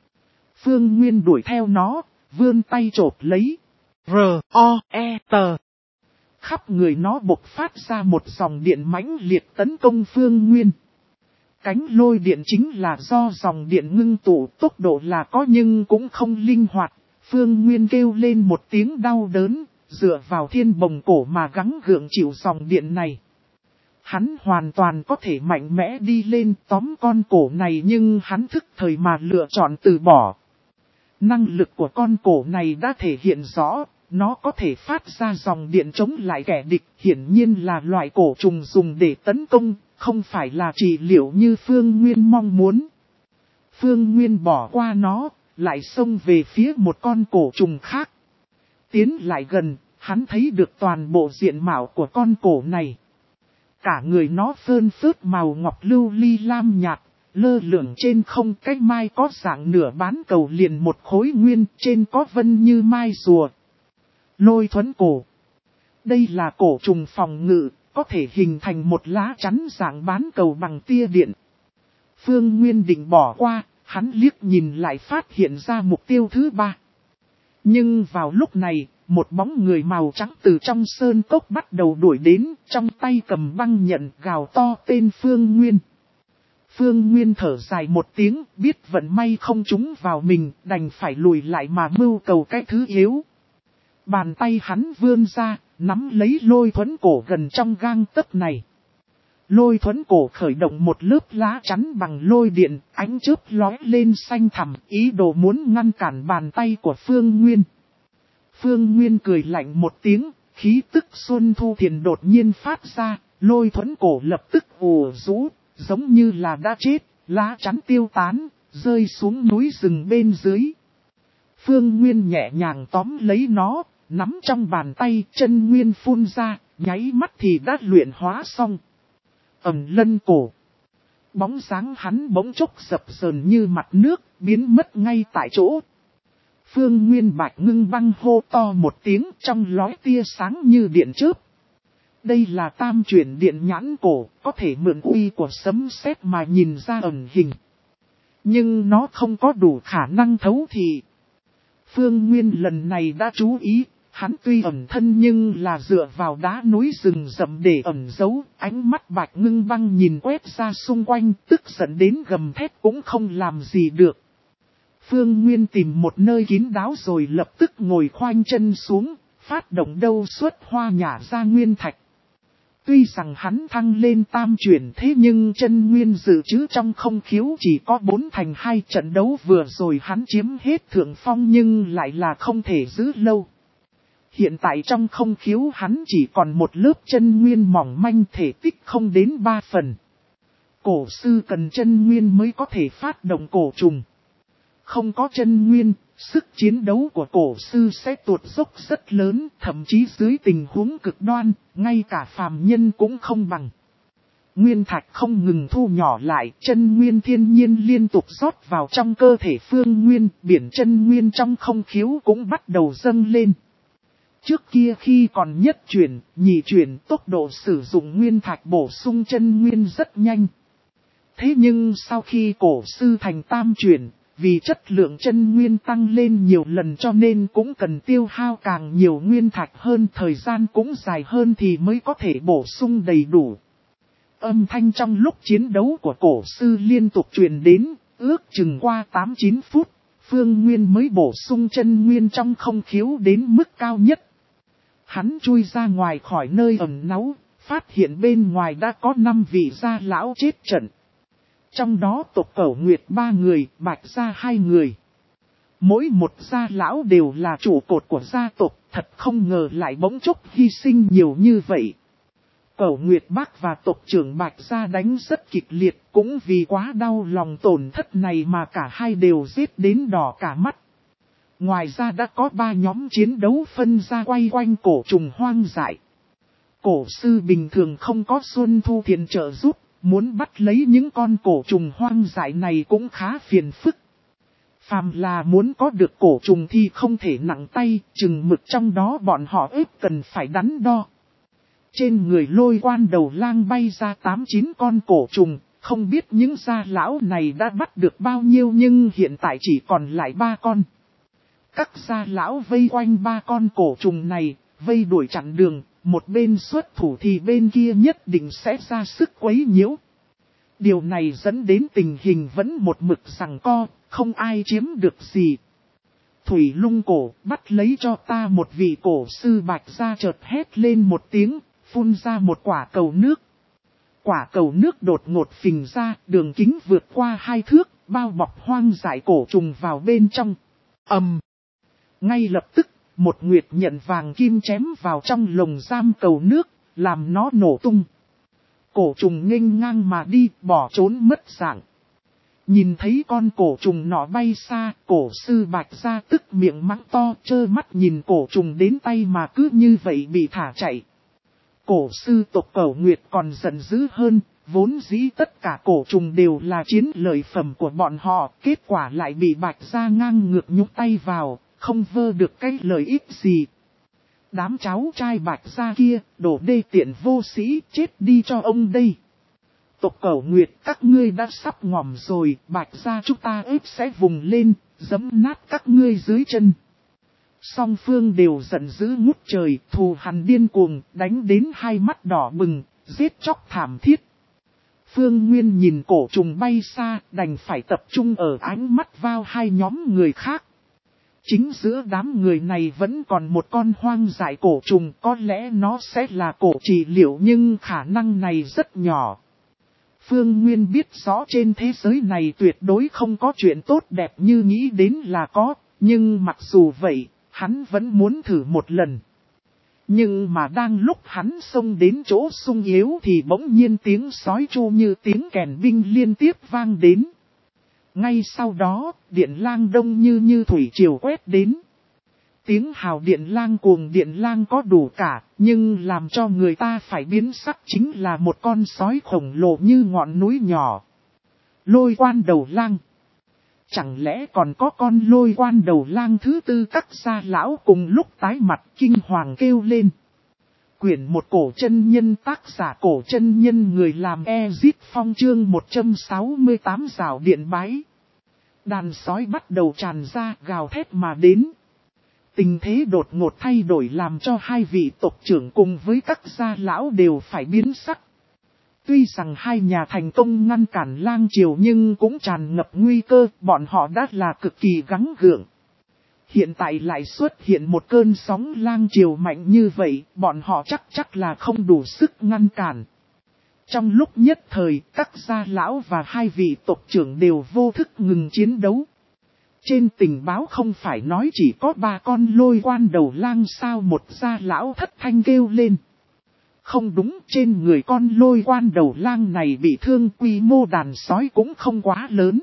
Phương Nguyên đuổi theo nó, vươn tay chộp lấy. R O E T. Khắp người nó bộc phát ra một dòng điện mãnh liệt tấn công Phương Nguyên. Cánh lôi điện chính là do dòng điện ngưng tụ, tốc độ là có nhưng cũng không linh hoạt. Phương Nguyên kêu lên một tiếng đau đớn, dựa vào thiên bồng cổ mà gắng gượng chịu dòng điện này. Hắn hoàn toàn có thể mạnh mẽ đi lên tóm con cổ này nhưng hắn thức thời mà lựa chọn từ bỏ. Năng lực của con cổ này đã thể hiện rõ, nó có thể phát ra dòng điện chống lại kẻ địch, hiển nhiên là loại cổ trùng dùng để tấn công, không phải là trị liệu như Phương Nguyên mong muốn. Phương Nguyên bỏ qua nó, lại xông về phía một con cổ trùng khác. Tiến lại gần, hắn thấy được toàn bộ diện mạo của con cổ này. Cả người nó phơn phớt màu ngọc lưu ly lam nhạt, lơ lửng trên không, cái mai có dạng nửa bán cầu liền một khối nguyên, trên có vân như mai rùa. Lôi thuẫn cổ. Đây là cổ trùng phòng ngự, có thể hình thành một lá chắn dạng bán cầu bằng tia điện. Phương Nguyên định bỏ qua, hắn liếc nhìn lại phát hiện ra mục tiêu thứ ba. Nhưng vào lúc này, một bóng người màu trắng từ trong sơn cốc bắt đầu đuổi đến, trong tay cầm băng nhận gào to tên Phương Nguyên. Phương Nguyên thở dài một tiếng, biết vận may không trúng vào mình, đành phải lùi lại mà mưu cầu cái thứ yếu. Bàn tay hắn vươn ra, nắm lấy lôi thuẫn cổ gần trong gang tấc này. Lôi thuẫn cổ khởi động một lớp lá chắn bằng lôi điện, ánh chớp lóe lên xanh thẳm, ý đồ muốn ngăn cản bàn tay của Phương Nguyên. Phương Nguyên cười lạnh một tiếng, khí tức xuân thu thiền đột nhiên phát ra, lôi thuẫn cổ lập tức ù rũ, giống như là đã chết, lá chắn tiêu tán, rơi xuống núi rừng bên dưới. Phương Nguyên nhẹ nhàng tóm lấy nó, nắm trong bàn tay, chân nguyên phun ra, nháy mắt thì đã luyện hóa xong. Ẩm lân cổ. Bóng dáng hắn bỗng chốc dập dờn như mặt nước, biến mất ngay tại chỗ. Phương Nguyên bạch ngưng băng hô to một tiếng, trong lóe tia sáng như điện chớp. Đây là tam chuyển điện nhãn cổ, có thể mượn uy của sấm sét mà nhìn ra ẩn hình. Nhưng nó không có đủ khả năng thấu thị. Phương Nguyên lần này đã chú ý, hắn tuy ẩn thân nhưng là dựa vào đá núi rừng rậm để ẩn giấu, ánh mắt bạch ngưng băng nhìn quét ra xung quanh, tức giận đến gầm thét cũng không làm gì được. Phương Nguyên tìm một nơi kín đáo rồi lập tức ngồi khoanh chân xuống, phát động đâu xuất hoa nhả ra nguyên thạch. Tuy rằng hắn thăng lên tam chuyển thế nhưng chân nguyên dự trữ trong không khiếu chỉ có bốn thành hai, trận đấu vừa rồi hắn chiếm hết thượng phong nhưng lại là không thể giữ lâu. Hiện tại trong không khiếu hắn chỉ còn một lớp chân nguyên mỏng manh, thể tích không đến ba phần. Cổ sư cần chân nguyên mới có thể phát động cổ trùng. Không có chân nguyên, sức chiến đấu của cổ sư sẽ tuột dốc rất lớn, thậm chí dưới tình huống cực đoan, ngay cả phàm nhân cũng không bằng. Nguyên thạch không ngừng thu nhỏ lại, chân nguyên thiên nhiên liên tục rót vào trong cơ thể Phương Nguyên, biển chân nguyên trong không khiếu cũng bắt đầu dâng lên. Trước kia khi còn nhất chuyển, nhị chuyển, tốc độ sử dụng nguyên thạch bổ sung chân nguyên rất nhanh. Thế nhưng sau khi cổ sư thành tam chuyển, vì chất lượng chân nguyên tăng lên nhiều lần cho nên cũng cần tiêu hao càng nhiều nguyên thạch hơn, thời gian cũng dài hơn thì mới có thể bổ sung đầy đủ. Âm thanh trong lúc chiến đấu của cổ sư liên tục truyền đến, ước chừng qua tám chín phút, Phương Nguyên mới bổ sung chân nguyên trong không khiếu đến mức cao nhất. Hắn chui ra ngoài khỏi nơi ẩn náu, phát hiện bên ngoài đã có năm vị gia lão chết trận. Trong đó tộc Cẩu Nguyệt ba người, Bạch gia hai người. Mỗi một gia lão đều là trụ cột của gia tộc, thật không ngờ lại bỗng chốc hy sinh nhiều như vậy. Cẩu Nguyệt Bác và tộc trưởng Bạch gia đánh rất kịch liệt, cũng vì quá đau lòng tổn thất này mà cả hai đều giết đến đỏ cả mắt. Ngoài ra đã có ba nhóm chiến đấu phân ra quay quanh cổ trùng hoang dại. Cổ sư bình thường không có Xuân Thu Thiền trợ giúp, muốn bắt lấy những con cổ trùng hoang dại này cũng khá phiền phức. Phàm là muốn có được cổ trùng thì không thể nặng tay, chừng mực trong đó bọn họ ếp cần phải đắn đo. Trên người Lôi Quan Đầu Lang bay ra tám chín con cổ trùng, không biết những gia lão này đã bắt được bao nhiêu nhưng hiện tại chỉ còn lại ba con. Các gia lão vây quanh ba con cổ trùng này, vây đuổi chặn đường, một bên xuất thủ thì bên kia nhất định sẽ ra sức quấy nhiễu. Điều này dẫn đến tình hình vẫn một mực giằng co, không ai chiếm được gì. Thủy Lung cổ, bắt lấy cho ta một vị cổ sư. Bạch gia chợt hét lên một tiếng, phun ra một quả cầu nước. Quả cầu nước đột ngột phình ra, đường kính vượt qua hai thước, bao bọc hoang dại cổ trùng vào bên trong. Ầm! Ngay lập tức, một nguyệt nhận vàng kim chém vào trong lồng giam cầu nước, làm nó nổ tung. Cổ trùng nghênh ngang mà đi, bỏ trốn mất dạng. Nhìn thấy con cổ trùng nọ bay xa, cổ sư Bạch gia tức miệng mắng to, trơ mắt nhìn cổ trùng đến tay mà cứ như vậy bị thả chạy. Cổ sư tộc Cẩu Nguyệt còn giận dữ hơn, vốn dĩ tất cả cổ trùng đều là chiến lợi phẩm của bọn họ, kết quả lại bị Bạch gia ngang ngược nhúc tay vào, không vơ được cái lợi ích gì. Đám cháu trai Bạch gia kia, đổ đê tiện vô sĩ, chết đi cho ông đây. Tộc Cẩu Nguyệt, các ngươi đã sắp ngỏm rồi, Bạch gia chúng ta ếp sẽ vùng lên, giẫm nát các ngươi dưới chân. Song phương đều giận dữ ngút trời, thù hằn điên cuồng, đánh đến hai mắt đỏ bừng, giết chóc thảm thiết. Phương Nguyên nhìn cổ trùng bay xa, đành phải tập trung ở ánh mắt vào hai nhóm người khác. Chính giữa đám người này vẫn còn một con hoang dại cổ trùng, có lẽ nó sẽ là cổ trị liệu nhưng khả năng này rất nhỏ. Phương Nguyên biết rõ trên thế giới này tuyệt đối không có chuyện tốt đẹp như nghĩ đến là có, nhưng mặc dù vậy, hắn vẫn muốn thử một lần. Nhưng mà đang lúc hắn xông đến chỗ sung yếu thì bỗng nhiên tiếng sói tru như tiếng kèn binh liên tiếp vang đến. Ngay sau đó, điện lang đông như như thủy triều quét đến. Tiếng hào điện lang cuồng điện lang có đủ cả, nhưng làm cho người ta phải biến sắc chính là một con sói khổng lồ như ngọn núi nhỏ. Lôi Quan Đầu Lang. Chẳng lẽ còn có con Lôi Quan Đầu Lang thứ tư? Các gia lão cùng lúc tái mặt kinh hoàng kêu lên. Quyển một cổ chân nhân, tác giả Cổ Chân Nhân, người làm Ezit Phong, chương một trăm sáu mươi tám rào điện bái. Đàn sói bắt đầu tràn ra, gào thét mà đến. Tình thế đột ngột thay đổi làm cho hai vị tộc trưởng cùng với các gia lão đều phải biến sắc. Tuy rằng hai nhà thành công ngăn cản lang triều nhưng cũng tràn ngập nguy cơ, bọn họ đã là cực kỳ gắng gượng. Hiện tại lại xuất hiện một cơn sóng lang triều mạnh như vậy, bọn họ chắc chắc là không đủ sức ngăn cản. Trong lúc nhất thời, các gia lão và hai vị tộc trưởng đều vô thức ngừng chiến đấu. Trên tình báo không phải nói chỉ có ba con Lôi Quan Đầu Lang sao? Một gia lão thất thanh kêu lên. Không đúng, trên người con Lôi Quan Đầu Lang này bị thương, quy mô đàn sói cũng không quá lớn.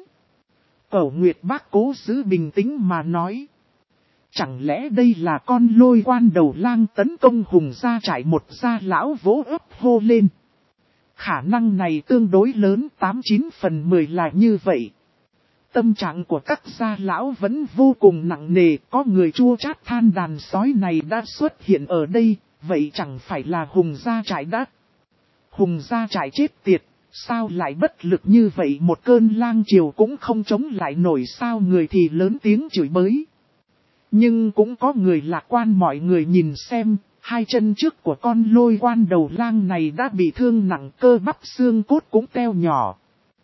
Cẩu Nguyệt Bác cố giữ bình tĩnh mà nói. Chẳng lẽ đây là con Lôi Quan Đầu Lang tấn công Hùng gia trại? Một gia lão vỗ ấp hô lên. Khả năng này tương đối lớn, tám chín phần mười là như vậy. Tâm trạng của các gia lão vẫn vô cùng nặng nề, có người chua chát than đàn sói này đã xuất hiện ở đây, vậy chẳng phải là Hùng gia trại đã. Hùng gia trại chết tiệt, sao lại bất lực như vậy, một cơn lang triều cũng không chống lại nổi sao, người thì lớn tiếng chửi bới. Nhưng cũng có người lạc quan, mọi người nhìn xem, hai chân trước của con lôi quan đầu lang này đã bị thương nặng, cơ bắp xương cốt cũng teo nhỏ.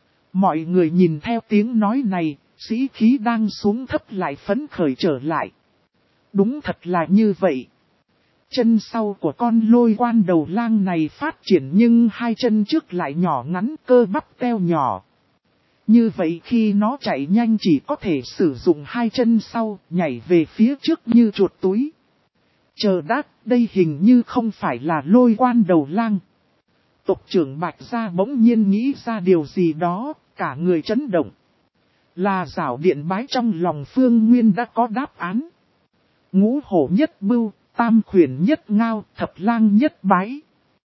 Mọi người nhìn theo tiếng nói này, sĩ khí đang xuống thấp lại phấn khởi trở lại. Đúng thật là như vậy. Chân sau của con lôi quan đầu lang này phát triển nhưng hai chân trước lại nhỏ ngắn, cơ bắp teo nhỏ. Như vậy khi nó chạy nhanh chỉ có thể sử dụng hai chân sau, nhảy về phía trước như chuột túi. Chờ đã, đây hình như không phải là lôi quan đầu lang. Tộc trưởng Bạch Gia bỗng nhiên nghĩ ra điều gì đó, cả người chấn động. Là Giảo Điện Bái, trong lòng Phương Nguyên đã có đáp án. Ngũ hổ nhất bưu, tam khuyển nhất ngao, thập lang nhất bái.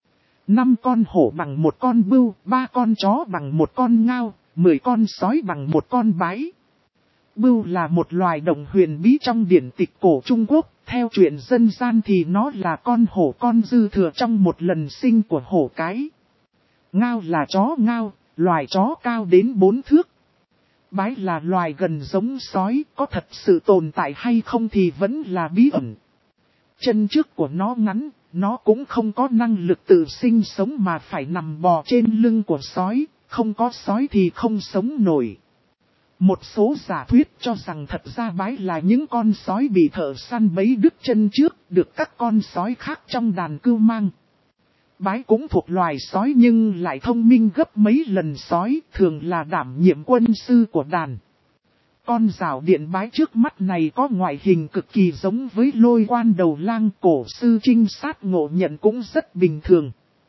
Năm con hổ bằng một con bưu, ba con chó bằng một con ngao, mười con sói bằng một con bái. Bưu là một loài động huyền bí trong điển tịch cổ Trung Quốc, theo truyện dân gian thì nó là con hổ con dư thừa trong một lần sinh của hổ cái. Ngao là chó ngao, loài chó cao đến bốn thước. Bái là loài gần giống sói, có thật sự tồn tại hay không thì vẫn là bí ẩn. Chân trước của nó ngắn, nó cũng không có năng lực tự sinh sống mà phải nằm bò trên lưng của sói, không có sói thì không sống nổi. Một số giả thuyết cho rằng thật ra bái là những con sói bị thợ săn bấy đứt chân trước, được các con sói khác trong đàn cưu mang. Bái cũng thuộc loài sói nhưng lại thông minh gấp mấy lần sói, thường là đảm nhiệm quân sư của đàn. Con Giảo Điện Bái trước mắt này có ngoại hình cực kỳ giống với lôi quan đầu lang, cổ sư trinh sát ngộ nhận cũng rất bình thường.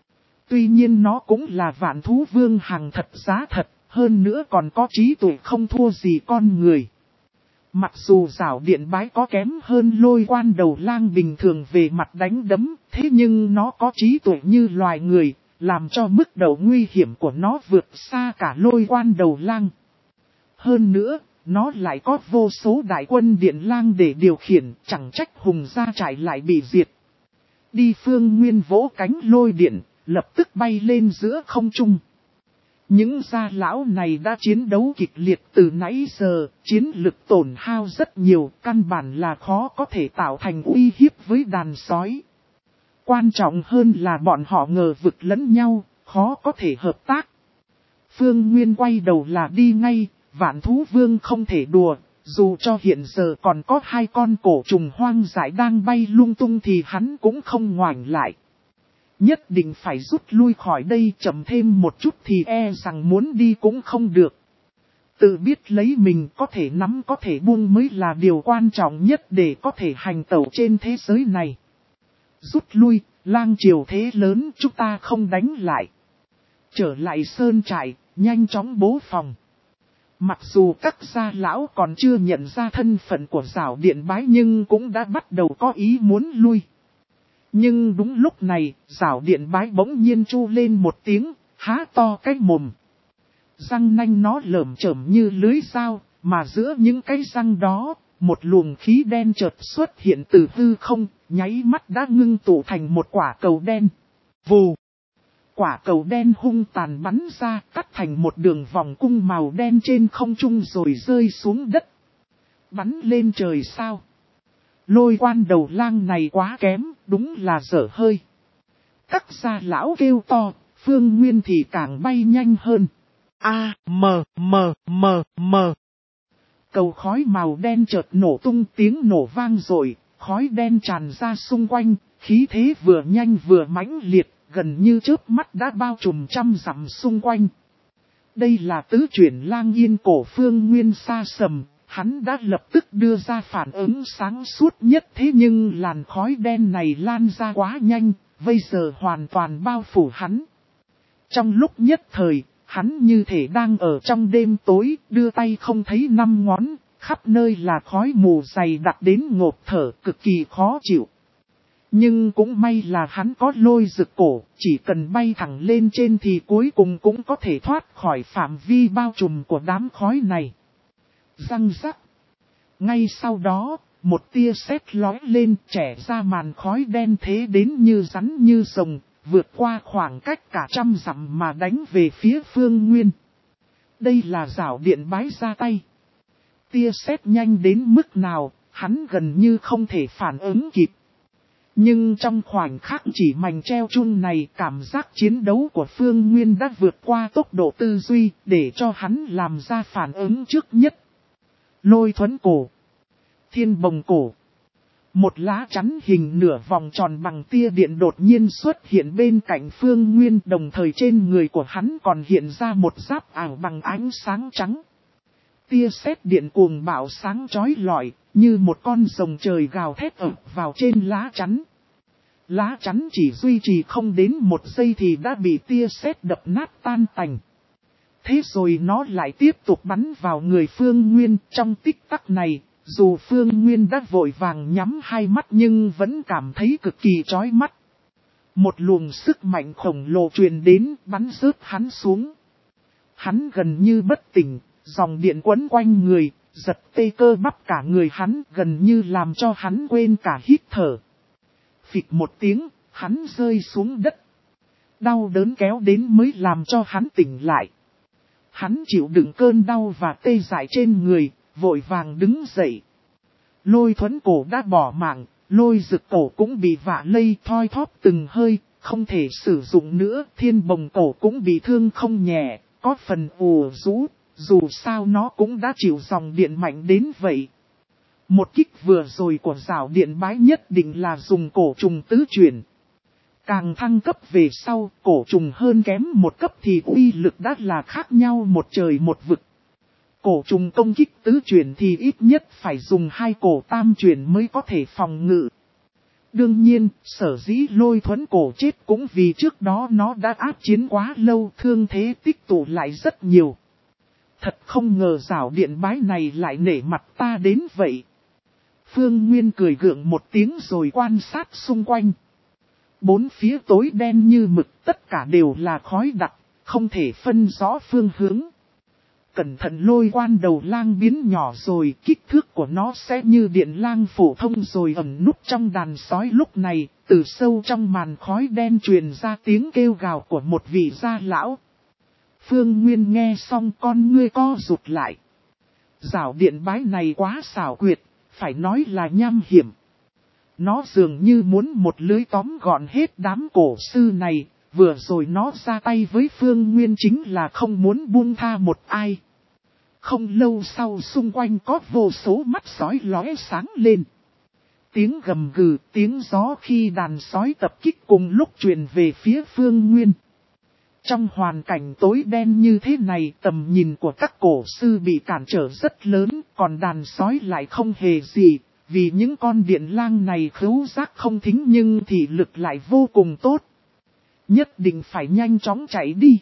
Tuy nhiên nó cũng là vạn thú vương hàng thật giá thật, hơn nữa còn có trí tuệ không thua gì con người. Mặc dù Giảo Điện Bái có kém hơn lôi quan đầu lang bình thường về mặt đánh đấm, thế nhưng nó có trí tuệ như loài người, làm cho mức độ nguy hiểm của nó vượt xa cả lôi quan đầu lang. Hơn nữa, nó lại có vô số đại quân điện lang để điều khiển, chẳng trách Hùng gia trại lại bị diệt. Đi Phương Nguyên vỗ cánh lôi điện, lập tức bay lên giữa không trung. Những gia lão này đã chiến đấu kịch liệt từ nãy giờ, chiến lực tổn hao rất nhiều, căn bản là khó có thể tạo thành uy hiếp với đàn sói. Quan trọng hơn là bọn họ ngờ vực lẫn nhau, khó có thể hợp tác. Phương Nguyên quay đầu là đi ngay, vạn thú vương không thể đùa, dù cho hiện giờ còn có hai con cổ trùng hoang dại đang bay lung tung thì hắn cũng không ngoảnh lại. Nhất định phải rút lui khỏi đây, chậm thêm một chút thì e rằng muốn đi cũng không được. Tự biết lấy mình có thể nắm có thể buông mới là điều quan trọng nhất để có thể hành tẩu trên thế giới này. Rút lui, lang triều thế lớn, chúng ta không đánh lại. Trở lại sơn trại, nhanh chóng bố phòng. Mặc dù các gia lão còn chưa nhận ra thân phận của Giảo Điện Bái nhưng cũng đã bắt đầu có ý muốn lui. Nhưng đúng lúc này, Giảo Điện Bái bỗng nhiên chu lên một tiếng, há to cái mồm. Răng nanh nó lởm chởm như lưới dao, mà giữa những cái răng đó, một luồng khí đen chợt xuất hiện từ hư không, nháy mắt đã ngưng tụ thành một quả cầu đen. Vù! Quả cầu đen hung tàn bắn ra, cắt thành một đường vòng cung màu đen trên không trung rồi rơi xuống đất. Bắn lên trời sao? Lôi quan đầu lang này quá kém, đúng là dở hơi. Các gia lão kêu to, Phương Nguyên thì càng bay nhanh hơn. A, mờ, mờ, mờ, mờ. Cầu khói màu đen chợt nổ tung, tiếng nổ vang rồi, khói đen tràn ra xung quanh, khí thế vừa nhanh vừa mãnh liệt, gần như chớp mắt đã bao trùm trăm dặm xung quanh. Đây là tứ chuyển lang yên cổ Phương Nguyên xa sầm. Hắn đã lập tức đưa ra phản ứng sáng suốt nhất, thế nhưng làn khói đen này lan ra quá nhanh, bây giờ hoàn toàn bao phủ hắn. Trong lúc nhất thời, hắn như thể đang ở trong đêm tối, đưa tay không thấy năm ngón, khắp nơi là khói mù dày đặc đến ngộp thở, cực kỳ khó chịu. Nhưng cũng may là hắn có lôi rực cổ, chỉ cần bay thẳng lên trên thì cuối cùng cũng có thể thoát khỏi phạm vi bao trùm của đám khói này. Răng rắc. Ngay sau đó, một tia sét lóe lên, trẻ ra màn khói đen thế đến như rắn như rồng, vượt qua khoảng cách cả trăm dặm mà đánh về phía Phương Nguyên. Đây là Giảo Điện Bái ra tay. Tia sét nhanh đến mức nào, hắn gần như không thể phản ứng kịp. Nhưng trong khoảnh khắc chỉ mảnh treo chun này, cảm giác chiến đấu của Phương Nguyên đã vượt qua tốc độ tư duy, để cho hắn làm ra phản ứng trước nhất. Lôi thuẫn cổ. Thiên bồng cổ. Một lá chắn hình nửa vòng tròn bằng tia điện đột nhiên xuất hiện bên cạnh Phương Nguyên, đồng thời trên người của hắn còn hiện ra một giáp ảo bằng ánh sáng trắng. Tia sét điện cuồng bạo sáng chói lọi, như một con rồng trời gào thét ập vào trên lá chắn. Lá chắn chỉ duy trì không đến một giây thì đã bị tia sét đập nát tan tành. Thế rồi nó lại tiếp tục bắn vào người Phương Nguyên. Trong tích tắc này, dù Phương Nguyên đã vội vàng nhắm hai mắt nhưng vẫn cảm thấy cực kỳ chói mắt. Một luồng sức mạnh khổng lồ truyền đến, bắn rớt hắn xuống. Hắn gần như bất tỉnh, dòng điện quấn quanh người, giật tê cơ bắp cả người hắn, gần như làm cho hắn quên cả hít thở. Phịch một tiếng, hắn rơi xuống đất. Đau đớn kéo đến mới làm cho hắn tỉnh lại. Hắn chịu đựng cơn đau và tê dại trên người, vội vàng đứng dậy. Lôi thuẫn cổ đã bỏ mạng, lôi rực cổ cũng bị vạ lây thoi thóp từng hơi, không thể sử dụng nữa. Thiên bồng cổ cũng bị thương không nhẹ, có phần ù rũ, dù sao nó cũng đã chịu dòng điện mạnh đến vậy. Một kích vừa rồi của Giảo Điện Bái nhất định là dùng cổ trùng tứ chuyển. Càng thăng cấp về sau, cổ trùng hơn kém một cấp thì uy lực đã là khác nhau một trời một vực. Cổ trùng công kích tứ chuyển thì ít nhất phải dùng hai cổ tam chuyển mới có thể phòng ngự. Đương nhiên, sở dĩ lôi thuẫn cổ chết cũng vì trước đó nó đã áp chiến quá lâu, thương thế tích tụ lại rất nhiều. Thật không ngờ Giảo Điện Bái này lại nể mặt ta đến vậy. Phương Nguyên cười gượng một tiếng rồi quan sát xung quanh. Bốn phía tối đen như mực, tất cả đều là khói đặc, không thể phân rõ phương hướng. Cẩn thận lôi quan đầu lang biến nhỏ rồi, kích thước của nó sẽ như điện lang phổ thông rồi ẩn núp trong đàn sói. Lúc này, từ sâu trong màn khói đen truyền ra tiếng kêu gào của một vị gia lão. Phương Nguyên nghe xong con ngươi co rụt lại. Giảo Điện Bái này quá xảo quyệt, phải nói là nham hiểm. Nó dường như muốn một lưới tóm gọn hết đám cổ sư này, vừa rồi nó ra tay với Phương Nguyên chính là không muốn buông tha một ai. Không lâu sau xung quanh có vô số mắt sói lóe sáng lên. Tiếng gầm gừ, tiếng gió khi đàn sói tập kích cùng lúc truyền về phía Phương Nguyên. Trong hoàn cảnh tối đen như thế này, tầm nhìn của các cổ sư bị cản trở rất lớn, còn đàn sói lại không hề gì, vì những con điện lang này khứu giác không thính nhưng thị lực lại vô cùng tốt. Nhất định phải nhanh chóng chạy đi.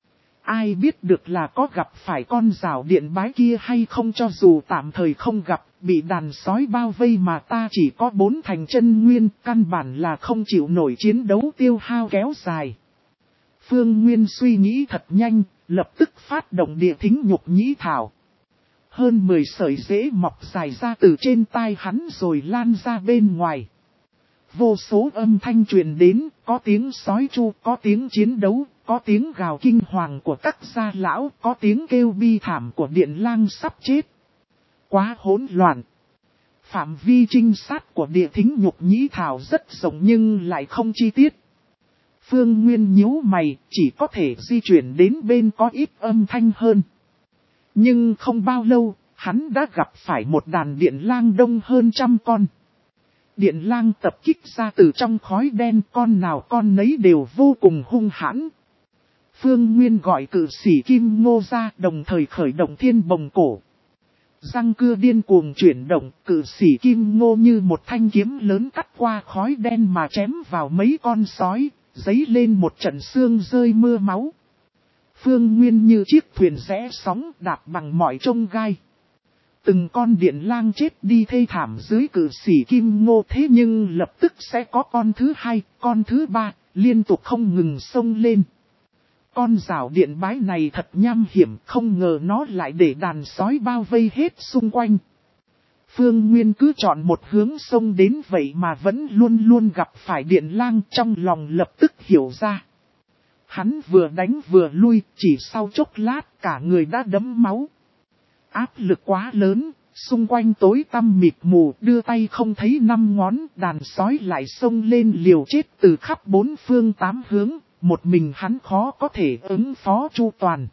Ai biết được là có gặp phải con Giảo Điện Bái kia hay không, cho dù tạm thời không gặp, bị đàn sói bao vây mà ta chỉ có bốn thành chân nguyên, căn bản là không chịu nổi chiến đấu tiêu hao kéo dài. Phương Nguyên suy nghĩ thật nhanh, lập tức phát động địa thính nhục nhĩ thảo. Hơn mười sợi rễ mọc dài ra từ trên tai hắn rồi lan ra bên ngoài. Vô số âm thanh truyền đến, có tiếng sói chu, có tiếng chiến đấu, có tiếng gào kinh hoàng của các gia lão, có tiếng kêu bi thảm của điện lang sắp chết. Quá hỗn loạn. Phạm vi trinh sát của địa thính nhục nhĩ thảo rất rộng nhưng lại không chi tiết. Phương Nguyên nhíu mày, chỉ có thể di chuyển đến bên có ít âm thanh hơn. Nhưng không bao lâu, hắn đã gặp phải một đàn điện lang đông hơn trăm con. Điện lang tập kích ra từ trong khói đen, con nào con nấy đều vô cùng hung hãn. Phương Nguyên gọi cự sĩ Kim Ngô ra, đồng thời khởi động thiên bồng cổ. Răng cưa điên cuồng chuyển động, cự sĩ Kim Ngô như một thanh kiếm lớn cắt qua khói đen mà chém vào mấy con sói, dấy lên một trận sương rơi mưa máu. Phương Nguyên như chiếc thuyền rẽ sóng đạp bằng mọi trông gai. Từng con điện lang chết đi thê thảm dưới cử sĩ Kim Ngô, thế nhưng lập tức sẽ có con thứ hai, con thứ ba, liên tục không ngừng xông lên. Con rào điện bái này thật nham hiểm, không ngờ nó lại để đàn sói bao vây hết xung quanh. Phương Nguyên cứ chọn một hướng xông đến vậy mà vẫn luôn luôn gặp phải điện lang, trong lòng lập tức hiểu ra. Hắn vừa đánh vừa lui, chỉ sau chốc lát cả người đã đẫm máu. Áp lực quá lớn, xung quanh tối tăm mịt mù, đưa tay không thấy năm ngón, đàn sói lại xông lên liều chết từ khắp bốn phương tám hướng, một mình hắn khó có thể ứng phó chu toàn.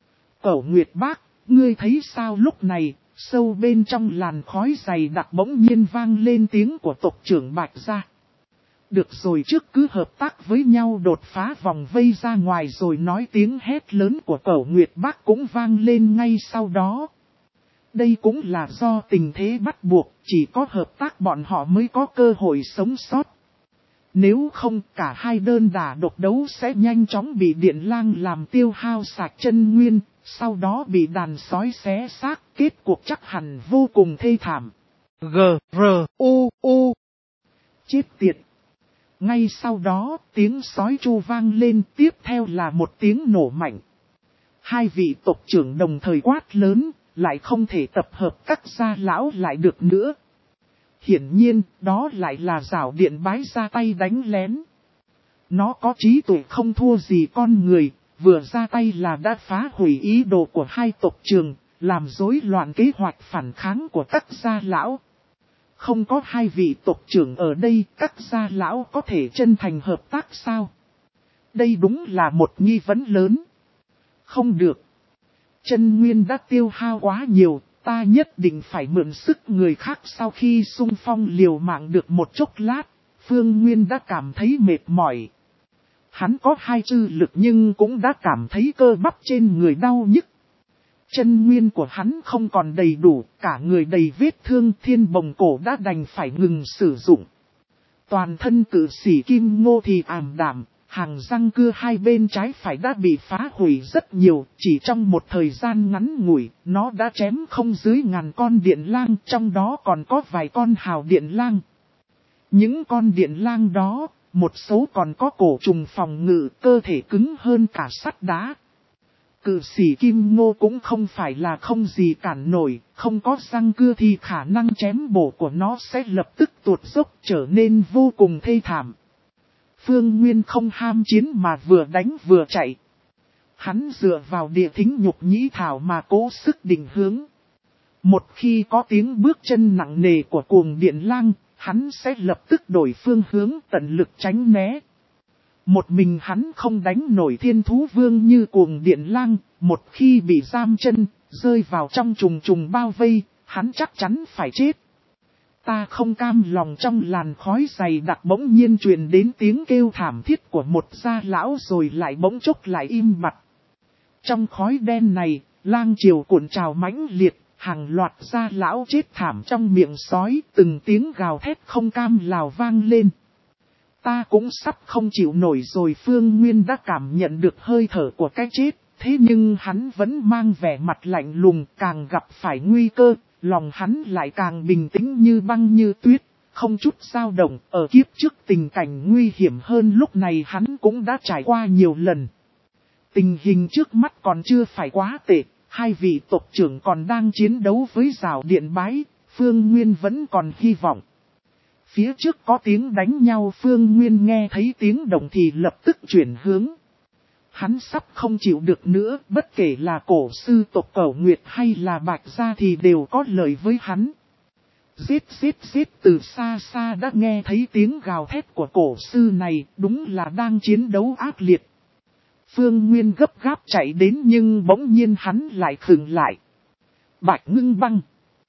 Cẩu Nguyệt Bác, ngươi thấy sao? Lúc này, sâu bên trong làn khói dày đặc bỗng nhiên vang lên tiếng của tộc trưởng Bạch Gia. Được rồi, trước cứ hợp tác với nhau đột phá vòng vây ra ngoài rồi nói. Tiếng hét lớn của Cẩu Nguyệt Bác cũng vang lên ngay sau đó. Đây cũng là do tình thế bắt buộc, chỉ có hợp tác bọn họ mới có cơ hội sống sót. Nếu không, cả hai đơn đả độc đấu sẽ nhanh chóng bị điện lang làm tiêu hao sạch chân nguyên, sau đó bị đàn sói xé xác, kết cuộc chắc hẳn vô cùng thê thảm. G, R, U, U. Chết tiệt. Ngay sau đó, tiếng sói chu vang lên, tiếp theo là một tiếng nổ mạnh. Hai vị tộc trưởng đồng thời quát lớn, lại không thể tập hợp các gia lão lại được nữa. Hiển nhiên, đó lại là Giảo Điện Bái ra tay đánh lén. Nó có trí tuệ không thua gì con người, vừa ra tay là đã phá hủy ý đồ của hai tộc trưởng, làm rối loạn kế hoạch phản kháng của các gia lão. Không có hai vị tộc trưởng ở đây, các gia lão có thể chân thành hợp tác sao? Đây đúng là một nghi vấn lớn. Không được. Chân nguyên đã tiêu hao quá nhiều, ta nhất định phải mượn sức người khác. Sau khi xung phong liều mạng được một chốc lát, Phương Nguyên đã cảm thấy mệt mỏi. Hắn có hai chư lực nhưng cũng đã cảm thấy cơ bắp trên người đau nhức. Chân nguyên của hắn không còn đầy đủ, cả người đầy vết thương, Thiên Bồng Cổ đã đành phải ngừng sử dụng. Toàn thân cử sĩ Kim Ngô thì ảm đạm, hàng răng cưa hai bên trái phải đã bị phá hủy rất nhiều, chỉ trong một thời gian ngắn ngủi, nó đã chém không dưới ngàn con điện lang, trong đó còn có vài con hào điện lang. Những con điện lang đó, một số còn có cổ trùng phòng ngự, cơ thể cứng hơn cả sắt đá. Cự sĩ Kim Ngô cũng không phải là không gì cản nổi, không có răng cưa thì khả năng chém bổ của nó sẽ lập tức tuột dốc, trở nên vô cùng thê thảm. Phương Nguyên không ham chiến mà vừa đánh vừa chạy. Hắn dựa vào địa thính nhục nhĩ thảo mà cố sức định hướng. Một khi có tiếng bước chân nặng nề của cuồng điện lang, hắn sẽ lập tức đổi phương hướng, tận lực tránh né. Một mình hắn không đánh nổi thiên thú vương như cuồng điện lang, một khi bị giam chân, rơi vào trong trùng trùng bao vây, hắn chắc chắn phải chết. Ta không cam lòng. Trong làn khói dày đặc bỗng nhiên truyền đến tiếng kêu thảm thiết của một gia lão rồi lại bỗng chốc lại im bặt. Trong khói đen này, lang triều cuộn trào mãnh liệt, hàng loạt gia lão chết thảm trong miệng sói, từng tiếng gào thét không cam lào vang lên. Ta cũng sắp không chịu nổi rồi. Phương Nguyên đã cảm nhận được hơi thở của cái chết, thế nhưng hắn vẫn mang vẻ mặt lạnh lùng, càng gặp phải nguy cơ, lòng hắn lại càng bình tĩnh như băng như tuyết, không chút dao động. Ở kiếp trước tình cảnh nguy hiểm hơn lúc này hắn cũng đã trải qua nhiều lần. Tình hình trước mắt còn chưa phải quá tệ, hai vị tộc trưởng còn đang chiến đấu với Giảo Điện Bái, Phương Nguyên vẫn còn hy vọng. Phía trước có tiếng đánh nhau, Phương Nguyên nghe thấy tiếng động thì lập tức chuyển hướng. Hắn sắp không chịu được nữa, bất kể là cổ sư tộc Cẩu Nguyệt hay là Bạch Gia thì đều có lợi với hắn. Giết giết giết, từ xa xa đã nghe thấy tiếng gào thét của cổ sư này, đúng là đang chiến đấu ác liệt. Phương Nguyên gấp gáp chạy đến nhưng bỗng nhiên hắn lại khựng lại. Bạch Ngưng Băng.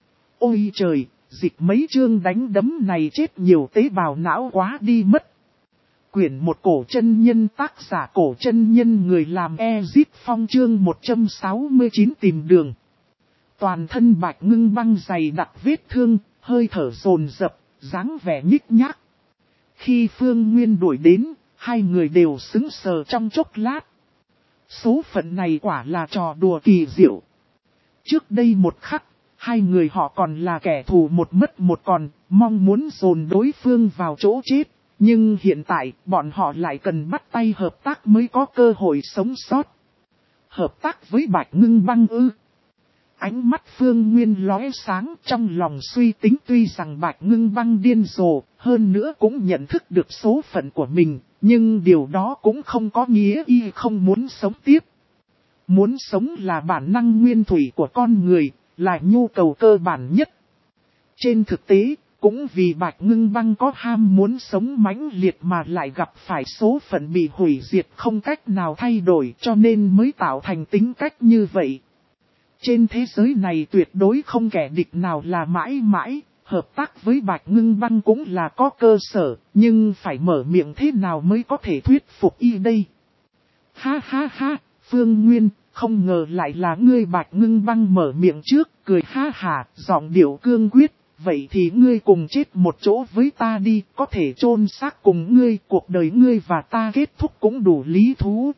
Ôi trời, dịch mấy chương đánh đấm này chết nhiều tế bào não quá đi mất. Quyển một cổ chân nhân, tác giả Cổ Chân Nhân, người làm Ezit Phong, chương một trăm sáu mươi chín tìm đường. Toàn thân Bạch Ngưng Băng dày đặc vết thương, hơi thở dồn dập, dáng vẻ nhích nhác. Khi Phương Nguyên đuổi đến, hai người đều sững sờ trong chốc lát. Số phận này quả là trò đùa kỳ diệu. Trước đây một khắc, Hai người họ còn là kẻ thù một mất một còn, mong muốn dồn đối phương vào chỗ chết. Nhưng hiện tại, bọn họ lại cần bắt tay hợp tác mới có cơ hội sống sót. Hợp tác với Bạch Ngưng Băng ư? Ánh mắt Phương Nguyên lóe sáng, trong lòng suy tính, tuy rằng Bạch Ngưng Băng điên rồ, hơn nữa cũng nhận thức được số phận của mình, nhưng điều đó cũng không có nghĩa y không muốn sống tiếp. Muốn sống là bản năng nguyên thủy của con người, là nhu cầu cơ bản nhất. Trên thực tế, cũng vì Bạch Ngưng Băng có ham muốn sống mãnh liệt mà lại gặp phải số phận bị hủy diệt không cách nào thay đổi, cho nên mới tạo thành tính cách như vậy. Trên thế giới này tuyệt đối không kẻ địch nào là mãi mãi, hợp tác với Bạch Ngưng Băng cũng là có cơ sở, nhưng phải mở miệng thế nào mới có thể thuyết phục y đây. Ha ha ha, Phương Nguyên, không ngờ lại là ngươi. Bạch Ngưng Băng mở miệng trước, cười ha hả, giọng điệu cương quyết. Vậy thì ngươi cùng chết một chỗ với ta đi, có thể chôn xác cùng ngươi, cuộc đời ngươi và ta kết thúc cũng đủ lý thú.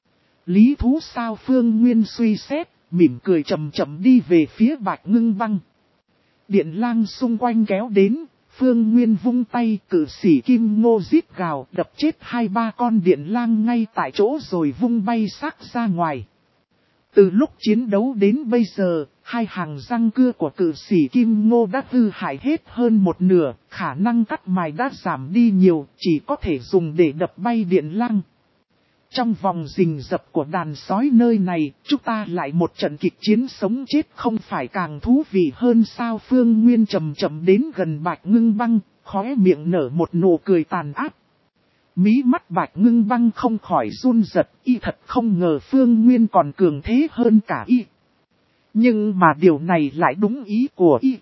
Lý thú sao? Phương Nguyên suy xét, mỉm cười chậm chậm đi về phía Bạch Ngưng Băng. Điện lang xung quanh kéo đến, Phương Nguyên vung tay, cử sĩ kim ngô rít gào, đập chết hai ba con điện lang ngay tại chỗ rồi vung bay xác ra ngoài. Từ lúc chiến đấu đến bây giờ, hai hàng răng cưa của cử sĩ kim ngô đã hư hại hết hơn một nửa, khả năng cắt mài đã giảm đi nhiều, chỉ có thể dùng để đập bay điện lang. Trong vòng rình rập của đàn sói nơi này, chúng ta lại một trận kịch chiến sống chết không phải càng thú vị hơn sao? Phương Nguyên chậm chậm đến gần Bạch Ngưng Băng, khóe miệng nở một nụ cười tàn ác. Mí mắt Bạch Ngưng Băng không khỏi run giật, y thật không ngờ Phương Nguyên còn cường thế hơn cả y. Nhưng mà điều này lại đúng ý của y.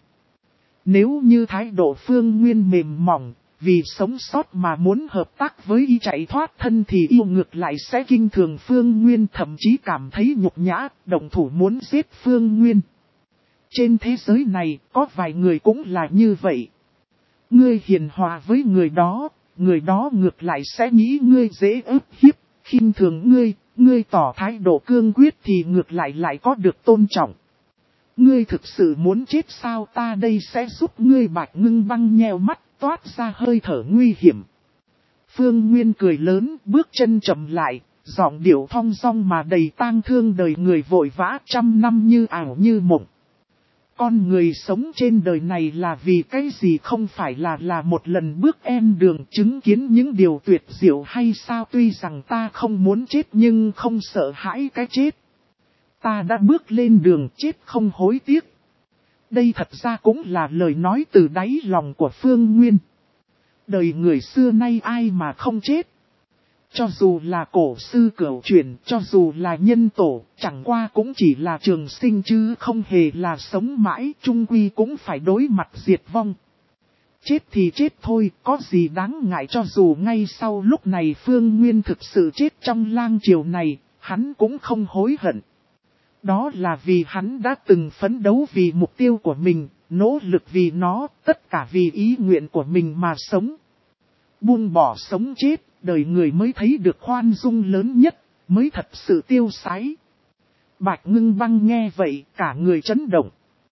Nếu như thái độ Phương Nguyên mềm mỏng, vì sống sót mà muốn hợp tác với y chạy thoát thân thì yêu ngược lại sẽ kinh thường Phương Nguyên, thậm chí cảm thấy nhục nhã, động thủ muốn giết Phương Nguyên. Trên thế giới này có vài người cũng là như vậy. Ngươi hiền hòa với người đó, người đó ngược lại sẽ nghĩ ngươi dễ ức hiếp, khinh thường ngươi, ngươi tỏ thái độ cương quyết thì ngược lại lại có được tôn trọng. Ngươi thực sự muốn chết sao? Ta đây sẽ giúp ngươi. Bạch Ngưng Băng nheo mắt, toát ra hơi thở nguy hiểm. Phương Nguyên cười lớn, bước chân chậm lại, giọng điệu thong dong mà đầy tang thương. Đời người vội vã, trăm năm như ảo như mộng. Con người sống trên đời này là vì cái gì? Không phải là là một lần bước em đường chứng kiến những điều tuyệt diệu hay sao? Tuy rằng ta không muốn chết nhưng không sợ hãi cái chết. Ta đã bước lên đường chết không hối tiếc. Đây thật ra cũng là lời nói từ đáy lòng của Phương Nguyên. Đời người xưa nay ai mà không chết. Cho dù là cổ sư cửu chuyển, cho dù là nhân tổ, chẳng qua cũng chỉ là trường sinh chứ không hề là sống mãi, chung quy cũng phải đối mặt diệt vong. Chết thì chết thôi, có gì đáng ngại? Cho dù ngay sau lúc này Phương Nguyên thực sự chết trong lang triều này, hắn cũng không hối hận. Đó là vì hắn đã từng phấn đấu vì mục tiêu của mình, nỗ lực vì nó, tất cả vì ý nguyện của mình mà sống. Buông bỏ sống chết, đời người mới thấy được khoan dung lớn nhất, mới thật sự tiêu sái. Bạch Ngưng Băng nghe vậy, cả người chấn động.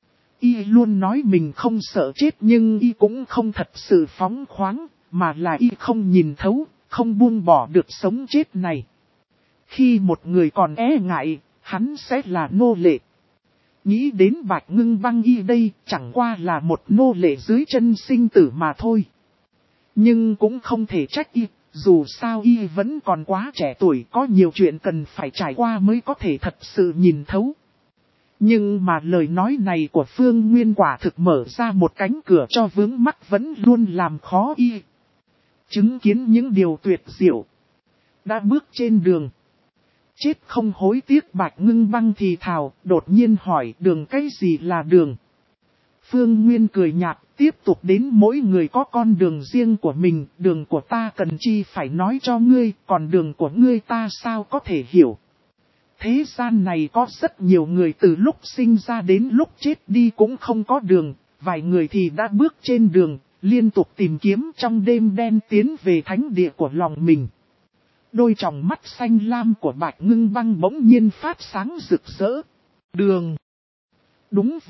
Y luôn nói mình không sợ chết nhưng y cũng không thật sự phóng khoáng, mà là y không nhìn thấu, không buông bỏ được sống chết này. Khi một người còn e ngại, hắn sẽ là nô lệ. Nghĩ đến Bạch Ngưng Băng y đây chẳng qua là một nô lệ dưới chân sinh tử mà thôi. Nhưng cũng không thể trách y, dù sao y vẫn còn quá trẻ tuổi, có nhiều chuyện cần phải trải qua mới có thể thật sự nhìn thấu. Nhưng mà lời nói này của Phương Nguyên quả thực mở ra một cánh cửa cho vướng mắc vẫn luôn làm khó y. Chứng kiến những điều tuyệt diệu, đã bước trên đường. Chết không hối tiếc. Bạch Ngưng Băng thì thào, đột nhiên hỏi đường cái gì là đường. Phương Nguyên cười nhạt, tiếp tục đến mỗi người có con đường riêng của mình, đường của ta cần chi phải nói cho ngươi, còn đường của ngươi ta sao có thể hiểu. Thế gian này có rất nhiều người từ lúc sinh ra đến lúc chết đi cũng không có đường, vài người thì đã bước trên đường, liên tục tìm kiếm trong đêm đen tiến về thánh địa của lòng mình. Đôi tròng mắt xanh lam của Bạch Ngưng Băng bỗng nhiên phát sáng rực rỡ. Đường. Đúng vậy,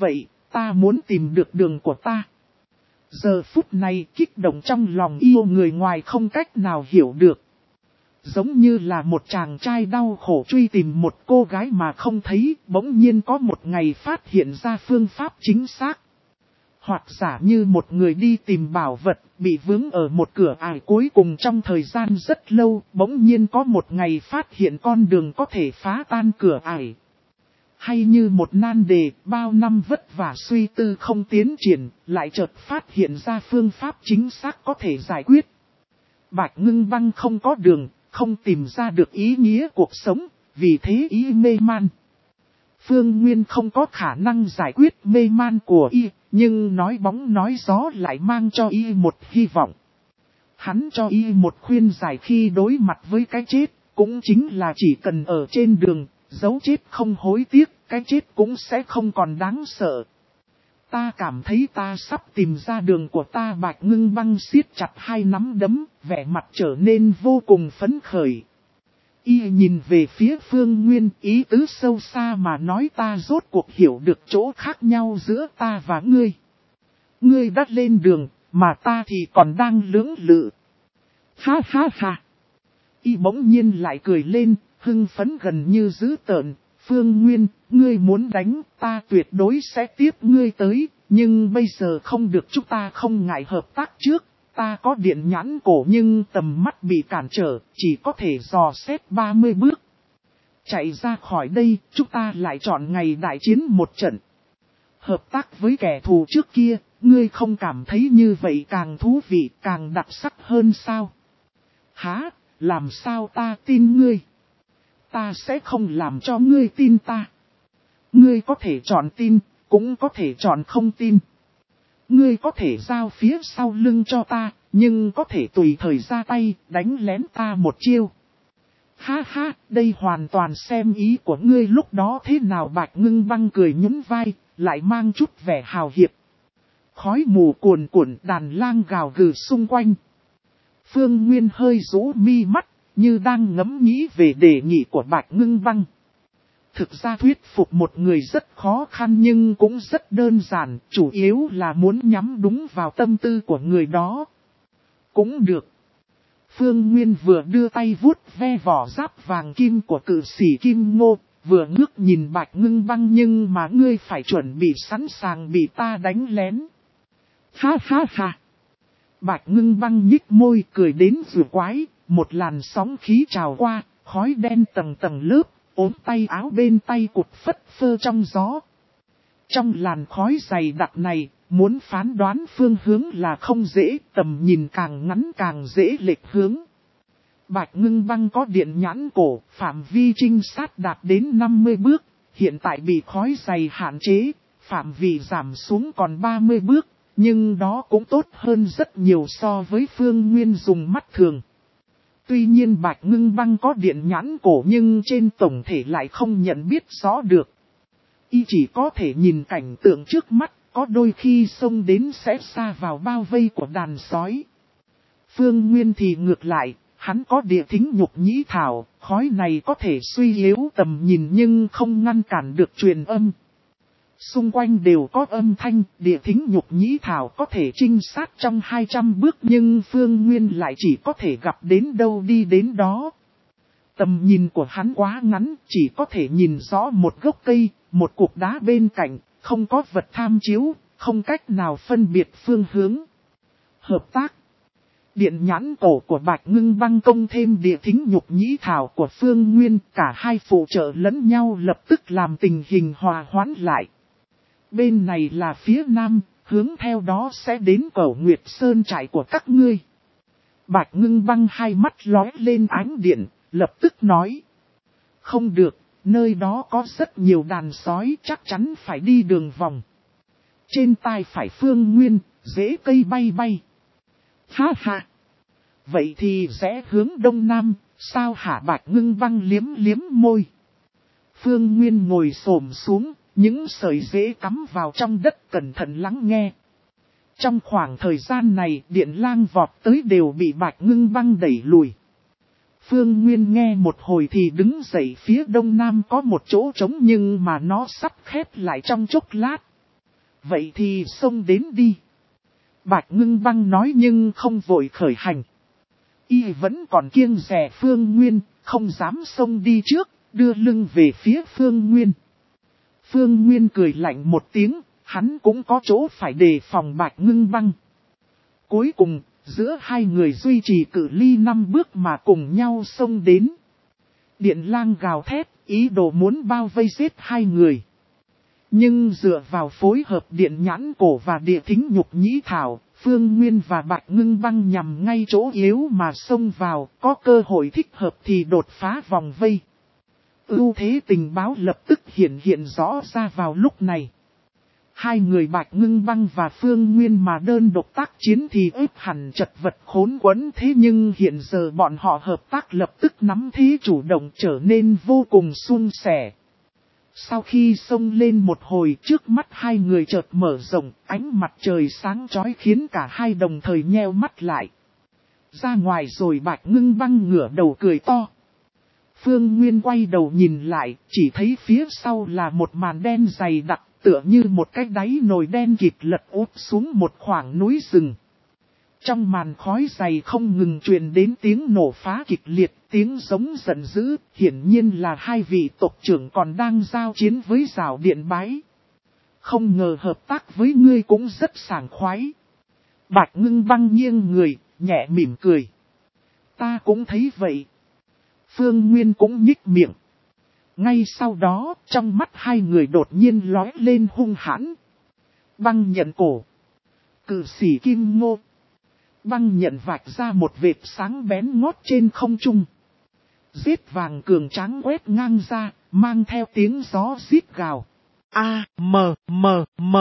ta muốn tìm được đường của ta. Giờ phút này kích động trong lòng yêu người ngoài không cách nào hiểu được. Giống như là một chàng trai đau khổ truy tìm một cô gái mà không thấy, bỗng nhiên có một ngày phát hiện ra phương pháp chính xác. Hoặc giả như một người đi tìm bảo vật, bị vướng ở một cửa ải cuối cùng trong thời gian rất lâu, bỗng nhiên có một ngày phát hiện con đường có thể phá tan cửa ải. Hay như một nan đề, bao năm vất vả suy tư không tiến triển, lại chợt phát hiện ra phương pháp chính xác có thể giải quyết. Bạch Ngưng Băng không có đường, không tìm ra được ý nghĩa cuộc sống, vì thế ý mê man. Phương Nguyên không có khả năng giải quyết mê man của y, nhưng nói bóng nói gió lại mang cho y một hy vọng. Hắn cho y một khuyên giải khi đối mặt với cái chết, cũng chính là chỉ cần ở trên đường, dấu chết không hối tiếc, cái chết cũng sẽ không còn đáng sợ. Ta cảm thấy ta sắp tìm ra đường của ta. Bạch Ngưng Băng siết chặt hai nắm đấm, vẻ mặt trở nên vô cùng phấn khởi. Y nhìn về phía Phương Nguyên, ý tứ sâu xa mà nói, ta rốt cuộc hiểu được chỗ khác nhau giữa ta và ngươi. Ngươi đã lên đường, mà ta thì còn đang lưỡng lự. Ha ha ha. Y bỗng nhiên lại cười lên, hưng phấn gần như dữ tợn. Phương Nguyên, ngươi muốn đánh, ta tuyệt đối sẽ tiếp ngươi tới, nhưng bây giờ không được, chúng ta không ngại hợp tác trước. Ta có điện nhãn cổ nhưng tầm mắt bị cản trở, chỉ có thể dò xét ba mươi bước. Chạy ra khỏi đây, chúng ta lại chọn ngày đại chiến một trận. Hợp tác với kẻ thù trước kia, ngươi không cảm thấy như vậy càng thú vị, càng đặc sắc hơn sao? Hả, làm sao ta tin ngươi? Ta sẽ không làm cho ngươi tin ta. Ngươi có thể chọn tin, cũng có thể chọn không tin. Ngươi có thể giao phía sau lưng cho ta, nhưng có thể tùy thời ra tay, đánh lén ta một chiêu. Ha ha, đây hoàn toàn xem ý của ngươi lúc đó thế nào. Bạch Ngưng Băng cười nhún vai, lại mang chút vẻ hào hiệp. Khói mù cuồn cuộn, đàn lang gào gừ xung quanh. Phương Nguyên hơi rũ mi mắt, như đang ngẫm nghĩ về đề nghị của Bạch Ngưng Băng. Thực ra thuyết phục một người rất khó khăn nhưng cũng rất đơn giản, chủ yếu là muốn nhắm đúng vào tâm tư của người đó. Cũng được. Phương Nguyên vừa đưa tay vuốt ve vỏ giáp vàng kim của cự sĩ Kim Ngô, vừa ngước nhìn Bạch Ngưng Băng, nhưng mà ngươi phải chuẩn bị sẵn sàng bị ta đánh lén. Ha ha ha. Bạch Ngưng Băng nhích môi cười đến vừa quái, một làn sóng khí trào qua, khói đen tầng tầng lớp. Ốm tay áo bên tay cụt phất phơ trong gió. Trong làn khói dày đặc này, muốn phán đoán phương hướng là không dễ, tầm nhìn càng ngắn càng dễ lệch hướng. Bạch Ngưng Băng có điện nhãn cổ, phạm vi trinh sát đạt đến năm mươi bước, hiện tại bị khói dày hạn chế, phạm vi giảm xuống còn ba mươi bước, nhưng đó cũng tốt hơn rất nhiều so với Phương Nguyên dùng mắt thường. Tuy nhiên Bạch Ngưng Băng có điện nhãn cổ nhưng trên tổng thể lại không nhận biết rõ được. Y chỉ có thể nhìn cảnh tượng trước mắt, có đôi khi xông đến sẽ xa vào bao vây của đàn sói. Phương Nguyên thì ngược lại, hắn có địa thính nhục nhĩ thảo, khói này có thể suy yếu tầm nhìn nhưng không ngăn cản được truyền âm. Xung quanh đều có âm thanh, địa thính nhục nhĩ thảo có thể trinh sát trong hai trăm bước nhưng Phương Nguyên lại chỉ có thể gặp đến đâu đi đến đó. Tầm nhìn của hắn quá ngắn, chỉ có thể nhìn rõ một gốc cây, một cục đá bên cạnh, không có vật tham chiếu, không cách nào phân biệt phương hướng. Hợp tác. Điện nhãn cổ của Bạch Ngưng Băng công thêm địa thính nhục nhĩ thảo của Phương Nguyên, cả hai phụ trợ lẫn nhau lập tức làm tình hình hòa hoãn lại. Bên này là phía nam, hướng theo đó sẽ đến Cẩu Nguyệt Sơn trại của các ngươi. Bạch Ngưng Băng hai mắt lóe lên ánh điện, lập tức nói. Không được, nơi đó có rất nhiều đàn sói, chắc chắn phải đi đường vòng. Trên tai phải Phương Nguyên, rễ cây bay bay. Ha ha! Vậy thì rẽ hướng đông nam, sao hả? Bạch Ngưng Băng liếm liếm môi. Phương Nguyên ngồi xổm xuống, những sợi rễ cắm vào trong đất cẩn thận lắng nghe. Trong khoảng thời gian này, điện lang vọt tới đều bị Bạch Ngưng Băng đẩy lùi. Phương Nguyên nghe một hồi thì đứng dậy, phía đông nam có một chỗ trống nhưng mà nó sắp khép lại trong chốc lát. Vậy thì xông đến đi. Bạch Ngưng Băng nói nhưng không vội khởi hành. Y vẫn còn kiêng dè Phương Nguyên, không dám xông đi trước, đưa lưng về phía Phương Nguyên. Phương Nguyên cười lạnh một tiếng, hắn cũng có chỗ phải đề phòng Bạch Ngưng Băng. Cuối cùng, giữa hai người duy trì cự ly năm bước mà cùng nhau xông đến. Điện lang gào thét, ý đồ muốn bao vây giết hai người. Nhưng dựa vào phối hợp điện nhãn cổ và địa thính nhục nhĩ thảo, Phương Nguyên và Bạch Ngưng Băng nhằm ngay chỗ yếu mà xông vào, có cơ hội thích hợp thì đột phá vòng vây. Ưu thế tình báo lập tức hiện hiện rõ ra vào lúc này. Hai người Bạch Ngưng Băng và Phương Nguyên mà đơn độc tác chiến thì ếp hẳn chật vật khốn quẫn, thế nhưng hiện giờ bọn họ hợp tác lập tức nắm thế chủ động trở nên vô cùng suôn sẻ. Sau khi xông lên một hồi, trước mắt hai người chợt mở rộng, ánh mặt trời sáng chói khiến cả hai đồng thời nheo mắt lại. Ra ngoài rồi Bạch Ngưng Băng ngửa đầu cười to. Phương Nguyên quay đầu nhìn lại, chỉ thấy phía sau là một màn đen dày đặc, tựa như một cái đáy nồi đen kịt lật úp xuống một khoảng núi rừng. Trong màn khói dày không ngừng truyền đến tiếng nổ phá kịch liệt, tiếng giống giận dữ, hiển nhiên là hai vị tộc trưởng còn đang giao chiến với Giảo Điện Bái. Không ngờ hợp tác với ngươi cũng rất sảng khoái. Bạch Ngưng Băng nghiêng người, nhẹ mỉm cười. Ta cũng thấy vậy. Phương Nguyên cũng nhích miệng. Ngay sau đó, trong mắt hai người đột nhiên lóe lên hung hãn. Băng nhận cổ. Cự sĩ Kim Ngô. Băng nhận vạch ra một vệt sáng bén ngót trên không trung. Giết vàng cường tráng quét ngang ra, mang theo tiếng gió rít gào. A, M, M, M.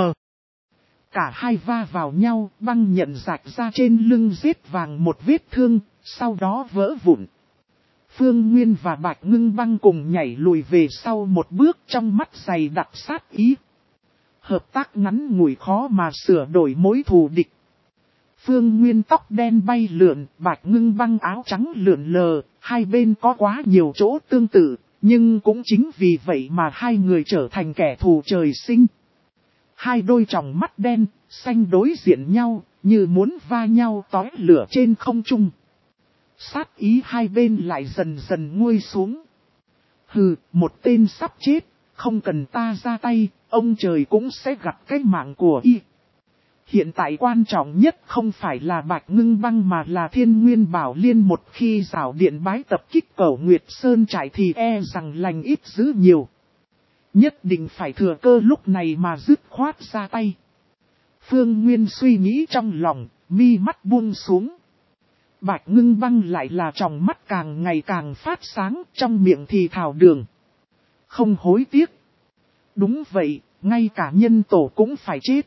Cả hai va vào nhau, băng nhận rạch ra trên lưng giết vàng một vết thương, sau đó vỡ vụn. Phương Nguyên và Bạch Ngưng Băng cùng nhảy lùi về sau một bước, trong mắt dày đặc sát ý. Hợp tác ngắn ngủi khó mà sửa đổi mối thù địch. Phương Nguyên tóc đen bay lượn, Bạch Ngưng Băng áo trắng lượn lờ, hai bên có quá nhiều chỗ tương tự, nhưng cũng chính vì vậy mà hai người trở thành kẻ thù trời sinh. Hai đôi tròng mắt đen, xanh đối diện nhau, như muốn va nhau tói lửa trên không trung. Sát ý hai bên lại dần dần nguôi xuống. Hừ, một tên sắp chết, không cần ta ra tay, ông trời cũng sẽ gặp cái mạng của y. Hiện tại quan trọng nhất không phải là Bạch Ngưng Băng mà là Thiên Nguyên Bảo Liên, một khi Giảo Điện Bái tập kích Cẩu Nguyệt Sơn trại thì e rằng lành ít dữ nhiều. Nhất định phải thừa cơ lúc này mà dứt khoát ra tay. Phương Nguyên suy nghĩ trong lòng, mi mắt buông xuống. Bạch Ngưng Băng lại là tròng mắt càng ngày càng phát sáng, trong miệng thì thào đường. Không hối tiếc. Đúng vậy, ngay cả nhân tổ cũng phải chết.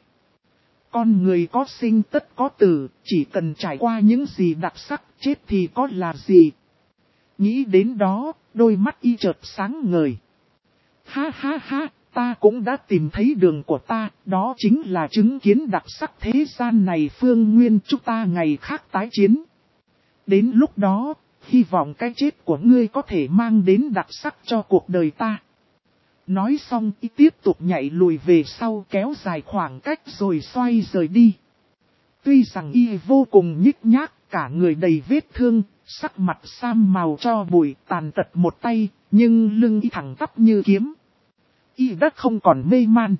Con người có sinh tất có tử, chỉ cần trải qua những gì đặc sắc, chết thì có là gì. Nghĩ đến đó, đôi mắt y chợt sáng ngời. Ha ha ha, ta cũng đã tìm thấy đường của ta, đó chính là chứng kiến đặc sắc thế gian này. Phương Nguyên, chúng ta ngày khác tái chiến. Đến lúc đó, hy vọng cái chết của ngươi có thể mang đến đặc sắc cho cuộc đời ta. Nói xong y tiếp tục nhảy lùi về sau, kéo dài khoảng cách rồi xoay rời đi. Tuy rằng y vô cùng nhích nhác, cả người đầy vết thương, sắc mặt xám màu cho bụi, tàn tật một tay, nhưng lưng y thẳng tắp như kiếm. Y đã không còn mê man.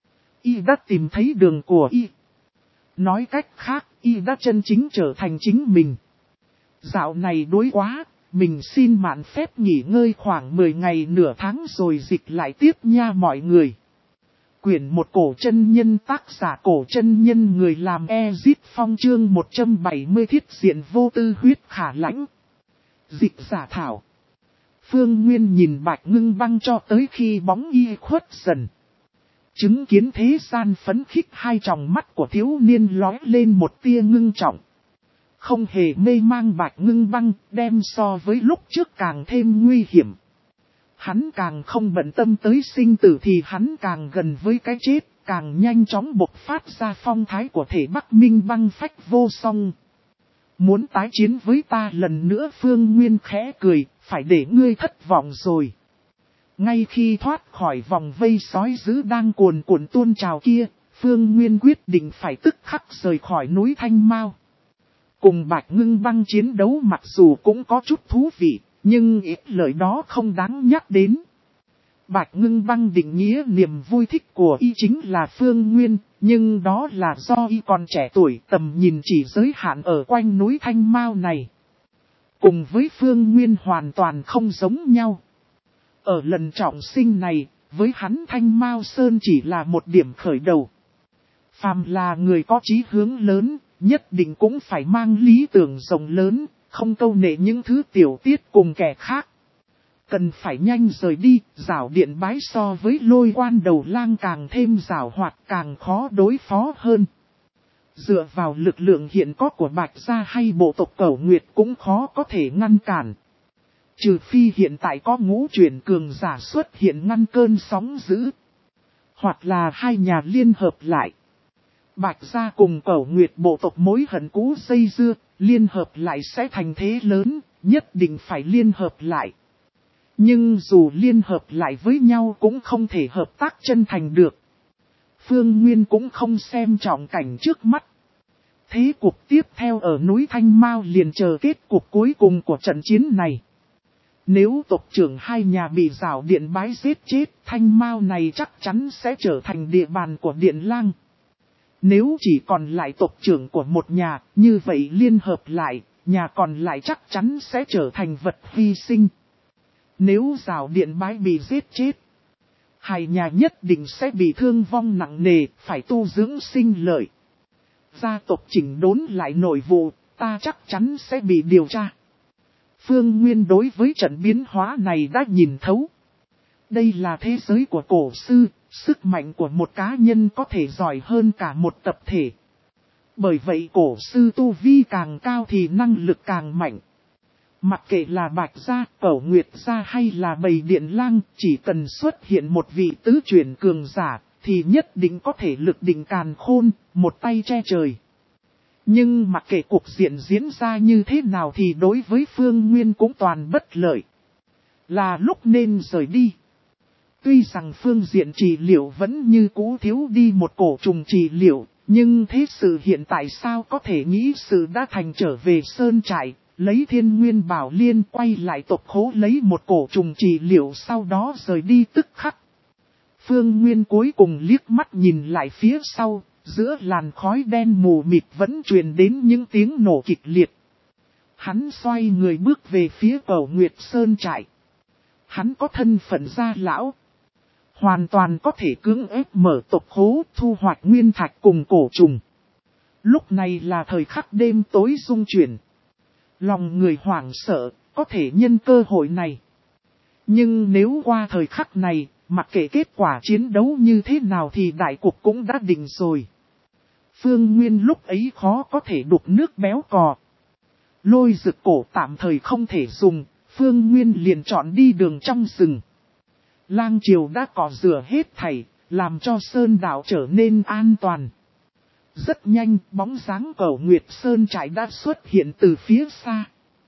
Y đã tìm thấy đường của y. Nói cách khác, y đã chân chính trở thành chính mình. Dạo này đuối quá, mình xin mạn phép nghỉ ngơi khoảng mười ngày nửa tháng rồi dịch lại tiếp nha mọi người. Quyển một cổ chân nhân, tác giả cổ chân nhân, người làm Ezit Phong, chương một trăm bảy mươi, thiết diện vô tư huyết khả lãnh. Dịch giả thảo. Phương Nguyên nhìn Bạch Ngưng Băng cho tới khi bóng y khuất dần. Chứng kiến thế gian phấn khích, hai tròng mắt của thiếu niên lóe lên một tia ngưng trọng. Không hề mê mang, Bạch Ngưng Băng đem so với lúc trước càng thêm nguy hiểm. Hắn càng không bận tâm tới sinh tử thì hắn càng gần với cái chết, càng nhanh chóng bộc phát ra phong thái của thể Bắc Minh băng phách vô song. Muốn tái chiến với ta lần nữa? Phương Nguyên khẽ cười, phải để ngươi thất vọng rồi. Ngay khi thoát khỏi vòng vây sói dữ đang cuồn cuộn tuôn trào kia, Phương Nguyên quyết định phải tức khắc rời khỏi núi Thanh Mao. Cùng Bạch Ngưng Băng chiến đấu mặc dù cũng có chút thú vị, nhưng ít lời đó không đáng nhắc đến. Bạch Ngưng Băng định nghĩa niềm vui thích của y chính là Phương Nguyên, nhưng đó là do y còn trẻ tuổi, tầm nhìn chỉ giới hạn ở quanh núi Thanh Mao này. Cùng với Phương Nguyên hoàn toàn không giống nhau. Ở lần trọng sinh này, với hắn Thanh Mao Sơn chỉ là một điểm khởi đầu. Phàm là người có chí hướng lớn, nhất định cũng phải mang lý tưởng rộng lớn, không câu nệ những thứ tiểu tiết cùng kẻ khác. Cần phải nhanh rời đi, Giảo Điện Bái so với Lôi Quan Đầu Lang càng thêm giảo hoạt, càng khó đối phó hơn. Dựa vào lực lượng hiện có của Bạch Gia hay bộ tộc Cẩu Nguyệt cũng khó có thể ngăn cản. Trừ phi hiện tại có ngũ chuyển cường giả xuất hiện ngăn cơn sóng dữ. Hoặc là hai nhà liên hợp lại. Bạch Gia cùng Cẩu Nguyệt bộ tộc mối hận cũ dây dưa, liên hợp lại sẽ thành thế lớn, nhất định phải liên hợp lại. Nhưng dù liên hợp lại với nhau cũng không thể hợp tác chân thành được. Phương Nguyên cũng không xem trọng cảnh trước mắt. Thế cuộc tiếp theo ở núi Thanh Mao liền chờ kết cục cuối cùng của trận chiến này. Nếu tộc trưởng hai nhà bị Giảo Điện Bái giết chết, Thanh Mao này chắc chắn sẽ trở thành địa bàn của Điện Lang. Nếu chỉ còn lại tộc trưởng của một nhà, như vậy liên hợp lại, nhà còn lại chắc chắn sẽ trở thành vật hy sinh. Nếu Giảo Điện Bái bị giết chết, hai nhà nhất định sẽ bị thương vong nặng nề, phải tu dưỡng sinh lợi. Gia tộc chỉnh đốn lại nội vụ, ta chắc chắn sẽ bị điều tra. Phương Nguyên đối với trận biến hóa này đã nhìn thấu. Đây là thế giới của cổ sư, sức mạnh của một cá nhân có thể giỏi hơn cả một tập thể. Bởi vậy cổ sư tu vi càng cao thì năng lực càng mạnh. Mặc kệ là Bạch Gia, Cẩu Nguyệt Gia hay là Bầy Điện Lang, chỉ cần xuất hiện một vị tứ chuyển cường giả, thì nhất định có thể lực định càn khôn, một tay che trời. Nhưng mặc kệ cuộc diện diễn ra như thế nào thì đối với Phương Nguyên cũng toàn bất lợi. Là lúc nên rời đi. Tuy rằng phương diện trị liệu vẫn như cũ thiếu đi một cổ trùng trị liệu, nhưng thế sự hiện tại sao có thể nghĩ sự đã thành trở về sơn trại, lấy Thiên Nguyên Bảo Liên quay lại tộc khố lấy một cổ trùng trị liệu sau đó rời đi tức khắc. Phương Nguyên cuối cùng liếc mắt nhìn lại phía sau, giữa làn khói đen mù mịt vẫn truyền đến những tiếng nổ kịch liệt. Hắn xoay người bước về phía Cẩu Nguyệt Sơn trại. Hắn có thân phận gia lão, hoàn toàn có thể cưỡng ép mở tộc khố thu hoạch nguyên thạch cùng cổ trùng. Lúc này là thời khắc đêm tối rung chuyển. Lòng người hoảng sợ, có thể nhân cơ hội này. Nhưng nếu qua thời khắc này, mặc kệ kết quả chiến đấu như thế nào thì đại cục cũng đã định rồi. Phương Nguyên lúc ấy khó có thể đục nước béo cò. Lôi rực cổ tạm thời không thể dùng, Phương Nguyên liền chọn đi đường trong rừng. Lang triều đã cỏ rửa hết thảy, làm cho sơn đảo trở nên an toàn. Rất nhanh, bóng dáng Cẩu Nguyệt Sơn trại đã xuất hiện từ phía xa.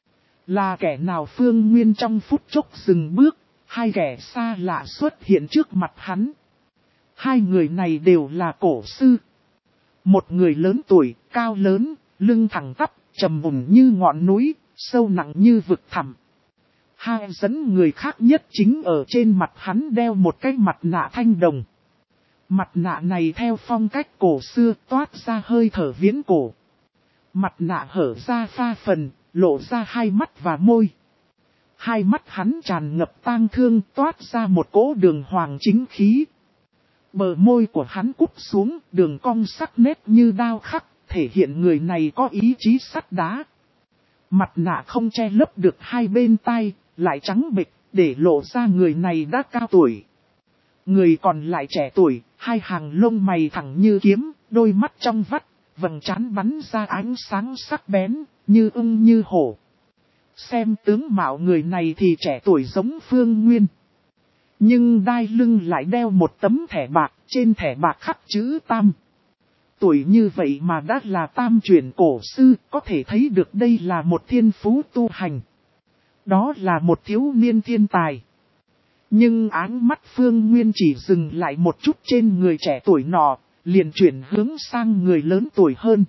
Là kẻ nào? Phương Nguyên trong phút chốc dừng bước, hai kẻ xa lạ xuất hiện trước mặt hắn. Hai người này đều là cổ sư. Một người lớn tuổi, cao lớn, lưng thẳng tắp, trầm mùng như ngọn núi, sâu nặng như vực thẳm. Hai dẫn người khác nhất chính ở trên mặt hắn đeo một cái mặt nạ thanh đồng. Mặt nạ này theo phong cách cổ xưa toát ra hơi thở viễn cổ. Mặt nạ hở ra pha phần, lộ ra hai mắt và môi. Hai mắt hắn tràn ngập tang thương toát ra một cỗ đường hoàng chính khí. Bờ môi của hắn cúp xuống, đường cong sắc nét như đao khắc, thể hiện người này có ý chí sắt đá. Mặt nạ không che lấp được hai bên tai, lại trắng bệch, để lộ ra người này đã cao tuổi. Người còn lại trẻ tuổi, hai hàng lông mày thẳng như kiếm, đôi mắt trong vắt, vầng trán bắn ra ánh sáng sắc bén, như ưng như hổ. Xem tướng mạo người này thì trẻ tuổi giống Phương Nguyên. Nhưng đai lưng lại đeo một tấm thẻ bạc, trên thẻ bạc khắc chữ Tam. Tuổi như vậy mà đã là tam chuyển cổ sư, có thể thấy được đây là một thiên phú tu hành. Đó là một thiếu niên thiên tài. Nhưng áng mắt Phương Nguyên chỉ dừng lại một chút trên người trẻ tuổi nọ, liền chuyển hướng sang người lớn tuổi hơn.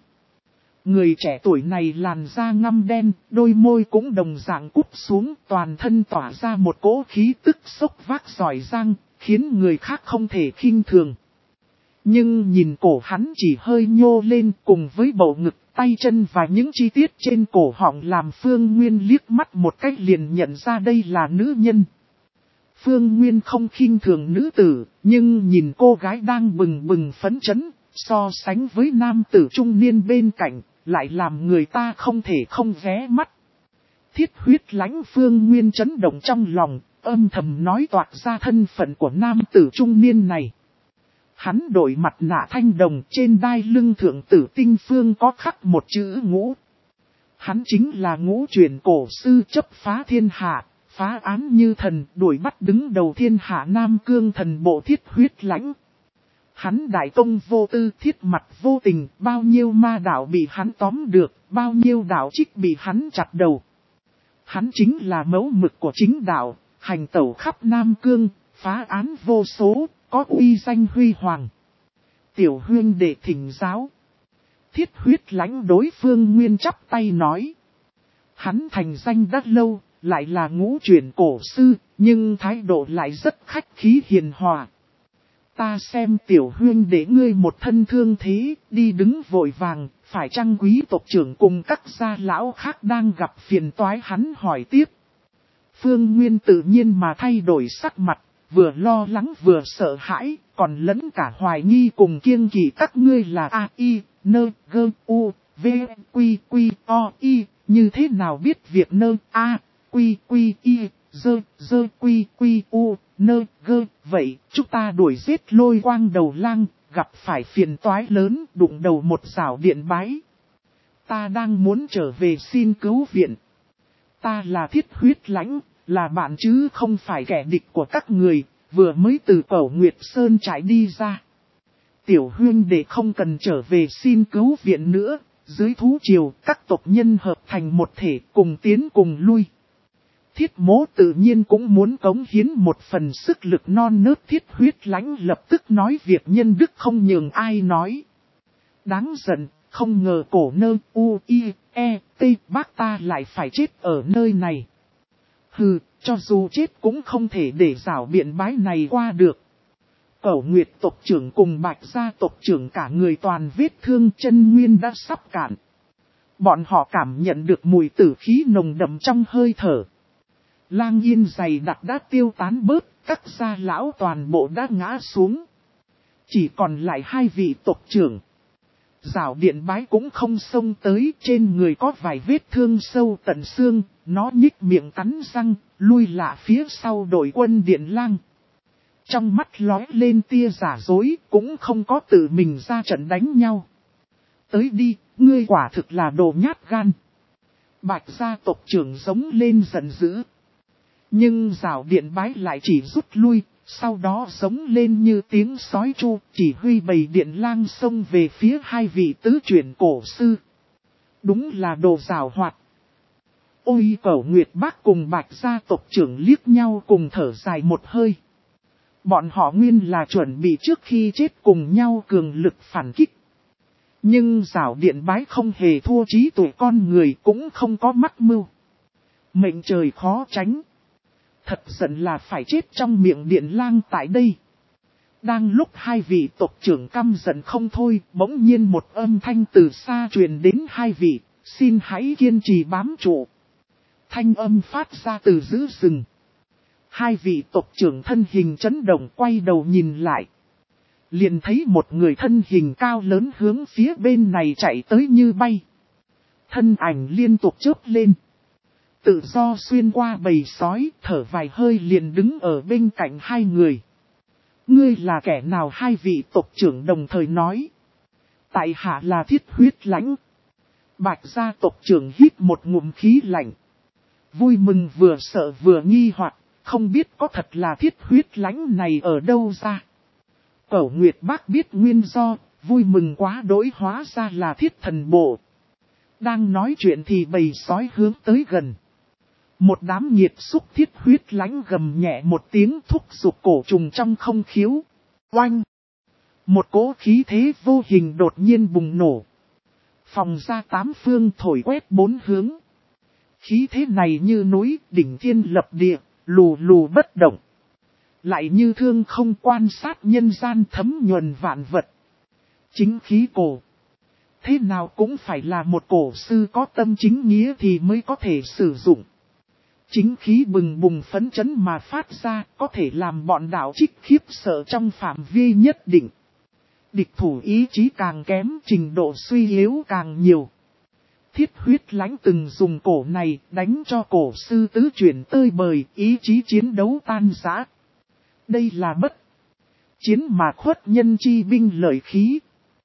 Người trẻ tuổi này làn da ngăm đen, đôi môi cũng đồng dạng cúp xuống, toàn thân tỏa ra một cỗ khí tức sốc vác giỏi giang, khiến người khác không thể khinh thường. Nhưng nhìn cổ hắn chỉ hơi nhô lên cùng với bầu ngực, tay chân và những chi tiết trên cổ họng làm Phương Nguyên liếc mắt một cách liền nhận ra đây là nữ nhân. Phương Nguyên không khinh thường nữ tử, nhưng nhìn cô gái đang bừng bừng phấn chấn, so sánh với nam tử trung niên bên cạnh, lại làm người ta không thể không ghé mắt. Thiết huyết lãnh Phương Nguyên chấn động trong lòng, âm thầm nói toạc ra thân phận của nam tử trung niên này. Hắn đội mặt nạ thanh đồng, trên đai lưng thượng tử tinh phương có khắc một chữ ngũ. Hắn chính là ngũ truyền cổ sư chấp phá thiên hạ, phá án như thần, đuổi bắt đứng đầu thiên hạ Nam Cương thần bộ thiết huyết lãnh. Hắn đại công vô tư, thiết mặt vô tình, bao nhiêu ma đạo bị hắn tóm được, bao nhiêu đạo trích bị hắn chặt đầu. Hắn chính là mẫu mực của chính đạo, hành tẩu khắp Nam Cương, phá án vô số, có uy danh huy hoàng. Tiểu huynh đệ thỉnh giáo. Thiết huyết lãnh đối Phương Nguyên chắp tay nói. Hắn thành danh đã lâu, lại là ngũ truyền cổ sư, nhưng thái độ lại rất khách khí hiền hòa. Ta xem tiểu huynh để ngươi một thân thương thế, đi đứng vội vàng, phải chăng quý tộc trưởng cùng các gia lão khác đang gặp phiền toái, hắn hỏi tiếp. Phương Nguyên tự nhiên mà thay đổi sắc mặt, vừa lo lắng vừa sợ hãi, còn lẫn cả hoài nghi cùng kiêng kỵ các ngươi là A, I, N, G, U, V, Quy, Quy, O, I, như thế nào biết việc N, A, Quy, Quy, I, Dơ, Dơ, Quy, Quy, U, N, G, vậy chúng ta đuổi giết Lôi Quang đầu lang, gặp phải phiền toái lớn, đụng đầu một rào điện bái. Ta đang muốn trở về xin cứu viện. Ta là thiết huyết lãnh, là bạn chứ không phải kẻ địch của các người, vừa mới từ Cẩu Nguyệt Sơn trải đi ra. Tiểu huynh đệ không cần trở về xin cứu viện nữa, dưới thú triều các tộc nhân hợp thành một thể cùng tiến cùng lui. Thiết Mỗ tự nhiên cũng muốn cống hiến một phần sức lực non nớt. Thiết huyết lãnh lập tức nói việc nhân đức không nhường ai nói. Đáng giận, không ngờ cổ nơ u i e t bác ta lại phải chết ở nơi này. Hừ, cho dù chết cũng không thể để rảo biện bái này qua được. Cẩu Nguyệt tộc trưởng cùng Bạch gia tộc trưởng cả người toàn vết thương, chân nguyên đã sắp cạn. Bọn họ cảm nhận được mùi tử khí nồng đậm trong hơi thở. Lang yên dày đặc đã tiêu tán bớt, các gia lão toàn bộ đã ngã xuống. Chỉ còn lại hai vị tộc trưởng. Giảo điện bái cũng không xông tới, trên người có vài vết thương sâu tận xương, nó nhích miệng cắn răng, lui lại phía sau đội quân điện lang. Trong mắt lóe lên tia giả dối, cũng không có tự mình ra trận đánh nhau. Tới đi, ngươi quả thực là đồ nhát gan. Bạch gia tộc trưởng giống lên giận dữ. Nhưng Giảo điện bái lại chỉ rút lui, sau đó giống lên như tiếng sói chu, chỉ huy bầy điện lang xông về phía hai vị tứ chuyển cổ sư. Đúng là đồ giảo hoạt. Ôi Cẩu Nguyệt bác cùng Bạch gia tộc trưởng liếc nhau cùng thở dài một hơi. Bọn họ nguyên là chuẩn bị trước khi chết cùng nhau cường lực phản kích. Nhưng Giảo điện bái không hề thua trí tuệ con người, cũng không có mắc mưu. Mệnh trời khó tránh. Thật giận là phải chết trong miệng điện lang tại đây. Đang lúc hai vị tộc trưởng căm giận không thôi, bỗng nhiên một âm thanh từ xa truyền đến hai vị, xin hãy kiên trì bám trụ. Thanh âm phát ra từ giữa rừng. Hai vị tộc trưởng thân hình chấn động quay đầu nhìn lại. Liền thấy một người thân hình cao lớn hướng phía bên này chạy tới như bay. Thân ảnh liên tục chớp lên. Tự do xuyên qua bầy sói, thở vài hơi liền đứng ở bên cạnh hai người. Ngươi là kẻ nào? Hai vị tộc trưởng đồng thời nói. Tại hạ là thiết huyết lãnh. Bạch gia tộc trưởng hít một ngụm khí lạnh. Vui mừng vừa sợ vừa nghi hoặc, không biết có thật là thiết huyết lãnh này ở đâu ra. Cẩu Nguyệt bác biết nguyên do, vui mừng quá đỗi, hóa ra là thiết thần bộ. Đang nói chuyện thì bầy sói hướng tới gần. Một đám nhiệt xúc thiết huyết lãnh gầm nhẹ một tiếng thúc giục cổ trùng trong không khiếu. Oanh! Một cỗ khí thế vô hình đột nhiên bùng nổ. Phòng ra tám phương thổi quét bốn hướng. Khí thế này như núi đỉnh thiên lập địa, lù lù bất động. Lại như thương không quan sát nhân gian thấm nhuần vạn vật. Chính khí cổ. Thế nào cũng phải là một cổ sư có tâm chính nghĩa thì mới có thể sử dụng. Chính khí bừng bùng phấn chấn mà phát ra có thể làm bọn đạo trích khiếp sợ trong phạm vi nhất định. Địch thủ ý chí càng kém, trình độ suy yếu càng nhiều. Thiết huyết lãnh từng dùng cổ này đánh cho cổ sư tứ chuyển tơi bời, ý chí chiến đấu tan rã. Đây là bất chiến mà khuất nhân chi binh lợi khí.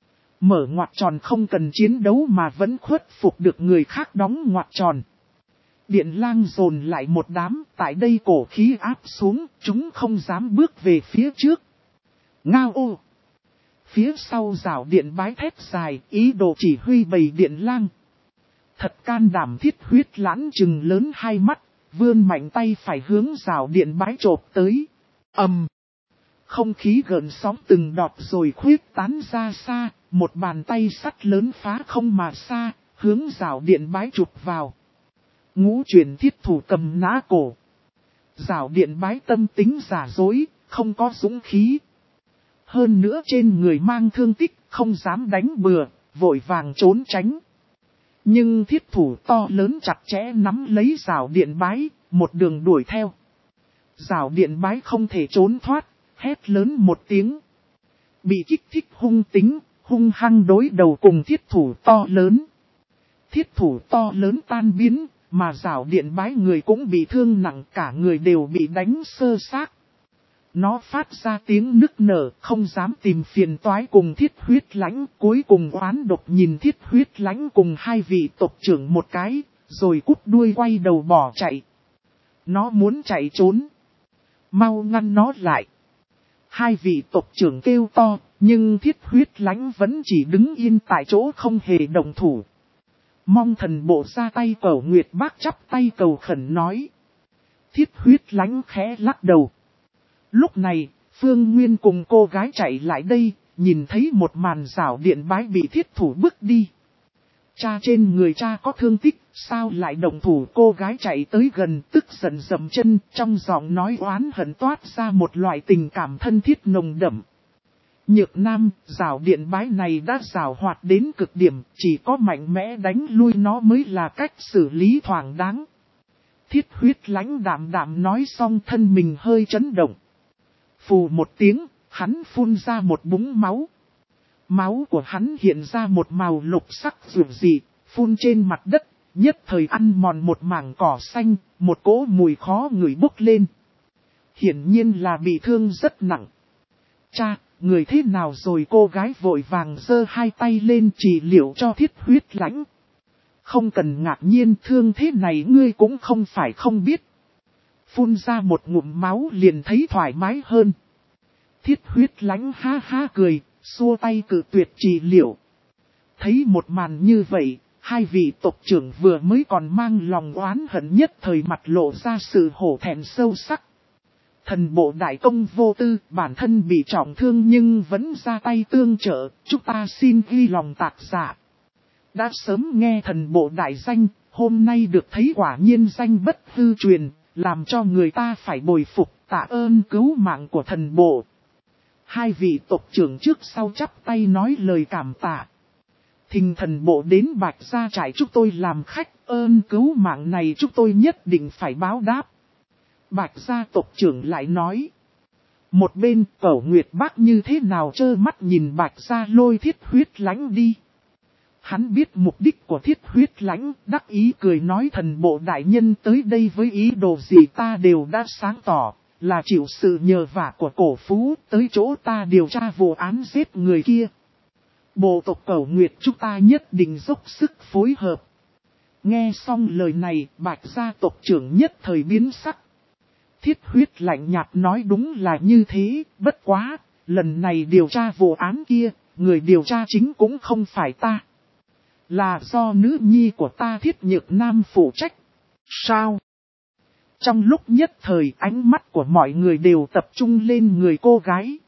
Mở ngoặc tròn không cần chiến đấu mà vẫn khuất phục được người khác đóng ngoặc tròn. Điện lang dồn lại một đám, tại đây cổ khí áp xuống, chúng không dám bước về phía trước. Ngao ô! Phía sau rào điện bái thép dài, ý đồ chỉ huy bầy điện lang. Thật can đảm thiết huyết lãn trừng lớn hai mắt, vươn mạnh tay phải hướng rào điện bái chộp tới. Ầm! Không khí gợn sóng từng đọt rồi khuyết tán ra xa, một bàn tay sắt lớn phá không mà xa, hướng rào điện bái chụp vào. Ngũ chuyển thiết thủ cầm nã cổ. Rào điện bái tâm tính giả dối, không có dũng khí. Hơn nữa trên người mang thương tích, không dám đánh bừa, vội vàng trốn tránh. Nhưng thiết thủ to lớn chặt chẽ nắm lấy rào điện bái, một đường đuổi theo. Rào điện bái không thể trốn thoát, hét lớn một tiếng. Bị kích thích hung tính, hung hăng đối đầu cùng thiết thủ to lớn. Thiết thủ to lớn tan biến, mà rào điện bái người cũng bị thương nặng, cả người đều bị đánh sơ xác. Nó phát ra tiếng nức nở, không dám tìm phiền toái cùng thiết huyết lãnh, cuối cùng oán độc nhìn thiết huyết lãnh cùng hai vị tộc trưởng một cái, rồi cút đuôi quay đầu bỏ chạy. Nó muốn chạy trốn. Mau ngăn nó lại. Hai vị tộc trưởng kêu to, nhưng thiết huyết lãnh vẫn chỉ đứng yên tại chỗ không hề động thủ. Mong thần bộ ra tay cầu Nguyệt Bác chắp tay cầu khẩn nói. Thiết huyết lãnh khẽ lắc đầu. Lúc này, Phương Nguyên cùng cô gái chạy lại đây, nhìn thấy một màn rào điện bái bị thiết thủ bước đi. Cha trên người cha có thương tích, sao lại động thủ? Cô gái chạy tới gần, tức giận dậm chân, trong giọng nói oán hận toát ra một loại tình cảm thân thiết nồng đậm. Nhược Nam, rào điện bái này đã rào hoạt đến cực điểm, chỉ có mạnh mẽ đánh lui nó mới là cách xử lý thỏa đáng. Thiết huyết lãnh đạm đạm nói xong thân mình hơi chấn động. Phù một tiếng, hắn phun ra một búng máu. Máu của hắn hiện ra một màu lục sắc rực dị, phun trên mặt đất, nhất thời ăn mòn một mảng cỏ xanh, một cỗ mùi khó ngửi bốc lên. Hiển nhiên là bị thương rất nặng. Cha, người thế nào rồi? Cô gái vội vàng giơ hai tay lên trị liệu cho thiết huyết lãnh. Không cần ngạc nhiên, thương thế này ngươi cũng không phải không biết. Phun ra một ngụm máu liền thấy thoải mái hơn. Thiết huyết lãnh ha ha cười, xua tay cự tuyệt trị liệu. Thấy một màn như vậy, hai vị tộc trưởng vừa mới còn mang lòng oán hận nhất thời mặt lộ ra sự hổ thẹn sâu sắc. Thần bộ đại công vô tư, bản thân bị trọng thương nhưng vẫn ra tay tương trợ, chúng ta xin ghi lòng tạc giả. Đã sớm nghe thần bộ đại danh, hôm nay được thấy quả nhiên danh bất hư truyền, làm cho người ta phải bồi phục tạ ơn cứu mạng của thần bộ. Hai vị tộc trưởng trước sau chắp tay nói lời cảm tạ. Thình thần bộ đến Bạch Gia trại chúng tôi làm khách, ơn cứu mạng này chúng tôi nhất định phải báo đáp. Bạch Gia tộc trưởng lại nói. Một bên Cẩu Nguyệt Bác như thế nào trơ mắt nhìn Bạch Gia lôi thiết huyết lãnh đi. Hắn biết mục đích của thiết huyết lãnh, đắc ý cười nói thần bộ đại nhân tới đây với ý đồ gì ta đều đã sáng tỏ, là chịu sự nhờ vả của cổ phú, tới chỗ ta điều tra vụ án giết người kia. Bộ tộc Cẩu Nguyệt chúng ta nhất định dốc sức phối hợp. Nghe xong lời này, Bạch Gia tộc trưởng nhất thời biến sắc. Thiết huyết lạnh nhạt nói đúng là như thế, bất quá, lần này điều tra vụ án kia, người điều tra chính cũng không phải ta. Là do nữ nhi của ta Thiết Nhược Nam phụ trách. Sao? Trong lúc nhất thời ánh mắt của mọi người đều tập trung lên người cô gái.